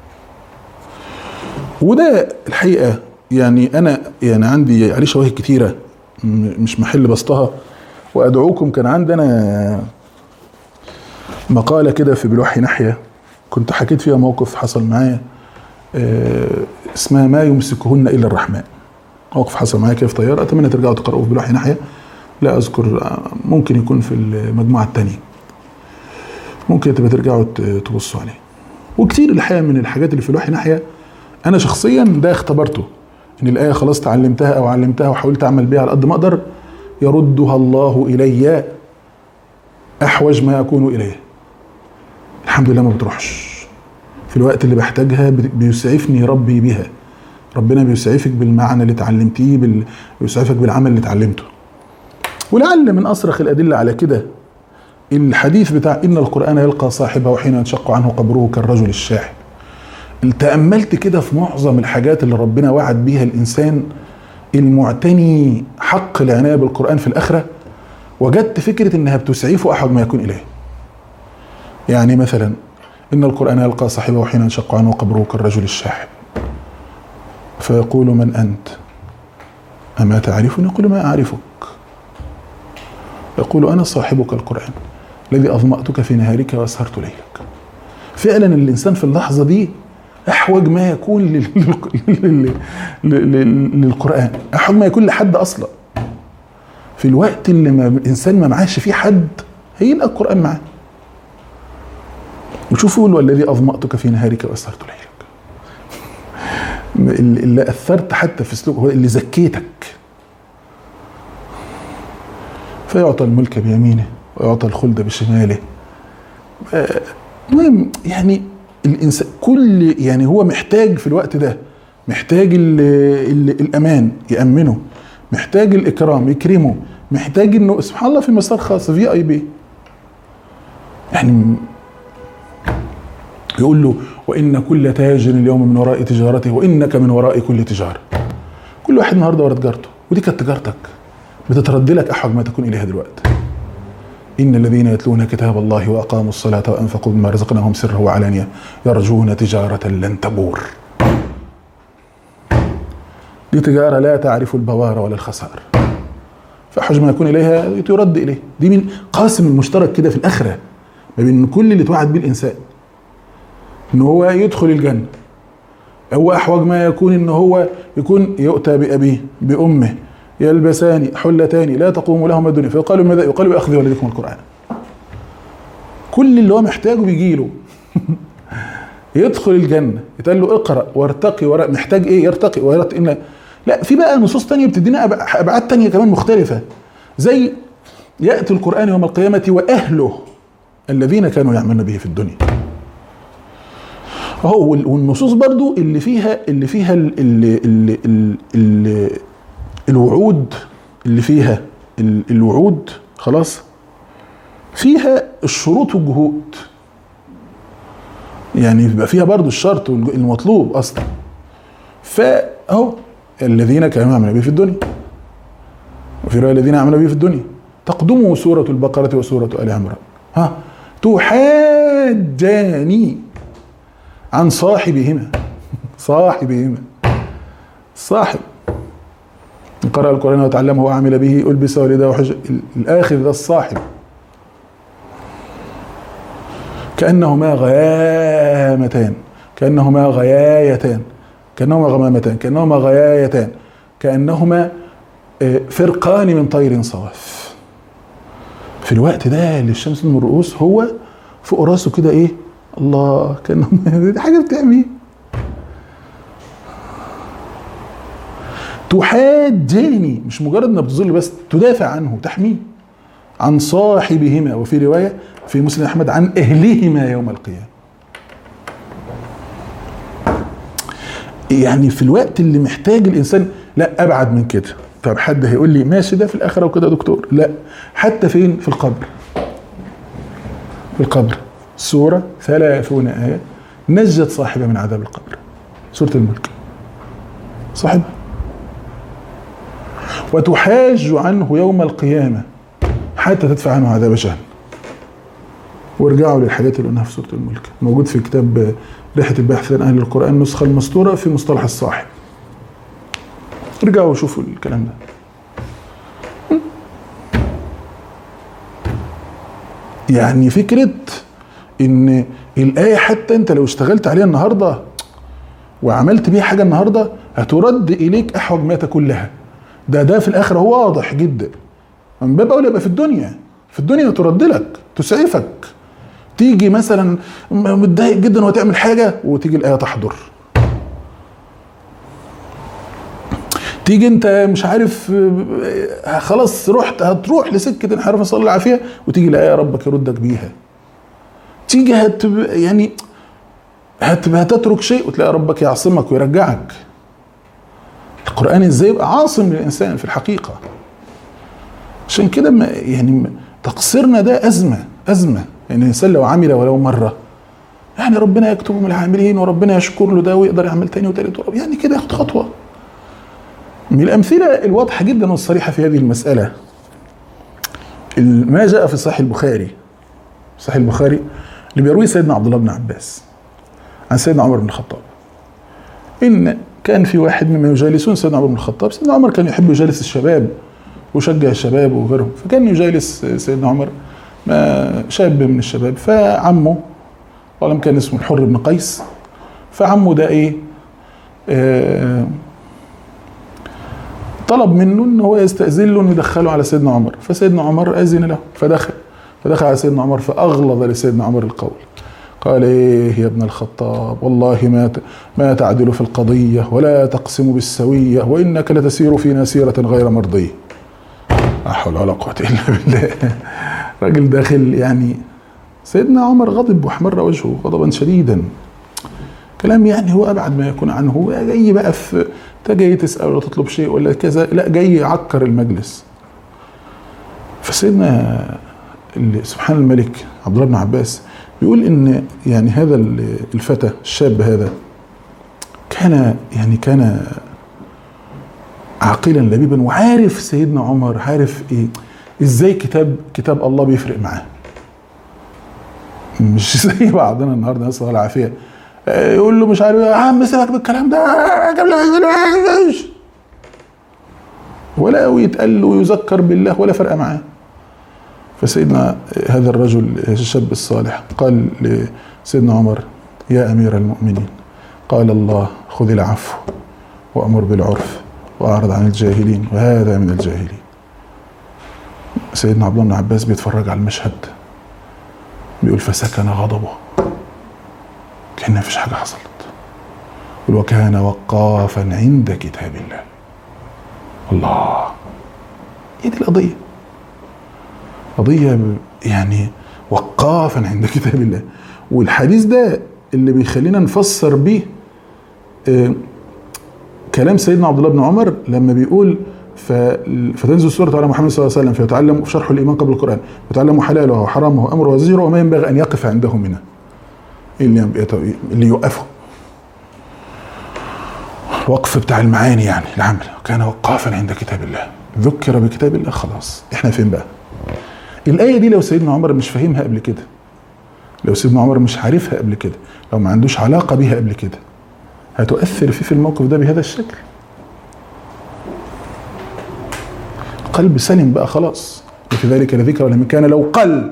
وده الحقيقة يعني انا يعني عندي عليه شواهد كتيرة مش محل بسطها، وادعوكم. كان عندنا مقالة كده في بلوحي ناحية كنت حكيت فيها موقف حصل معايا، اسمها ما يمسكهن الا الرحمن. موقف حصل معايا كده في طيارة، اتمنى ترجعوا تقرأوه في بلوحي ناحية، لا اذكر، ممكن يكون في المجموعة الثانية، ممكن تبقى ترجعوا تبصوا عليه. وكتير الحقيقة من الحاجات اللي في بلوحي ناحية انا شخصيا ده اختبرته، ان الايه خلاص تعلمتها او علمتها وحاولت اعمل بيها على قد ما اقدر، يردها الله الي احوج ما اكون اليه. الحمد لله ما بتروحش في الوقت اللي بحتاجها، بيسعفني ربي بها. ربنا بيسعفك بالمعنى اللي اتعلمتيه، بيسعفك بالعمل اللي اتعلمته. ولعل من اصرخ الادله على كده الحديث بتاع ان القران يلقى صاحبه حين ينشق عنه قبره كالرجل الشاحب. تأملت كده في معظم الحاجات اللي ربنا وعد بيها الإنسان المعتني حق العناية بالقرآن في الآخرة، وجدت فكرة إنها بتسعفه أحوج ما يكون إليه. يعني مثلا إن القرآن يلقى صاحبه حين ينشق عنه قبره كالرجل الشاحب فيقول من أنت؟ أما تعرفني؟ يقول ما أعرفك. يقول أنا صاحبك القرآن الذي أظمأتك في نهارك وأسهرت ليلك. فعلا الإنسان في اللحظة دي أحوج ما يكون للقرآن، أحوج ما يكون لحد أصلا. في الوقت اللي الإنسان ما معاش فيه حد هيلقى القرآن معاه. وشوفوا والذي أظمأتك في نهارك وأسهرت ليلك، اللي أثرت حتى في سلوك، هو اللي زكيتك. فيعطى الملك بيمينه ويعطى الخلد بشماله. المهم يعني الانسان كل يعني هو محتاج في الوقت ده، محتاج الامان يامنه، محتاج الاكرام يكرمه، محتاج انه سبحان الله في مسار خاص VIP. يعني يقول له وان كل تاجر اليوم من وراء تجارته وانك من وراء كل تجاره. كل واحد النهارده ورا تجارته، ودي كانت تجارتك بتترد لك احوج ما تكون اليها دلوقتي. إن الذين يتلون كتاب الله وأقاموا الصلاة وأنفقوا مما رزقناهم سرا وعلانية يرجون تجارة لن تبور. دي تجارة لا تعرف البوار ولا الخسار، فأحوج ما يكون إليها يرد إليه. دي من قاسم المشترك كده في الآخرة ما بين كل اللي توعد به الإنسان إن هو يدخل الجنة. هو أحوج ما يكون إن هو يكون يؤتى بأبيه بأمه يلبسان حلتان لا تقوم لهما الدنيا فيقالوا ماذا؟ يقالوا بأخذ ولدكم القرآن. كل اللي هو محتاجه بيجيله. يدخل الجنة يتقال له اقرأ وارتقي محتاج ايه؟ يرتقي ويرتقي. لا، في بقى نصوص تانية بتدينا أبعاد تانية كمان مختلفة، زي يأتي القرآن يوم القيامة وأهله الذين كانوا يعملون به في الدنيا. اهو والنصوص برضو اللي فيها الوعود، اللي فيها الوعود خلاص، فيها الشروط والجهود، يعني يبقى فيها برضو الشرط المطلوب اصلا. فاهو الذين كانوا يعملون به في الدنيا، وفي رواية الذين عملوا به في الدنيا تقدموا سورة البقرة وسورة آل عمران تحاجاني عن صاحبهما. صاحب قرأ القرآن وتعلمه وعمل به ألبس والداه وحجة، الآخر ده الصاحب. كأنهما غيامتان، كأنهما غيايتان، كأنهما غمامتان، كأنهما غيايتان، كأنهما فرقان من طير صواف. في الوقت ده اللي الشمس من الرؤوس هو فوق راسه كده ايه؟ الله، كأنهم حاجة بتعمل. تحاجاني، مش مجرد انها بتظل بس، تدافع عنه، تحميه عن صاحبهما، وفي رواية في مسلم أحمد عن أهلهما يوم القيامة. يعني في الوقت اللي محتاج الإنسان، لا أبعد من كده. طب حد هيقول لي ماشي ده في الآخرة وكده يا دكتور، لا، حتى فين؟ في القبر. في القبر سورة 30 آية نجت صاحبها من عذاب القبر، سورة الملك صاحبها. وتحاج عنه يوم القيامة حتى تدفع عنه عذاب جهنم. وارجعوا للحاجات اللي قلناها في سورة الملك، موجود في كتاب رحلة البحث عن أهل القرآن النسخة المسطورة في مصطلح الصاحب. ارجعوا وشوفوا الكلام ده. يعني فكرة ان الآية حتى انت لو اشتغلت عليها النهاردة وعملت بيها حاجة النهاردة هترد إليك أحوج ما تكون لها. ده في الآخرة هو واضح جدا، من باب أولى يبقى في الدنيا. في الدنيا ترد لك، تسعفك. تيجي مثلا متضايق جدا وتعمل حاجة وتيجي الآية تحضر. تيجي انت مش عارف خلاص هتروح لسكة انحراف، نسأل الله العافية، وتيجي الآية ربك يردك بيها. تيجي يعني هتترك شيء وتلاقي ربك يعصمك ويرجعك. القرآن ازاي يبقى عاصم للإنسان في الحقيقة. عشان كده يعني تقصيرنا ده أزمة. يعني الإنسان لو عمل ولو مرة يعني ربنا يكتبه من العاملين، وربنا يشكر له ده ويقدر يعمل تاني وتالت، يعني كده ياخد خطوة. من الأمثلة الواضحة جدا والصريحة في هذه المسألة ما جاء في صحيح البخاري. صحيح البخاري اللي بيروي سيدنا عبد الله بن عباس عن سيدنا عمر بن الخطاب، إن كان في واحد مما يجالسون سيدنا عمر بن الخطاب. سيدنا عمر كان يحب يجالس الشباب ويشجع الشباب وغيرهم، فكان يجالس سيدنا عمر شاب من الشباب، فعمه ولم كان اسمه الحر بن قيس، فعمه ده ايه طلب منه ان هو يستأذن له انه يدخله على سيدنا عمر، فسيدنا عمر أذن له فدخل على سيدنا عمر، فأغلظ لسيدنا عمر القول. قال ايه يا ابن الخطاب، والله ما تعدل في القضية ولا تقسم بالسوية، وإنك لتسير فينا سيرة غير مرضية. لا حول ولا قوة إلا بالله. راجل داخل يعني. سيدنا عمر غضب واحمر وجهه غضبا شديدا. كلام يعني هو أبعد ما يكون عنه. هو جاي بقى جاي تسأل ولا تطلب شيء ولا كذا، لا جاي يعكر المجلس. فسيدنا سبحان الملك عبد الله بن عباس بيقول إن يعني هذا الفتى الشاب هذا كان عاقلا لبيبا، وعارف سيدنا عمر عارف ايه ازاي كتاب الله بيفرق معاه. مش زي بعضنا النهارده نسأل الله العافيه، يقول له مش عارف يا عم سيبك بالكلام ده ولا يتقال له ويذكر بالله ولا فرق معاه. فسيدنا هذا الرجل الشاب الصالح قال لسيدنا عمر يا أمير المؤمنين، قال الله خذ العفو وأمر بالعرف وأعرض عن الجاهلين وهذا من الجاهلين. سيدنا عبد الله بن عباس بيتفرج على المشهد بيقول فسكن غضبه كأن مفيش حاجة حصلت، وكان وقافا عند كتاب الله. الله، ايه دي القضية؟ قضية يعني وقافا عند كتاب الله. والحديث ده اللي بيخلينا نفسر بيه كلام سيدنا عبد الله بن عمر لما بيقول فتنزل سورة على محمد صلى الله عليه وسلم فيتعلم شرح الإيمان قبل القرآن، يتعلم حلاله وحرامه وأمره وزجره وما ينبغي أن يقف عنده منه، اللي يوقفه الوقف بتاع المعاني يعني العمل. كان وقافا عند كتاب الله، ذكر بكتاب الله. خلاص احنا فين بقى؟ الآية دي لو سيدنا عمر مش فاهمها قبل كده، لو سيدنا عمر مش عارفها قبل كده، لو ما عندوش علاقة بيها قبل كده، هتؤثر فيه في الموقف ده بهذا الشكل. قلب سلم بقى خلاص. وفي ذلك لذكرى لمن كان له قلب.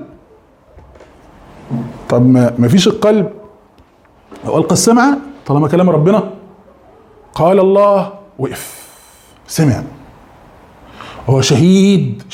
طب ما فيش القلب، لو ألقى السمع طالما كلام ربنا قال الله وقف سمع، هو شهيد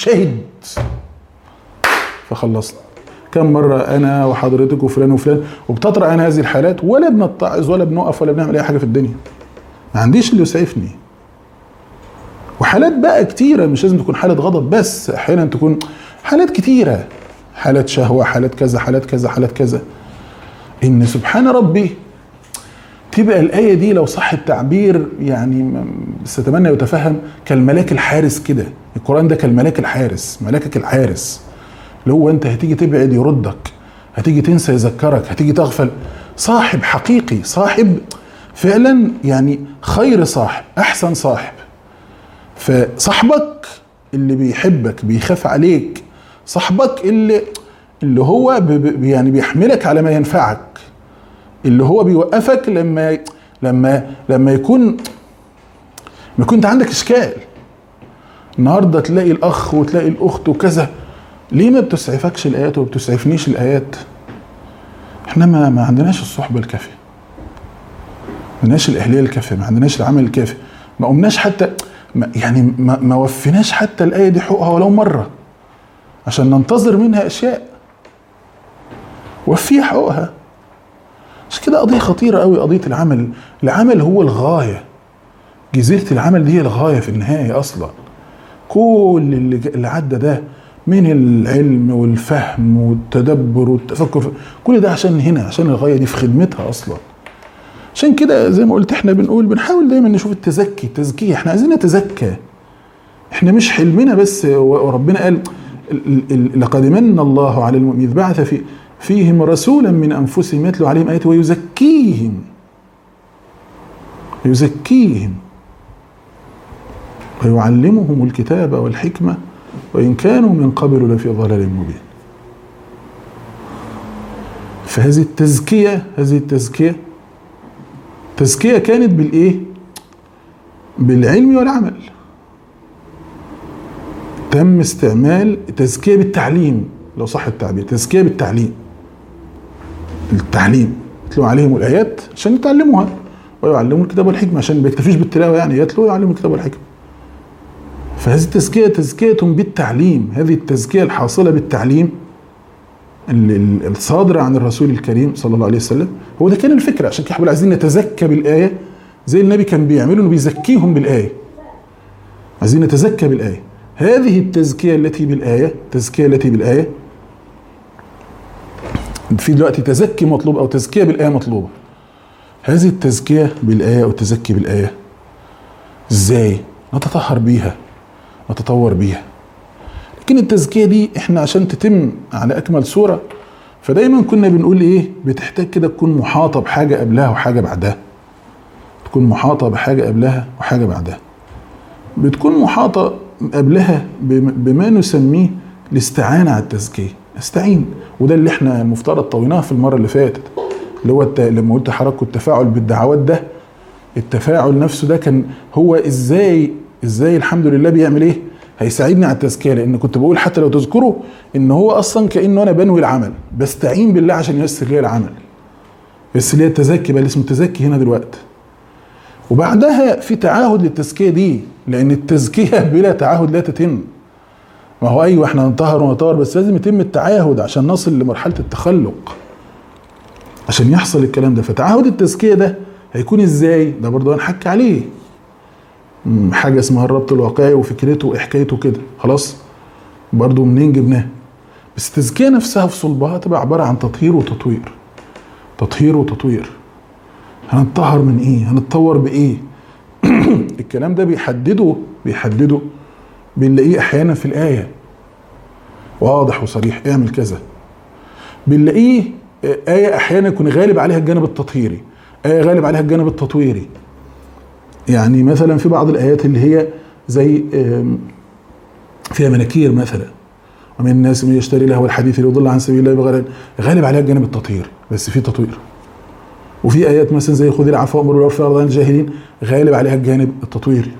فخلصنا. كم مرة أنا وحضرتك وفلان وفلان وبتطرأ عن هذه الحالات ولا بنتعظ ولا بنقف ولا بنعمل أي حاجة في الدنيا، ما عنديش اللي يسعفني. وحالات بقى كتيرة، مش لازم تكون حالة غضب بس، أحيانا تكون حالات كتيرة، حالات شهوة، حالات كذا حالات كذا حالات كذا. إن سبحان ربي تبقى الآية دي لو صح التعبير يعني ستمنى يتفهم كالملاك الحارس كده. القرآن ده كالملاك الحارس، ملاكك الحارس اللي هو أنت هتيجي تبعد يردك، هتيجي تنسى يذكرك، هتيجي تغفل. صاحب حقيقي، صاحب فعلا يعني خير صاحب، أحسن صاحب. فصاحبك اللي بيحبك بيخاف عليك، صاحبك اللي هو يعني بيحملك على ما ينفعك، اللي هو بيوقفك لما يكون انت عندك اشكال. النهارده تلاقي الاخ وتلاقي الاخت وكذا، ليه ما بتسعفكش الايات وما بتسعفنيش الايات؟ احنا ما عندناش الصحبه الكافيه، ما عندناش الاهليه الكافيه، ما عندناش العمل الكافي، ما قمناش حتى يعني ما وفيناش حتى الايه دي حقوقها ولو مره عشان ننتظر منها اشياء. وفيها حقوقها. مش كده؟ قضيه خطيره قوي قضيه العمل. العمل هو الغايه، جزيره العمل دي هي الغايه في النهايه اصلا. كل اللي عدى ده من العلم والفهم والتدبر والتفكر، كل ده عشان هنا، عشان الغايه دي في خدمتها اصلا. عشان كده زي ما قلت احنا بنحاول دايما نشوف التزكيه. احنا عايزين نتزكى، احنا مش حلمنا بس. وربنا قال لقد من الله على المؤمنين إذ بعث فيهم رسولا من انفسهم يتلو عليهم اياته ويزكيهم ويعلمهم الكتاب والحكمه وان كانوا من قبل لفي ضلال مبين. فهذه التزكيه كانت بالايه؟ بالعلم والعمل. تم استعمال تزكيه بالتعليم لو صح التعبير، تزكيه بالتعليم. التعليم يتلو عليهم الايات عشان يتعلموها ويعلموا الكتاب والحكمه، عشان ما يكتفيش بالتلاوه يعني، يتلو ويعلموا الكتاب والحكمه. فهذه التزكيه تزكيه بالتعليم. هذه التزكيه الحاصله بالتعليم الصادره عن الرسول الكريم صلى الله عليه وسلم، هو ده كان الفكره. عشان كده احنا عايزين نتزكى بالايه زي النبي كان بيعمله، انه بيزكيهم بالايه. عايزين نتزكى بالايه. هذه التزكيه التي بالايه في دلوقتي تزكي مطلوب او تزكيه بالايه مطلوبه. هذه التزكيه بالايه او التزكي بالايه ازاي نتطهر بيها، نتطور بيها. لكن التزكيه دي احنا عشان تتم على اكمل صوره، فدايما كنا بنقول ايه؟ بتحتاج كده تكون محاطه بحاجه قبلها وحاجه بعدها. تكون محاطه بحاجه قبلها وحاجه بعدها. بتكون محاطه قبلها بما نسميه الاستعانه على التزكيه. استعين، وده اللي احنا المفترض طويناه في المره اللي فاتت، اللي هو لما قلت حركوا التفاعل بالدعوات ده. التفاعل نفسه ده كان هو ازاي الحمد لله بيعمل ايه؟ هيساعدني على التزكيه. لان كنت بقول حتى لو تذكروا ان هو اصلا كانه انا بنوي العمل، بستعين بالله عشان ييسر لي العمل، بس ليه التزكي بقى اسمه التزكي هنا دلوقتي. وبعدها في تعاهد للتزكيه دي، لان التزكيه بلا تعاهد لا تتم. ما هو ايوه احنا نطهر ونطهر، بس لازم يتم التعاهد عشان نصل لمرحله التخلق، عشان يحصل الكلام ده. فتعاهد التزكيه ده هيكون ازاي؟ ده برضه هنحكي عليه. حاجه اسمها الربط الواقعي وفكرته وحكايته كده، خلاص برضه منين جبناه. بس التزكيه نفسها في صلبها تبقى عباره عن تطهير وتطوير، تطهير وتطوير. هنتطهر من ايه؟ هنتطور بايه؟ الكلام ده بيحدده بنلاقيه احيانا في الايه واضح وصريح، اعمل كذا. بنلاقيه ايه احيانا يكون غالب عليها الجانب التطهيري، ايه غالب عليها الجانب التطويري. يعني مثلا في بعض الايات اللي هي زي فيها مناكير مثلا، ومن الناس من يشتري لهو الحديث ليضل عن سبيل الله بغير، غالب عليها الجانب التطهيري، بس في تطوير. وفي ايات مثلا زي خذ العفو وامر بالعرف وارض عن الجاهلين، غالب عليها الجانب التطويري.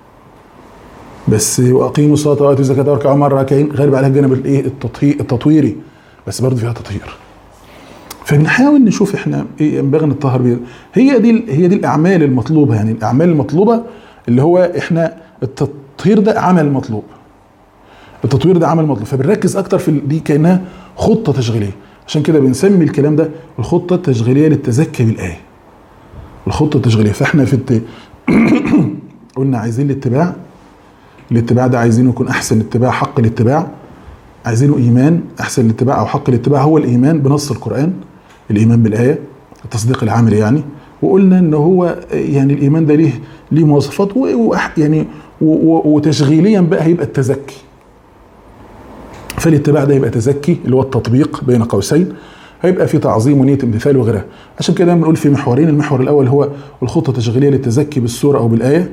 بس واقيموا الصلاه واتوا الزكاه واركعوا مع الراكعين، غالب عليها الجانب الايه؟ التطويري، بس برضه فيها تطهير. فبنحاول نشوف احنا ايه ينبغي نتطهر بيه. هي دي الاعمال المطلوبه، يعني الاعمال المطلوبه اللي هو احنا التطهير ده عمل مطلوب، التطوير ده عمل مطلوب. فبنركز اكتر في دي كانها خطه تشغيليه، عشان كده بنسمي الكلام ده الخطه التشغيليه للتزكي بالايه، الخطه التشغيليه. فاحنا في قلنا عايزين الاتباع ده عايزينه يكون احسن اتباع، حق الاتباع. عايزينه ايمان، احسن الاتباع او حق الاتباع هو الايمان بنص القران، الايمان بالايه، التصديق العملي يعني. وقلنا ان هو يعني الايمان ده ليه مواصفات، يعني وتشغيليا بقى هيبقى التزكي. فالاتباع ده يبقى تزكي اللي هو التطبيق بين قوسين، هيبقى في تعظيم ونيه امتثال وغيرها. عشان كده بنقول في محورين، المحور الاول هو الخطه التشغيليه للتزكي بالسوره او بالايه،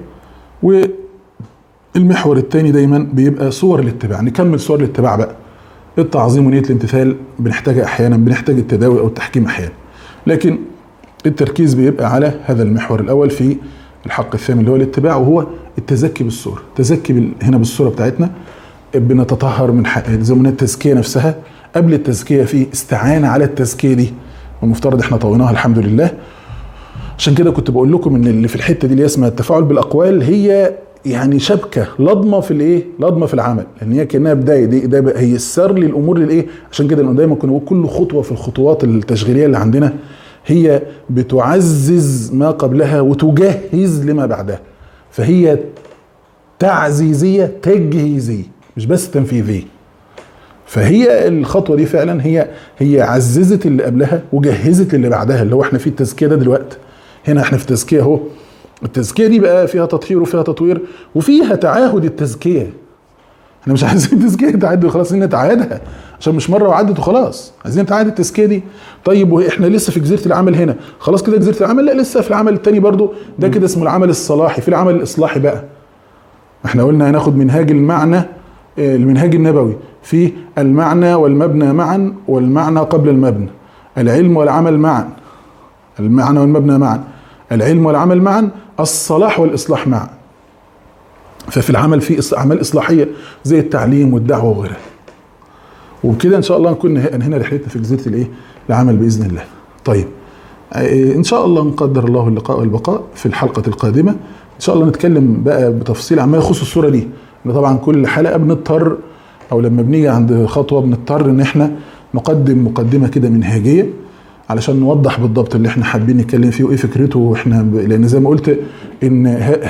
والمحور الثاني دايما بيبقى صور الاتباع. نكمل صور الاتباع بقى، التعظيم ونيه الامتثال بنحتاجها احيانا، بنحتاج التداوي او التحكيم احيانا، لكن التركيز بيبقى على هذا المحور الاول في الحق الثاني اللي هو الاتباع، وهو التزكي بالصوره. التزكي هنا بالصوره بتاعتنا بنتطهر من زي ما التزكيه نفسها. قبل التزكيه في استعانه على التزكيه دي، والمفترض احنا طويناها الحمد لله. عشان كده كنت بقول لكم ان اللي في الحته دي اللي اسمها التفاعل بالاقوال هي يعني شبكه لضمه في الايه؟ لضمه في العمل، لان هي كانها بدايه، ده هي السر للامور للايه؟ عشان كده انا دايما كنا بقول كل خطوه في الخطوات التشغيليه اللي عندنا هي بتعزز ما قبلها وتجهز لما بعدها. فهي تعزيزيه تجهيزيه، مش بس تنفيذيه. فهي الخطوه دي فعلا هي عززت اللي قبلها وجهزت اللي بعدها، اللي هو احنا في التزكيه ده دلوقتي. هنا احنا في التزكيه اهو. التزكيه دي بقى فيها تطهير وفيها تطوير وفيها تعاهد التزكيه. احنا مش عايزين التزكيه تعدي وخلاص، نتعاهدها عشان مش مره وعدت وخلاص، عايزين نتعاهد التزكيه دي. طيب واحنا لسه في جزيره العمل هنا، خلاص كده جزيره العمل؟ لا، لسه في العمل الثاني برضو، ده كده اسمه العمل الصلاحي. في العمل الاصلاحي بقى احنا قلنا هناخد منهاج المعنى، المنهاج النبوي في المعنى والمبنى معا، والمعنى قبل المبنى، العلم والعمل معا، المعنى والمبنى معا، العلم والعمل معا، الصلاح والإصلاح معا. ففي العمل في أعمال إصلاحية زي التعليم والدعوة وغيرها. وبكده إن شاء الله نكون هنا رحلتنا في جزيرة الإيه؟ العمل بإذن الله. طيب إن شاء الله نقدر الله اللقاء والبقاء في الحلقة القادمة. إن شاء الله نتكلم بقى بتفصيل عما يخص الصورة دي. إن طبعا كل حلقة بنضطر، أو لما بنيجي عند خطوة بنضطر إن إحنا نقدم مقدمة كده منهجية علشان نوضح بالضبط اللي احنا حابين نتكلم فيه وايه فكرته. واحنا لان زي ما قلت ان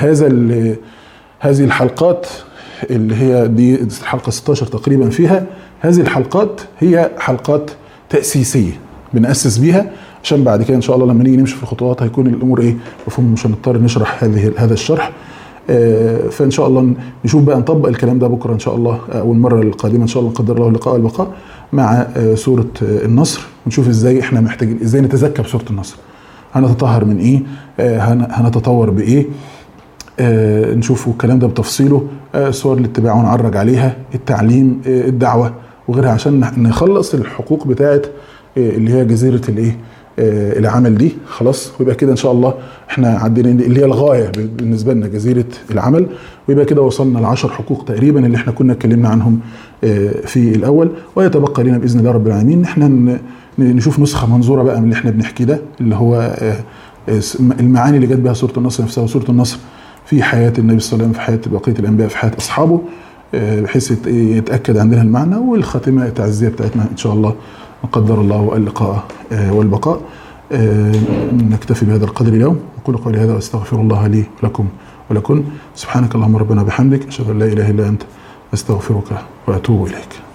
هذه الحلقات اللي هي دي الحلقه 16 تقريبا فيها، هذه الحلقات هي حلقات تاسيسيه بناسس بيها، عشان بعد كده ان شاء الله لما نيجي نمشي في الخطوات هيكون الامور ايه مفهوم، مش هنضطر نشرح هذا الشرح. فان شاء الله نشوف بقى نطبق الكلام ده بكره ان شاء الله، او المره القادمه ان شاء الله قدر الله اللقاء والبقاء مع سوره النصر، ونشوف ازاي احنا محتاجين ازاي نتزكى بسوره النصر، هنتطهر من ايه، هنتطور بايه، نشوف الكلام ده بتفصيله، صور الاتباع ونعرج عليها، التعليم، الدعوه وغيرها، عشان نخلص الحقوق بتاعه اللي هي جزيره الايه العمل دي خلاص. ويبقى كده ان شاء الله احنا عدينا اللي هي الغايه بالنسبه لنا جزيره العمل، ويبقى كده وصلنا ل10 حقوق تقريبا اللي احنا كنا اتكلمنا عنهم في الاول. ويتبقى لنا باذن الله رب العالمين ان احنا نشوف نسخه منظوره بقى من اللي احنا بنحكي ده، اللي هو المعاني اللي جت بها سورة النصر نفسها. وسورة النصر في حياة النبي صلى الله عليه وسلم، في حياة بقية الأنبياء، في حياة أصحابه، بحيث يتأكد عندنا المعنى. والخاتمة التعزية بتاعتنا إن شاء الله قدر الله اللقاء والبقاء. نكتفي بهذا القدر اليوم. أقول قولي هذا وأستغفر الله لي ولكم ولكن. سبحانك اللهم ربنا وبحمدك، أشهد أن لا إله إلا أنت، أستغفرك وأتوب إليك.